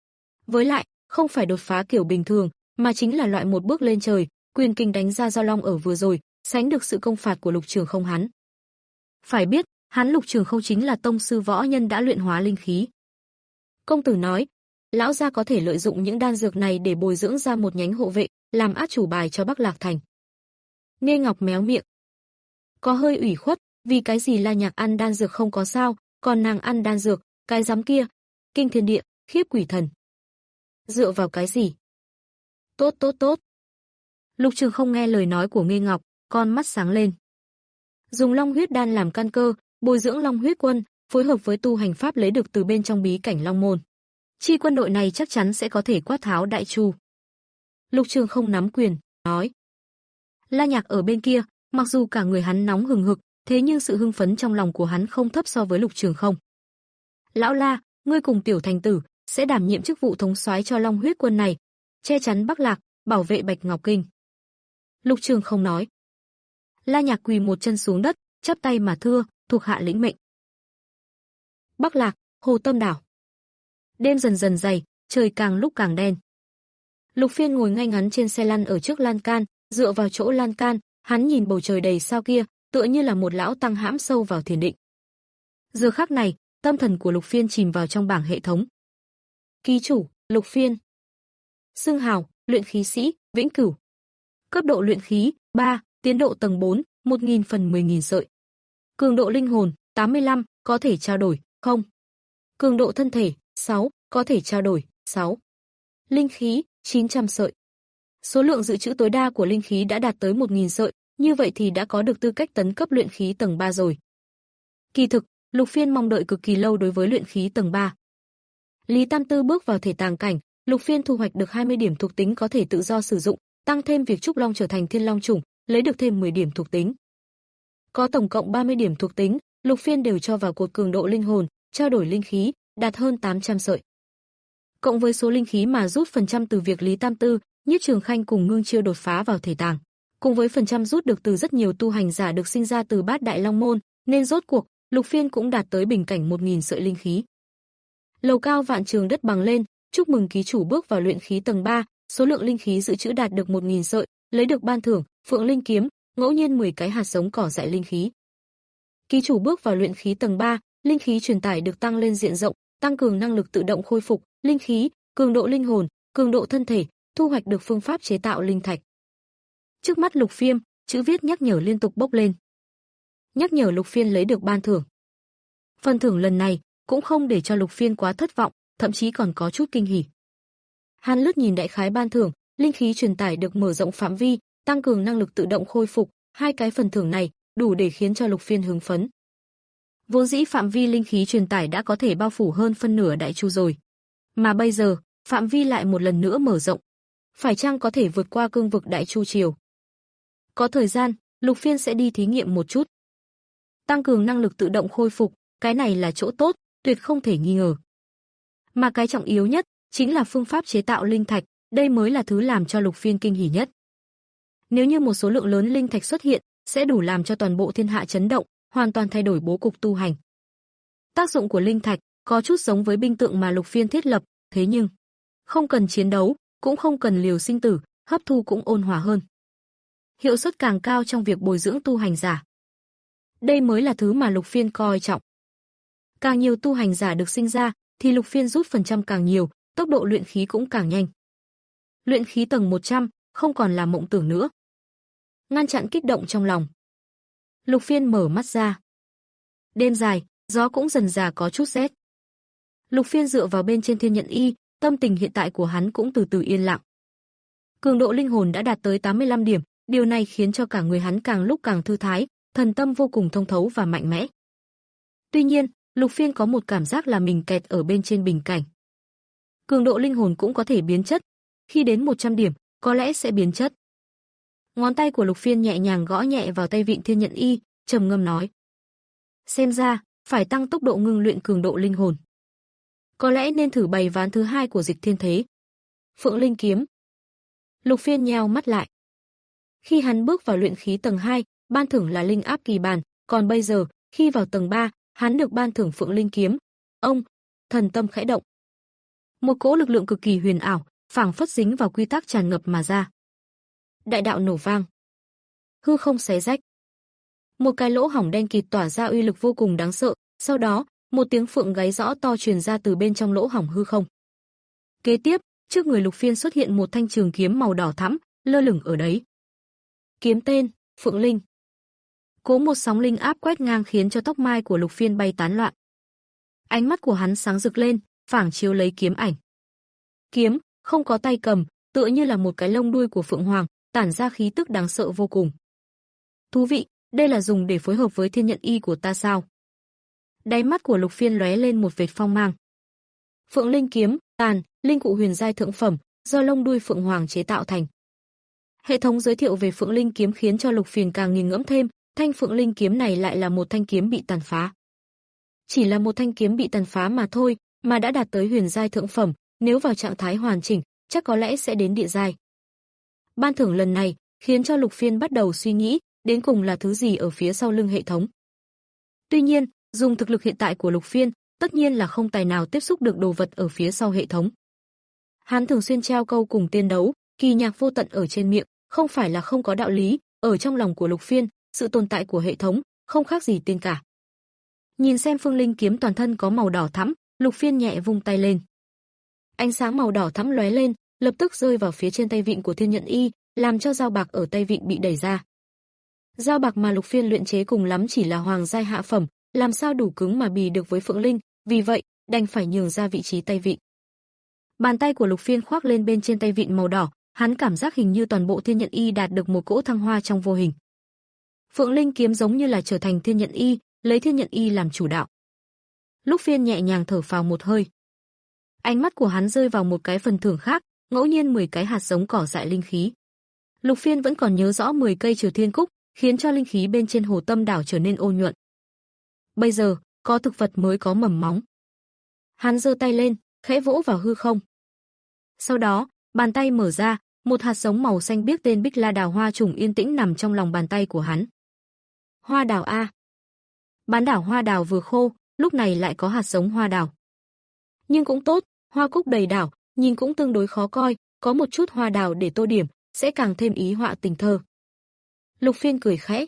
Với lại, không phải đột phá kiểu bình thường, mà chính là loại một bước lên trời, quyền kình đánh ra dao long ở vừa rồi, sánh được sự công phạt của Lục Trường không hắn. Phải biết, hắn Lục Trường không chính là tông sư võ nhân đã luyện hóa linh khí. Công tử nói, lão gia có thể lợi dụng những đan dược này để bồi dưỡng ra một nhánh hộ vệ, làm át chủ bài cho Bắc Lạc Thành. Nghê Ngọc méo miệng. Có hơi ủy khuất, vì cái gì La Nhạc ăn đan dược không có sao, còn nàng ăn đan dược, cái dám kia, kinh thiên địa, khiếp quỷ thần. Dựa vào cái gì? Tốt tốt tốt. Lục Trường không nghe lời nói của Nghê Ngọc, con mắt sáng lên. Dùng long huyết đan làm căn cơ, bồi dưỡng long huyết quân, phối hợp với tu hành pháp lấy được từ bên trong bí cảnh Long Môn. Chi quân đội này chắc chắn sẽ có thể quát tháo đại chu. Lục Trường không nắm quyền, nói. La Nhạc ở bên kia, mặc dù cả người hắn nóng hừng hực, thế nhưng sự hưng phấn trong lòng của hắn không thấp so với Lục Trường không. Lão La, ngươi cùng tiểu thành tử sẽ đảm nhiệm chức vụ thống soái cho Long huyết quân này, che chắn Bắc Lạc, bảo vệ Bạch Ngọc Kinh. Lục Trường không nói. La Nhạc quỳ một chân xuống đất, chắp tay mà thưa, thuộc hạ lĩnh mệnh. Bắc Lạc, Hồ Tâm đảo. Đêm dần dần dày, trời càng lúc càng đen. Lục Phiên ngồi ngay ngắn trên xe lăn ở trước lan can, dựa vào chỗ lan can, hắn nhìn bầu trời đầy sao kia, tựa như là một lão tăng hãm sâu vào thiền định. Giờ khắc này, tâm thần của Lục Phiên chìm vào trong bảng hệ thống. Ký chủ, Lục Phiên. Xưng hào, luyện khí sĩ, vĩnh cửu. Cấp độ luyện khí, ba, tiến độ tầng bốn, một nghìn phần mười nghìn sợi. Cường độ linh hồn, tám mươi lăm, có thể trao đổi, không. Cường độ thân thể, sáu, có thể trao đổi, sáu. Linh khí, chín trăm sợi. Số lượng dự trữ tối đa của linh khí đã đạt tới một nghìn sợi, như vậy thì đã có được tư cách tấn cấp luyện khí tầng ba rồi. Kỳ thực, Lục Phiên mong đợi cực kỳ lâu đối với luyện khí tầng ba. Lý Tam Tư bước vào thể tàng cảnh, Lục Phiên thu hoạch được hai mươi điểm thuộc tính có thể tự do sử dụng, tăng thêm việc trúc long trở thành thiên long chủng, lấy được thêm mười điểm thuộc tính. Có tổng cộng ba mươi điểm thuộc tính, Lục Phiên đều cho vào cột cường độ linh hồn, trao đổi linh khí, đạt hơn tám trăm sợi. Cộng với số linh khí mà rút phần trăm từ việc Lý Tam Tư, Nhiếp Trường Khanh cùng Ngưng Chiêu đột phá vào thể tàng, cùng với phần trăm rút được từ rất nhiều tu hành giả được sinh ra từ Bát Đại Long môn, nên rốt cuộc, Lục Phiên cũng đạt tới bình cảnh một nghìn sợi linh khí. Lầu cao vạn trường đất bằng lên, chúc mừng ký chủ bước vào luyện khí tầng ba, số lượng linh khí dự trữ đạt được một nghìn sợi, lấy được ban thưởng, Phượng Linh kiếm, ngẫu nhiên mười cái hạt giống cỏ dại linh khí. Ký chủ bước vào luyện khí tầng ba, linh khí truyền tải được tăng lên diện rộng, tăng cường năng lực tự động khôi phục, linh khí, cường độ linh hồn, cường độ thân thể, thu hoạch được phương pháp chế tạo linh thạch. Trước mắt Lục Phiên, chữ viết nhắc nhở liên tục bốc lên. Nhắc nhở Lục Phiên lấy được ban thưởng. Phần thưởng lần này cũng không để cho Lục Phiên quá thất vọng, thậm chí còn có chút kinh hỉ. Hắn lướt nhìn đại khái ban thưởng, linh khí truyền tải được mở rộng phạm vi, tăng cường năng lực tự động khôi phục, hai cái phần thưởng này đủ để khiến cho Lục Phiên hứng phấn. Vốn dĩ phạm vi linh khí truyền tải đã có thể bao phủ hơn phân nửa đại chu rồi, mà bây giờ, phạm vi lại một lần nữa mở rộng. Phải chăng có thể vượt qua cương vực đại chu triều? Có thời gian, Lục Phiên sẽ đi thí nghiệm một chút. Tăng cường năng lực tự động khôi phục, cái này là chỗ tốt, tuyệt không thể nghi ngờ. Mà cái trọng yếu nhất chính là phương pháp chế tạo linh thạch, đây mới là thứ làm cho Lục Phiên kinh hỉ nhất. Nếu như một số lượng lớn linh thạch xuất hiện, sẽ đủ làm cho toàn bộ thiên hạ chấn động, hoàn toàn thay đổi bố cục tu hành. Tác dụng của linh thạch có chút giống với binh tượng mà Lục Phiên thiết lập, thế nhưng không cần chiến đấu, cũng không cần liều sinh tử, hấp thu cũng ôn hòa hơn. Hiệu suất càng cao trong việc bồi dưỡng tu hành giả. Đây mới là thứ mà Lục Phiên coi trọng. Càng nhiều tu hành giả được sinh ra, thì Lục Phiên rút phần trăm càng nhiều, tốc độ luyện khí cũng càng nhanh. Luyện khí tầng một trăm, không còn là mộng tưởng nữa. Ngăn chặn kích động trong lòng. Lục Phiên mở mắt ra. Đêm dài, gió cũng dần dà có chút rét. Lục Phiên dựa vào bên trên thiên nhận y, tâm tình hiện tại của hắn cũng từ từ yên lặng. Cường độ linh hồn đã đạt tới tám mươi lăm điểm, điều này khiến cho cả người hắn càng lúc càng thư thái, thần tâm vô cùng thông thấu và mạnh mẽ. Tuy nhiên, Lục Phiên có một cảm giác là mình kẹt ở bên trên bình cảnh. Cường độ linh hồn cũng có thể biến chất, khi đến một trăm điểm, có lẽ sẽ biến chất. Ngón tay của Lục Phiên nhẹ nhàng gõ nhẹ vào tay vịn thiên nhận y, trầm ngâm nói: "Xem ra, phải tăng tốc độ ngưng luyện cường độ linh hồn. Có lẽ nên thử bày ván thứ hai của Dịch Thiên Thế. Phượng Linh kiếm." Lục Phiên nheo mắt lại. Khi hắn bước vào luyện khí tầng hai, ban thưởng là linh áp kỳ bàn, còn bây giờ, khi vào tầng ba, hắn được ban thưởng Phượng Linh kiếm. Ông, thần tâm khẽ động. Một cỗ lực lượng cực kỳ huyền ảo, phảng phất dính vào quy tắc tràn ngập mà ra. Đại đạo nổ vang. Hư không xé rách. Một cái lỗ hổng đen kịt tỏa ra uy lực vô cùng đáng sợ, sau đó, một tiếng phượng gáy rõ to truyền ra từ bên trong lỗ hổng hư không. Kế tiếp, trước người Lục Phiên xuất hiện một thanh trường kiếm màu đỏ thẫm, lơ lửng ở đấy. Kiếm tên: Phượng Linh. Cố một sóng linh áp quét ngang khiến cho tóc mai của Lục Phiên bay tán loạn. Ánh mắt của hắn sáng rực lên, phảng chiếu lấy kiếm ảnh. Kiếm không có tay cầm, tựa như là một cái lông đuôi của phượng hoàng, tản ra khí tức đáng sợ vô cùng. Thú vị, đây là dùng để phối hợp với thiên nhận y của ta sao? Đáy mắt của Lục Phiên lóe lên một vệt phong mang. Phượng Linh kiếm, tàn, linh cụ huyền giai thượng phẩm, do lông đuôi phượng hoàng chế tạo thành. Hệ thống giới thiệu về Phượng Linh kiếm khiến cho Lục Phiên càng nghiền ngẫm thêm, thanh Phượng Linh kiếm này lại là một thanh kiếm bị tàn phá. Chỉ là một thanh kiếm bị tàn phá mà thôi, mà đã đạt tới huyền giai thượng phẩm, nếu vào trạng thái hoàn chỉnh, chắc có lẽ sẽ đến địa giai. Ban thưởng lần này khiến cho Lục Phiên bắt đầu suy nghĩ, đến cùng là thứ gì ở phía sau lưng hệ thống. Tuy nhiên, dùng thực lực hiện tại của Lục Phiên, tất nhiên là không tài nào tiếp xúc được đồ vật ở phía sau hệ thống. Hắn thường xuyên treo câu cùng tiên đấu, kỳ nhạc vô tận ở trên miệng, không phải là không có đạo lý, ở trong lòng của Lục Phiên, sự tồn tại của hệ thống không khác gì tiên cả. Nhìn xem Phương Linh kiếm toàn thân có màu đỏ thẫm, Lục Phiên nhẹ vung tay lên. Ánh sáng màu đỏ thẫm lóe lên, lập tức rơi vào phía trên tay vịn của Thiên Nhận Y, làm cho dao bạc ở tay vịn bị đẩy ra. Dao bạc mà Lục Phiên luyện chế cùng lắm chỉ là hoàng giai hạ phẩm, làm sao đủ cứng mà bì được với Phượng Linh, vì vậy, đành phải nhường ra vị trí tay vịn. Bàn tay của Lục Phiên khoác lên bên trên tay vịn màu đỏ, hắn cảm giác hình như toàn bộ Thiên Nhận Y đạt được một cỗ thăng hoa trong vô hình. Phượng Linh kiếm giống như là trở thành Thiên Nhận Y, lấy Thiên Nhận Y làm chủ đạo. Lục Phiên nhẹ nhàng thở phào một hơi. Ánh mắt của hắn rơi vào một cái phần thưởng khác, ngẫu nhiên mười cái hạt giống cỏ dại linh khí. Lục Phiên vẫn còn nhớ rõ mười cây Trừ Thiên Cúc, khiến cho linh khí bên trên Hồ Tâm đảo trở nên ôn nhuận. Bây giờ, có thực vật mới có mầm móng. Hắn giơ tay lên, khẽ vỗ vào hư không. Sau đó, bàn tay mở ra, một hạt giống màu xanh biếc tên Bích La Đào hoa trùng yên tĩnh nằm trong lòng bàn tay của hắn. Hoa đào a. Bán đảo hoa đào vừa khô, lúc này lại có hạt giống hoa đào. Nhưng cũng tốt, hoa cúc đầy đảo, nhìn cũng tương đối khó coi, có một chút hoa đào để tô điểm, sẽ càng thêm ý họa tình thơ. Lục Phiên cười khẽ.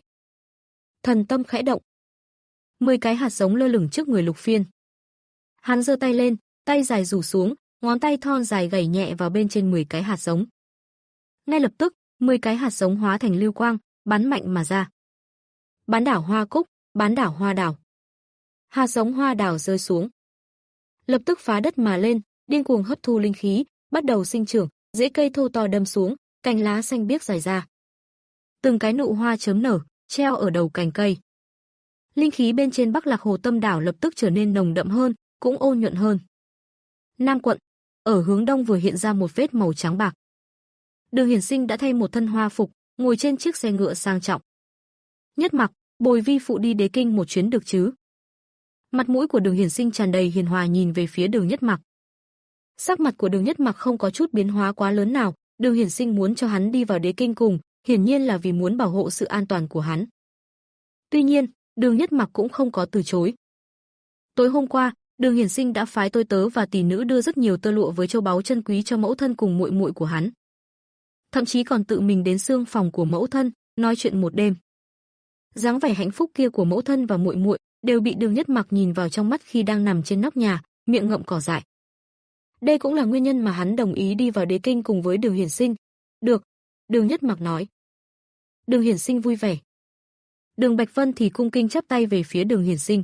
Thần tâm khẽ động. Mười cái hạt giống lơ lửng trước người Lục Phiên. Hắn giơ tay lên, tay dài rủ xuống, ngón tay thon dài gảy nhẹ vào bên trên mười cái hạt giống. Ngay lập tức, mười cái hạt giống hóa thành lưu quang, bắn mạnh mà ra. Bán đảo hoa cúc, bán đảo hoa đào. Hạt giống hoa đào rơi xuống. Lập tức phá đất mà lên, điên cuồng hấp thu linh khí, bắt đầu sinh trưởng, rễ cây thô to đâm xuống, cành lá xanh biếc dài ra. Từng cái nụ hoa chớm nở, treo ở đầu cành cây. Linh khí bên trên Bắc Lạc Hồ Tâm đảo lập tức trở nên nồng đậm hơn, cũng ôn nhuận hơn. Nam quận, ở hướng đông vừa hiện ra một vết màu trắng bạc. Đường Hiển Sinh đã thay một thân hoa phục, ngồi trên chiếc xe ngựa sang trọng. Nhất Mặc, bồi vi phụ đi Đế Kinh một chuyến được chứ? Mặt mũi của Đường Hiển Sinh tràn đầy hiền hòa nhìn về phía Đường Nhất Mặc. Sắc mặt của Đường Nhất Mặc không có chút biến hóa quá lớn nào, Đường Hiển Sinh muốn cho hắn đi vào Đế Kinh cùng, hiển nhiên là vì muốn bảo hộ sự an toàn của hắn. Tuy nhiên, Đường Nhất Mặc cũng không có từ chối. Tối hôm qua, Đường Hiển Sinh đã phái tôi tớ và tỷ nữ đưa rất nhiều tơ lụa với châu báu chân quý cho mẫu thân cùng muội muội của hắn. Thậm chí còn tự mình đến xương phòng của mẫu thân, nói chuyện một đêm. Dáng vẻ hạnh phúc kia của mẫu thân và muội muội đều bị Đường Nhất Mặc nhìn vào trong mắt khi đang nằm trên nóc nhà, miệng ngậm cỏ dại. Đây cũng là nguyên nhân mà hắn đồng ý đi vào Đế Kinh cùng với Đường Hiển Sinh. Được, Đường Nhất Mặc nói. Đường Hiển Sinh vui vẻ. Đường Bạch Vân thì cung kính chắp tay về phía Đường Hiển Sinh.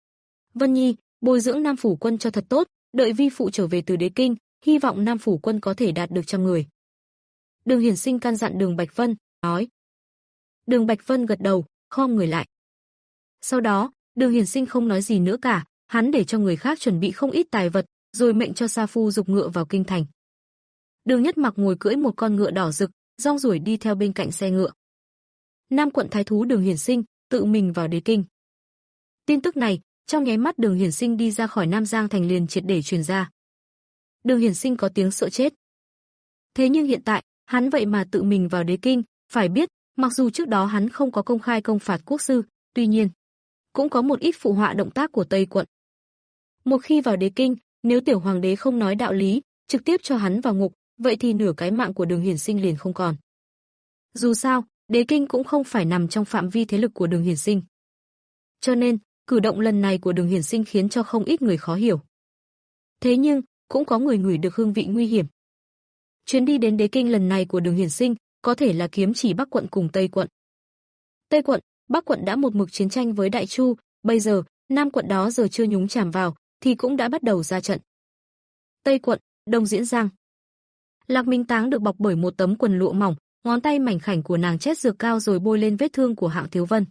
Vân Nhi, bồi dưỡng Nam Phủ Quân cho thật tốt, đợi vi phụ trở về từ Đế Kinh, hy vọng Nam Phủ Quân có thể đạt được trăm người. Đường Hiển Sinh căn dặn Đường Bạch Vân, nói. Đường Bạch Vân gật đầu, khom người lại. Sau đó, Đường Hiển Sinh không nói gì nữa cả, hắn để cho người khác chuẩn bị không ít tài vật, rồi mệnh cho sa phu dục ngựa vào kinh thành. Đường Nhất Mặc ngồi cưỡi một con ngựa đỏ rực, rong ruổi đi theo bên cạnh xe ngựa. Nam quận thái thú Đường Hiển Sinh tự mình vào Đế Kinh. Tin tức này, trong nháy mắt Đường Hiển Sinh đi ra khỏi Nam Giang thành liền triệt để truyền ra. Đường Hiển Sinh có tiếng sợ chết. Thế nhưng hiện tại, hắn vậy mà tự mình vào Đế Kinh, phải biết, mặc dù trước đó hắn không có công khai công phạt quốc sư, tuy nhiên, cũng có một ít phụ họa động tác của Tây quận. Một khi vào Đế Kinh, nếu tiểu hoàng đế không nói đạo lý, trực tiếp cho hắn vào ngục, vậy thì nửa cái mạng của Đường Hiển Sinh liền không còn. Dù sao, Đế Kinh cũng không phải nằm trong phạm vi thế lực của Đường Hiển Sinh. Cho nên, cử động lần này của Đường Hiển Sinh khiến cho không ít người khó hiểu. Thế nhưng, cũng có người ngửi được hương vị nguy hiểm. Chuyến đi đến Đế Kinh lần này của Đường Hiển Sinh có thể là kiếm chỉ Bắc quận cùng Tây quận. Tây quận, Bắc quận đã một mực chiến tranh với Đại Chu, bây giờ, Nam quận đó giờ chưa nhúng chàm vào, thì cũng đã bắt đầu ra trận. Tây quận, Đông Diễn Giang. Lạc Minh Táng được bọc bởi một tấm quần lụa mỏng, ngón tay mảnh khảnh của nàng chét dược cao rồi bôi lên vết thương của Hạng Thiếu Vân.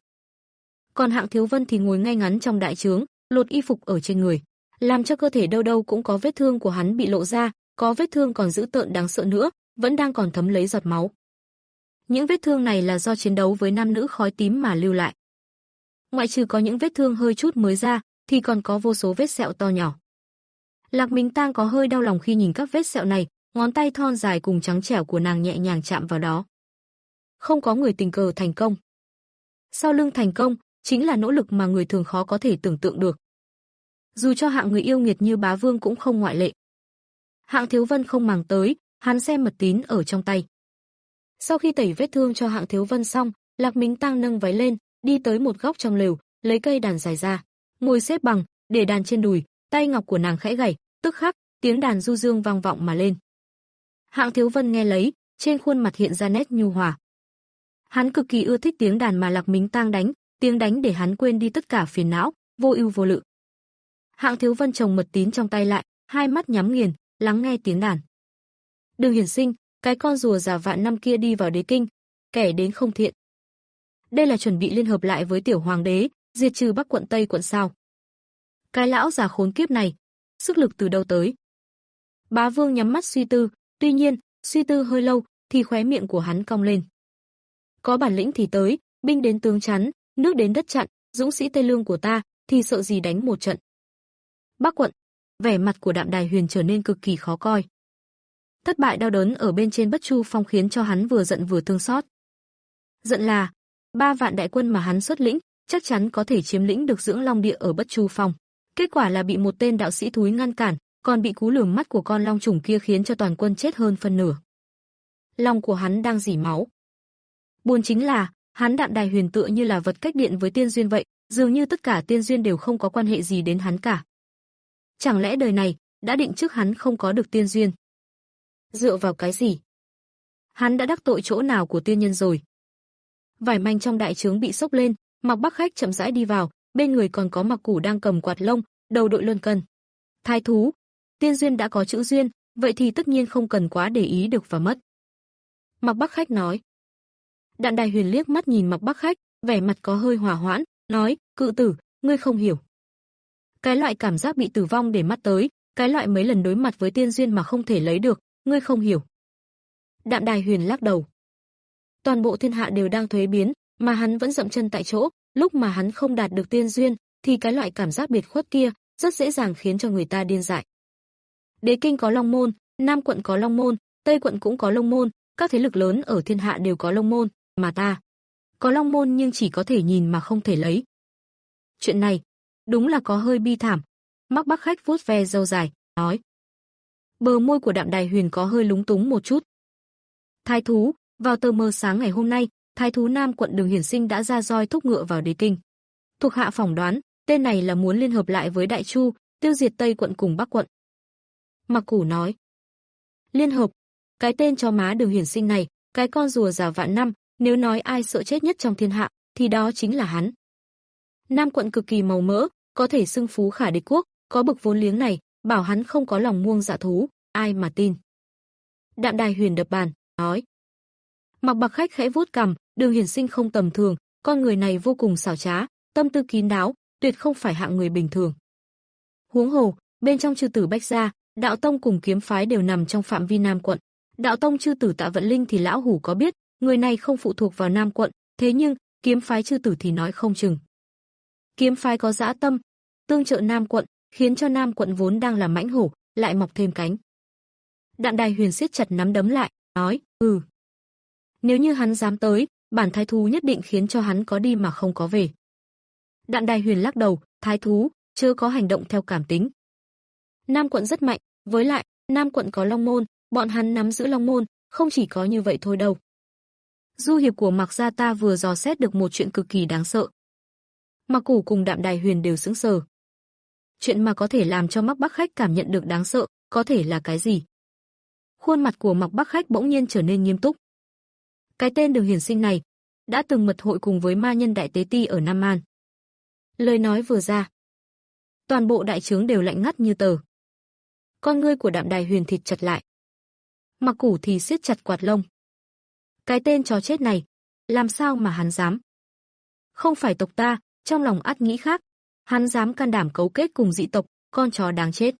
Còn Hạng Thiếu Vân thì ngồi ngay ngắn trong đại trướng, lột y phục ở trên người, làm cho cơ thể đâu đâu cũng có vết thương của hắn bị lộ ra, có vết thương còn dữ tợn đáng sợ nữa, vẫn đang còn thấm lấy giọt máu. Những vết thương này là do chiến đấu với nam nữ khói tím mà lưu lại. Ngoại trừ có những vết thương hơi chút mới ra, thì còn có vô số vết sẹo to nhỏ. Lạc Minh Tang có hơi đau lòng khi nhìn các vết sẹo này, ngón tay thon dài cùng trắng trẻo của nàng nhẹ nhàng chạm vào đó. Không có người tình cờ thành công. Sau lưng thành công, chính là nỗ lực mà người thường khó có thể tưởng tượng được. Dù cho hạng người yêu nghiệt như Bá Vương cũng không ngoại lệ. Hạng Thiếu Vân không màng tới, hắn xem mật tín ở trong tay. Sau khi tẩy vết thương cho Hạng Thiếu Vân xong, Lạc Minh Tang nâng váy lên, đi tới một góc trong lều, lấy cây đàn dài ra. ngồi xếp bằng, để đàn trên đùi, tay ngọc của nàng khẽ gảy, tức khắc, tiếng đàn du dương vang vọng mà lên. Hạng Thiếu Vân nghe lấy, trên khuôn mặt hiện ra nét nhu hòa. Hắn cực kỳ ưa thích tiếng đàn mà Lạc Mính Tang đánh, tiếng đánh để hắn quên đi tất cả phiền não, vô ưu vô lự. Hạng Thiếu Vân chồng mật tín trong tay lại, hai mắt nhắm nghiền, lắng nghe tiếng đàn. Đường Hiển Sinh, cái con rùa già vạn năm kia đi vào đế kinh, kẻ đến không thiện. Đây là chuẩn bị liên hợp lại với tiểu hoàng đế, diệt trừ Bắc quận Tây quận sao? Cái lão già khốn kiếp này, sức lực từ đâu tới? Bá Vương nhắm mắt suy tư, tuy nhiên, suy tư hơi lâu, thì khóe miệng của hắn cong lên. Có bản lĩnh thì tới, binh đến tướng chắn, nước đến đất chặn, dũng sĩ Tây Lương của ta, thì sợ gì đánh một trận. Bắc quận, vẻ mặt của Đạm Đài Huyền trở nên cực kỳ khó coi. Thất bại đau đớn ở bên trên Bất Chu Phong khiến cho hắn vừa giận vừa thương xót. Giận là, ba vạn đại quân mà hắn xuất lĩnh, chắc chắn có thể chiếm lĩnh được Dưỡng Long Địa ở Bất Chu Phong. Kết quả là bị một tên đạo sĩ thúi ngăn cản, còn bị cú lườm mắt của con long trùng kia khiến cho toàn quân chết hơn phân nửa. Lòng của hắn đang rỉ máu. Buồn chính là, hắn Đạm Đài Huyền tựa như là vật cách điện với tiên duyên vậy, dường như tất cả tiên duyên đều không có quan hệ gì đến hắn cả. Chẳng lẽ đời này đã định trước hắn không có được tiên duyên? Dựa vào cái gì? Hắn đã đắc tội chỗ nào của tiên nhân rồi? Vải manh trong đại trướng bị sốc lên, Mạc Bắc Khách chậm rãi đi vào, bên người còn có Mạc Củ đang cầm quạt lông, đầu đội luân cân. Thái thú, tiên duyên đã có chữ duyên, vậy thì tất nhiên không cần quá để ý được và mất. Mạc Bắc Khách nói. Đạm Đài Huyền liếc mắt nhìn Mạc Bắc Khách, vẻ mặt có hơi hỏa hoãn, nói, cự tử, ngươi không hiểu. Cái loại cảm giác bị tử vong để mắt tới, cái loại mấy lần đối mặt với tiên duyên mà không thể lấy được, ngươi không hiểu. Đạm Đài Huyền lắc đầu. Toàn bộ thiên hạ đều đang thuế biến, mà hắn vẫn dậm chân tại chỗ, lúc mà hắn không đạt được tiên duyên, thì cái loại cảm giác biệt khuất kia rất dễ dàng khiến cho người ta điên dại. Đế kinh có Long môn, Nam quận có Long môn, Tây quận cũng có Long môn, các thế lực lớn ở thiên hạ đều có Long môn, mà ta có Long môn nhưng chỉ có thể nhìn mà không thể lấy. Chuyện này đúng là có hơi bi thảm. Mạc Bắc Khách vuốt ve râu dài, nói. Bờ môi của Đạm Đài Huyền có hơi lúng túng một chút. Thái thú, vào tờ mờ sáng ngày hôm nay, thái thú Nam quận Đường Hiển Sinh đã ra roi thúc ngựa vào đế kinh. Thuộc hạ phỏng đoán, tên này là muốn liên hợp lại với Đại Chu, tiêu diệt Tây quận cùng Bắc quận. Mạc Củ nói. Liên hợp, cái tên cho má Đường Hiển Sinh này, cái con rùa già vạn năm, nếu nói ai sợ chết nhất trong thiên hạ, thì đó chính là hắn. Nam quận cực kỳ màu mỡ, có thể xưng phú khả địch quốc, có bực vốn liếng này, bảo hắn không có lòng muông dạ thú, ai mà tin. Đạm Đài Huyền đập bàn, nói. Mạc Bắc Khách khẽ vuốt cằm, Đường Hiển Sinh không tầm thường, con người này vô cùng xảo trá, tâm tư kín đáo, tuyệt không phải hạng người bình thường. Huống hồ, bên trong chư tử Bách gia, đạo tông cùng kiếm phái đều nằm trong phạm vi Nam quận. Đạo tông chư tử Tạ Vận Linh thì lão hủ có biết, người này không phụ thuộc vào Nam quận, thế nhưng kiếm phái chư tử thì nói không chừng. Kiếm phái có dã tâm, tương trợ Nam quận, khiến cho Nam quận vốn đang là mãnh hổ, lại mọc thêm cánh. Đạm Đài Huyền siết chặt nắm đấm lại, nói, ừ. Nếu như hắn dám tới, bản thái thú nhất định khiến cho hắn có đi mà không có về. Đạm Đài Huyền lắc đầu, thái thú, chưa có hành động theo cảm tính. Nam quận rất mạnh, với lại, Nam quận có Long môn, bọn hắn nắm giữ Long môn, không chỉ có như vậy thôi đâu. Du hiệp của Mạc gia ta vừa dò xét được một chuyện cực kỳ đáng sợ. Mạc Củ cùng Đạm Đài Huyền đều sững sờ. Chuyện mà có thể làm cho Mạc Bắc Khách cảm nhận được đáng sợ, có thể là cái gì? Khuôn mặt của Mạc Bắc Khách bỗng nhiên trở nên nghiêm túc. Cái tên Đường Hiển Sinh này đã từng mật hội cùng với ma nhân Đại Tế Ti ở Nam Man. Lời nói vừa ra, toàn bộ đại trướng đều lạnh ngắt như tờ. Con ngươi của Đạm Đài Huyền thịt chặt lại. Mạc Củ thì siết chặt quạt lông. Cái tên chó chết này, làm sao mà hắn dám? Không phải tộc ta, trong lòng ắt nghĩ khác, hắn dám can đảm cấu kết cùng dị tộc, con chó đáng chết.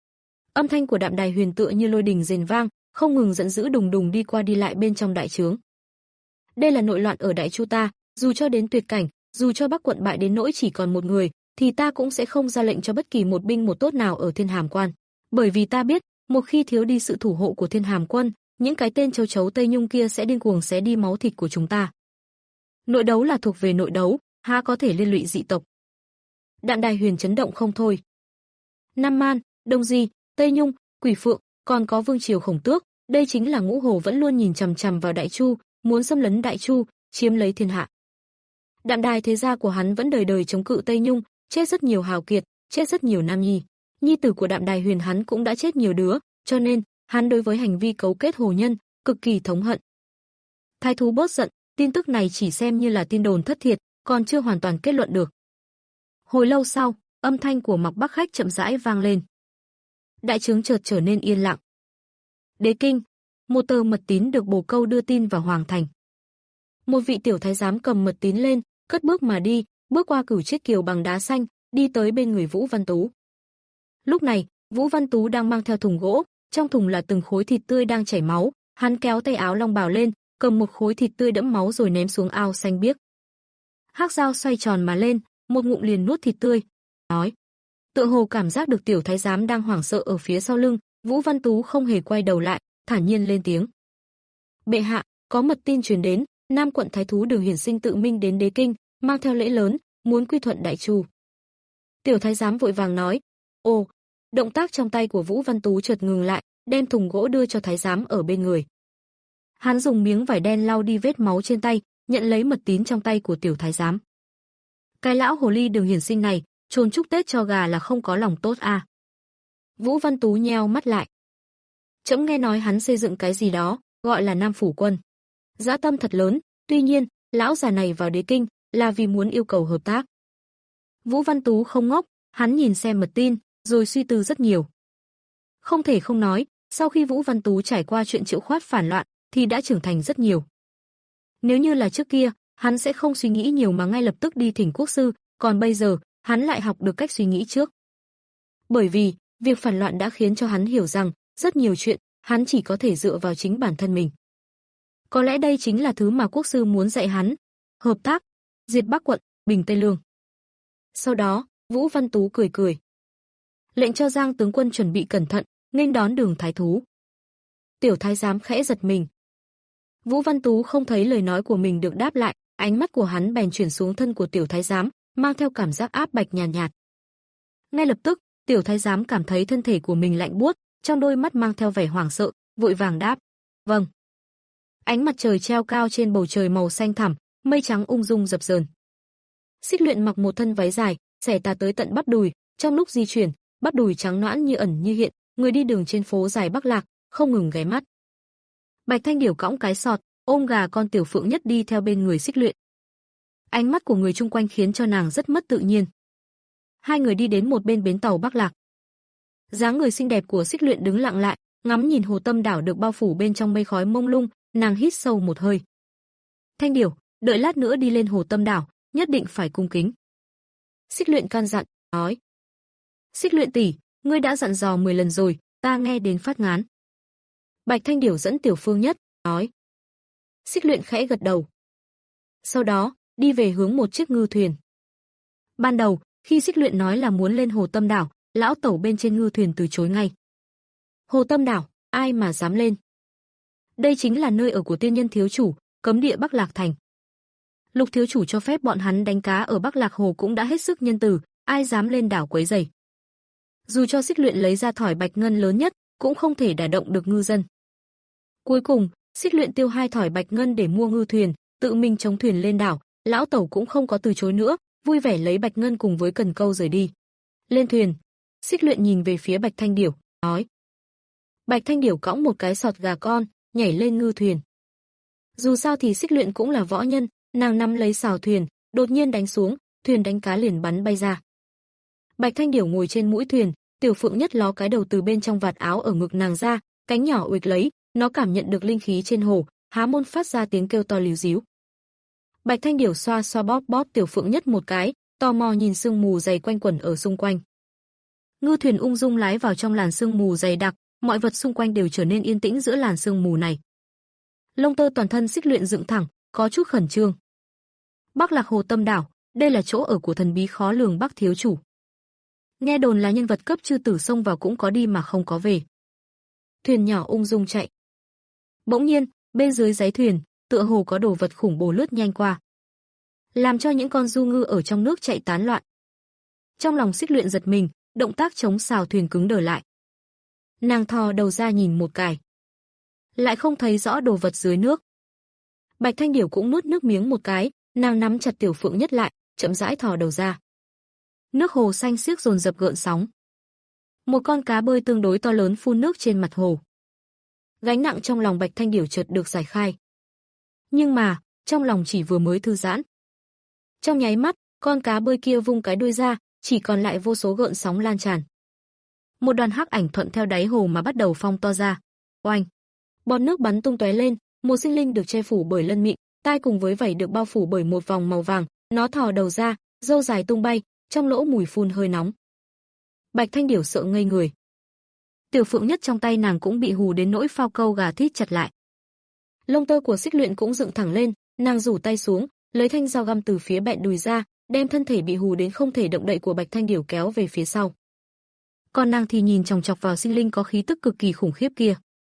Âm thanh của Đạm Đài Huyền tựa như lôi đình rền vang, không ngừng giận dữ đùng đùng đi qua đi lại bên trong đại trướng. Đây là nội loạn ở Đại Chu ta, dù cho đến tuyệt cảnh, dù cho Bắc quận bại đến nỗi chỉ còn một người, thì ta cũng sẽ không ra lệnh cho bất kỳ một binh một tốt nào ở Thiên Hàm Quan, bởi vì ta biết, một khi thiếu đi sự thủ hộ của Thiên Hàm Quân, những cái tên châu chấu Tây Nhung kia sẽ điên cuồng xé đi máu thịt của chúng ta. Nội đấu là thuộc về nội đấu, há có thể liên lụy dị tộc. Đạm Đài Huyền chấn động không thôi. Nam Man, Đông Di, Tây Nhung, Quỷ Phượng, còn có Vương triều Khổng Tước, đây chính là ngũ hồ vẫn luôn nhìn chằm chằm vào Đại Chu, muốn xâm lấn Đại Chu, chiếm lấy thiên hạ. Đạm Đài thế gia của hắn vẫn đời đời chống cự Tây Nhung, chết rất nhiều hào kiệt, chết rất nhiều nam nhi. Nhi tử của Đạm Đài Huyền hắn cũng đã chết nhiều đứa, cho nên hắn đối với hành vi cấu kết hồ nhân cực kỳ thống hận. Thái thú bớt giận, tin tức này chỉ xem như là tin đồn thất thiệt, còn chưa hoàn toàn kết luận được. Hồi lâu sau, âm thanh của Mạc Bắc Khách chậm rãi vang lên. Đại trướng chợt trở nên yên lặng. Đế kinh, một tờ mật tín được bổ câu đưa tin vào hoàng thành. Một vị tiểu thái giám cầm mật tín lên, cất bước mà đi, bước qua cửu chiếc kiều bằng đá xanh, đi tới bên người Vũ Văn Tú. Lúc này, Vũ Văn Tú đang mang theo thùng gỗ, trong thùng là từng khối thịt tươi đang chảy máu, hắn kéo tay áo long bào lên, cầm một khối thịt tươi đẫm máu rồi ném xuống ao xanh biếc. Hắc dao xoay tròn mà lên, một ngụm liền nuốt thịt tươi, nói: Tựa hồ cảm giác được tiểu thái giám đang hoảng sợ ở phía sau lưng, Vũ Văn Tú không hề quay đầu lại, thản nhiên lên tiếng: Bệ hạ, có mật tin truyền đến, Nam quận thái thú Đường Hiển Sinh tự mình đến đế kinh, mang theo lễ lớn, muốn quy thuận đại chu. Tiểu thái giám vội vàng nói: Ồ, động tác trong tay của Vũ Văn Tú chợt ngừng lại, đem thùng gỗ đưa cho thái giám ở bên người. Hắn dùng miếng vải đen lau đi vết máu trên tay, nhận lấy mật tín trong tay của tiểu thái giám. Cái lão hồ ly Đường Hiển Sinh này, trồn chúc Tết cho gà là không có lòng tốt à? Vũ Văn Tú nheo mắt lại. Trẫm nghe nói hắn xây dựng cái gì đó, gọi là Nam Phủ Quân. Dã tâm thật lớn, tuy nhiên, lão già này vào đế kinh là vì muốn yêu cầu hợp tác. Vũ Văn Tú không ngốc, hắn nhìn xem mật tin, rồi suy tư rất nhiều. Không thể không nói, sau khi Vũ Văn Tú trải qua chuyện Triệu Khoát phản loạn, thì đã trưởng thành rất nhiều. Nếu như là trước kia, hắn sẽ không suy nghĩ nhiều mà ngay lập tức đi thỉnh quốc sư, còn bây giờ, hắn lại học được cách suy nghĩ trước. Bởi vì, việc phản loạn đã khiến cho hắn hiểu rằng, rất nhiều chuyện, hắn chỉ có thể dựa vào chính bản thân mình. Có lẽ đây chính là thứ mà quốc sư muốn dạy hắn. Hợp tác, diệt Bắc quận, bình Tây Lương. Sau đó, Vũ Văn Tú cười cười. Lệnh cho Giang tướng quân chuẩn bị cẩn thận, nghênh đón Đường thái thú. Tiểu thái giám khẽ giật mình. Vũ Văn Tú không thấy lời nói của mình được đáp lại, ánh mắt của hắn bèn chuyển xuống thân của tiểu thái giám, mang theo cảm giác áp bạch nhàn nhạt, nhạt. Ngay lập tức, tiểu thái giám cảm thấy thân thể của mình lạnh buốt, trong đôi mắt mang theo vẻ hoảng sợ, vội vàng đáp: "Vâng." Ánh mặt trời treo cao trên bầu trời màu xanh thẳm, mây trắng ung dung dập dờn. Xích Luyện mặc một thân váy dài, xẻ tà tới tận bắp đùi, trong lúc di chuyển, bắp đùi trắng nõn như ẩn như hiện, người đi đường trên phố dài Bắc Lạc, không ngừng ghé mắt. Bạch Thanh Điểu cõng cái sọt, ôm gà con Tiểu Phượng Nhất đi theo bên người Xích Luyện. Ánh mắt của người chung quanh khiến cho nàng rất mất tự nhiên. Hai người đi đến một bên bến tàu Bắc Lạc. Dáng người xinh đẹp của Xích Luyện đứng lặng lại, ngắm nhìn hồ tâm đảo được bao phủ bên trong mây khói mông lung, nàng hít sâu một hơi. Thanh Điểu, đợi lát nữa đi lên hồ tâm đảo, nhất định phải cung kính. Xích Luyện can dặn, nói. Xích Luyện tỷ, ngươi đã dặn dò mười lần rồi, ta nghe đến phát ngán. Bạch Thanh Điểu dẫn Tiểu Phương Nhất, nói. Xích Luyện khẽ gật đầu. Sau đó, đi về hướng một chiếc ngư thuyền. Ban đầu, khi Xích Luyện nói là muốn lên hồ tâm đảo, lão tẩu bên trên ngư thuyền từ chối ngay. Hồ tâm đảo, ai mà dám lên? Đây chính là nơi ở của tiên nhân thiếu chủ, cấm địa Bắc Lạc thành. Lục thiếu chủ cho phép bọn hắn đánh cá ở Bắc Lạc hồ cũng đã hết sức nhân từ, ai dám lên đảo quấy rầy. Dù cho Xích Luyện lấy ra thỏi bạch ngân lớn nhất, cũng không thể đả động được ngư dân. Cuối cùng, Xích Luyện tiêu hai thỏi bạch ngân để mua ngư thuyền, tự mình chống thuyền lên đảo, lão tẩu cũng không có từ chối nữa, vui vẻ lấy bạch ngân cùng với cần câu rời đi. Lên thuyền, Xích Luyện nhìn về phía Bạch Thanh Điểu, nói. Bạch Thanh Điểu cõng một cái sọt gà con, nhảy lên ngư thuyền. Dù sao thì Xích Luyện cũng là võ nhân, nàng nắm lấy sào thuyền, đột nhiên đánh xuống, thuyền đánh cá liền bắn bay ra. Bạch Thanh Điểu ngồi trên mũi thuyền, Tiểu Phượng Nhất ló cái đầu từ bên trong vạt áo ở ngực nàng ra, cánh nhỏ uịch lấy, nó cảm nhận được linh khí trên hồ, há môn phát ra tiếng kêu to líu díu. Bạch Thanh Điểu xoa xoa bóp bóp Tiểu Phượng Nhất một cái, tò mò nhìn sương mù dày quanh quẩn ở xung quanh. Ngư thuyền ung dung lái vào trong làn sương mù dày đặc, mọi vật xung quanh đều trở nên yên tĩnh giữa làn sương mù này. Lông tơ toàn thân Xích Luyện dựng thẳng, có chút khẩn trương. Bắc Lạc hồ tâm đảo, đây là chỗ ở của thần bí khó lường Bắc thiếu chủ. Nghe đồn là nhân vật cấp chư tử xông vào cũng có đi mà không có về. Thuyền nhỏ ung dung chạy. Bỗng nhiên, bên dưới đáy thuyền, tựa hồ có đồ vật khủng bố lướt nhanh qua, làm cho những con du ngư ở trong nước chạy tán loạn. Trong lòng Xích Luyện giật mình, động tác chống sào thuyền cứng đờ lại. Nàng thò đầu ra nhìn một cái, lại không thấy rõ đồ vật dưới nước. Bạch Thanh Điểu cũng nuốt nước miếng một cái, nàng nắm chặt Tiểu Phượng Nhất lại, chậm rãi thò đầu ra. Nước hồ xanh xiếc dồn dập gợn sóng. Một con cá bơi tương đối to lớn phun nước trên mặt hồ. Gánh nặng trong lòng Bạch Thanh Điểu chợt được giải khai. Nhưng mà, trong lòng chỉ vừa mới thư giãn. Trong nháy mắt, con cá bơi kia vung cái đuôi ra, chỉ còn lại vô số gợn sóng lan tràn. Một đoàn hắc ảnh thuận theo đáy hồ mà bắt đầu phong to ra. Oanh! Bọt nước bắn tung tóe lên, một sinh linh được che phủ bởi lân mịn, tai cùng với vảy được bao phủ bởi một vòng màu vàng, nó thò đầu ra, râu dài tung bay, trong lỗ mùi phun hơi nóng. Bạch Thanh Điểu sợ ngây người. Tiểu Phượng Nhất trong tay nàng cũng bị hù đến nỗi phao câu gà thít chặt lại. Lông tơ của Xích Luyện cũng dựng thẳng lên, nàng rủ tay xuống, lấy thanh dao găm từ phía bẹn đùi ra, đem thân thể bị hù đến không thể động đậy của Bạch Thanh Điểu kéo về phía sau. Còn nàng thì nhìn chòng chọc vào sinh linh có khí tức cực kỳ khủng khiếp kia.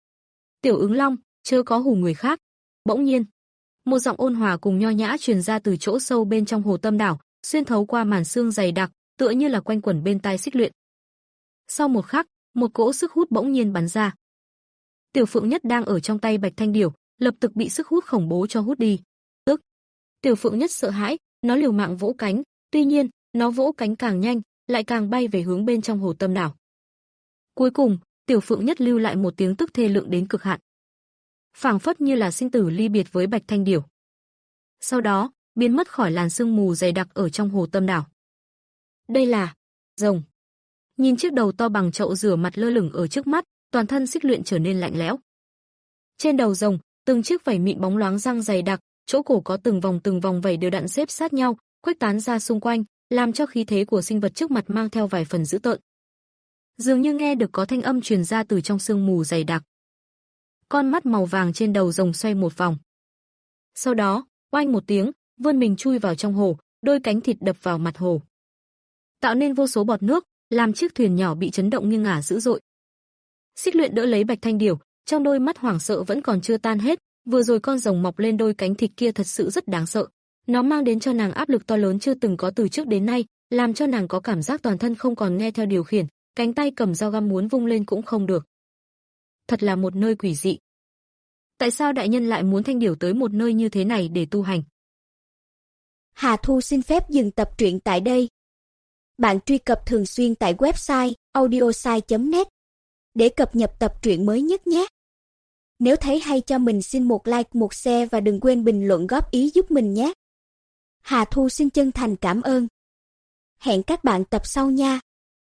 Tiểu Ứng Long, chớ có hù người khác. Bỗng nhiên, một giọng ôn hòa cùng nho nhã truyền ra từ chỗ sâu bên trong hồ tâm đảo, xuyên thấu qua màn sương dày đặc, tựa như là quanh quẩn bên tai Xích Luyện. Sau một khắc, một cỗ sức hút bỗng nhiên bắn ra. Tiểu Phượng Nhất đang ở trong tay Bạch Thanh Điểu, lập tức bị sức hút khủng bố cho hút đi. Tức, Tiểu Phượng Nhất sợ hãi, nó liều mạng vỗ cánh, tuy nhiên, nó vỗ cánh càng nhanh, lại càng bay về hướng bên trong hồ tâm đảo. Cuối cùng, Tiểu Phượng Nhất lưu lại một tiếng tức thê lượng đến cực hạn. Phảng phất như là sinh tử ly biệt với Bạch Thanh Điểu. Sau đó, biến mất khỏi làn sương mù dày đặc ở trong hồ tâm đảo. Đây là rồng. Nhìn chiếc đầu to bằng chậu rửa mặt lơ lửng ở trước mắt, toàn thân Xích Luyện trở nên lạnh lẽo. Trên đầu rồng, từng chiếc vảy mịn bóng loáng răng dày đặc, chỗ cổ có từng vòng từng vòng vảy đều đặn xếp sát nhau, khuếch tán ra xung quanh, làm cho khí thế của sinh vật trước mặt mang theo vài phần dữ tợn. Dường như nghe được có thanh âm truyền ra từ trong sương mù dày đặc. Con mắt màu vàng trên đầu rồng xoay một vòng. Sau đó, oanh một tiếng, vươn mình chui vào trong hồ, đôi cánh thịt đập vào mặt hồ, tạo nên vô số bọt nước, làm chiếc thuyền nhỏ bị chấn động nghiêng ngả dữ dội. Xích Luyện đỡ lấy Bạch Thanh Điểu, trong đôi mắt hoảng sợ vẫn còn chưa tan hết, vừa rồi con rồng mọc lên đôi cánh thịt kia thật sự rất đáng sợ. Nó mang đến cho nàng áp lực to lớn chưa từng có từ trước đến nay, làm cho nàng có cảm giác toàn thân không còn nghe theo điều khiển, cánh tay cầm dao găm muốn vung lên cũng không được. Thật là một nơi quỷ dị. Tại sao đại nhân lại muốn Thanh Điểu tới một nơi như thế này để tu hành? Hà Thu xin phép dừng tập truyện tại đây. Bạn truy cập thường xuyên tại website audiosai chấm net để cập nhật tập truyện mới nhất nhé. Nếu thấy hay cho mình xin một like, một share và đừng quên bình luận góp ý giúp mình nhé. Hà Thu xin chân thành cảm ơn. Hẹn các bạn tập sau nha.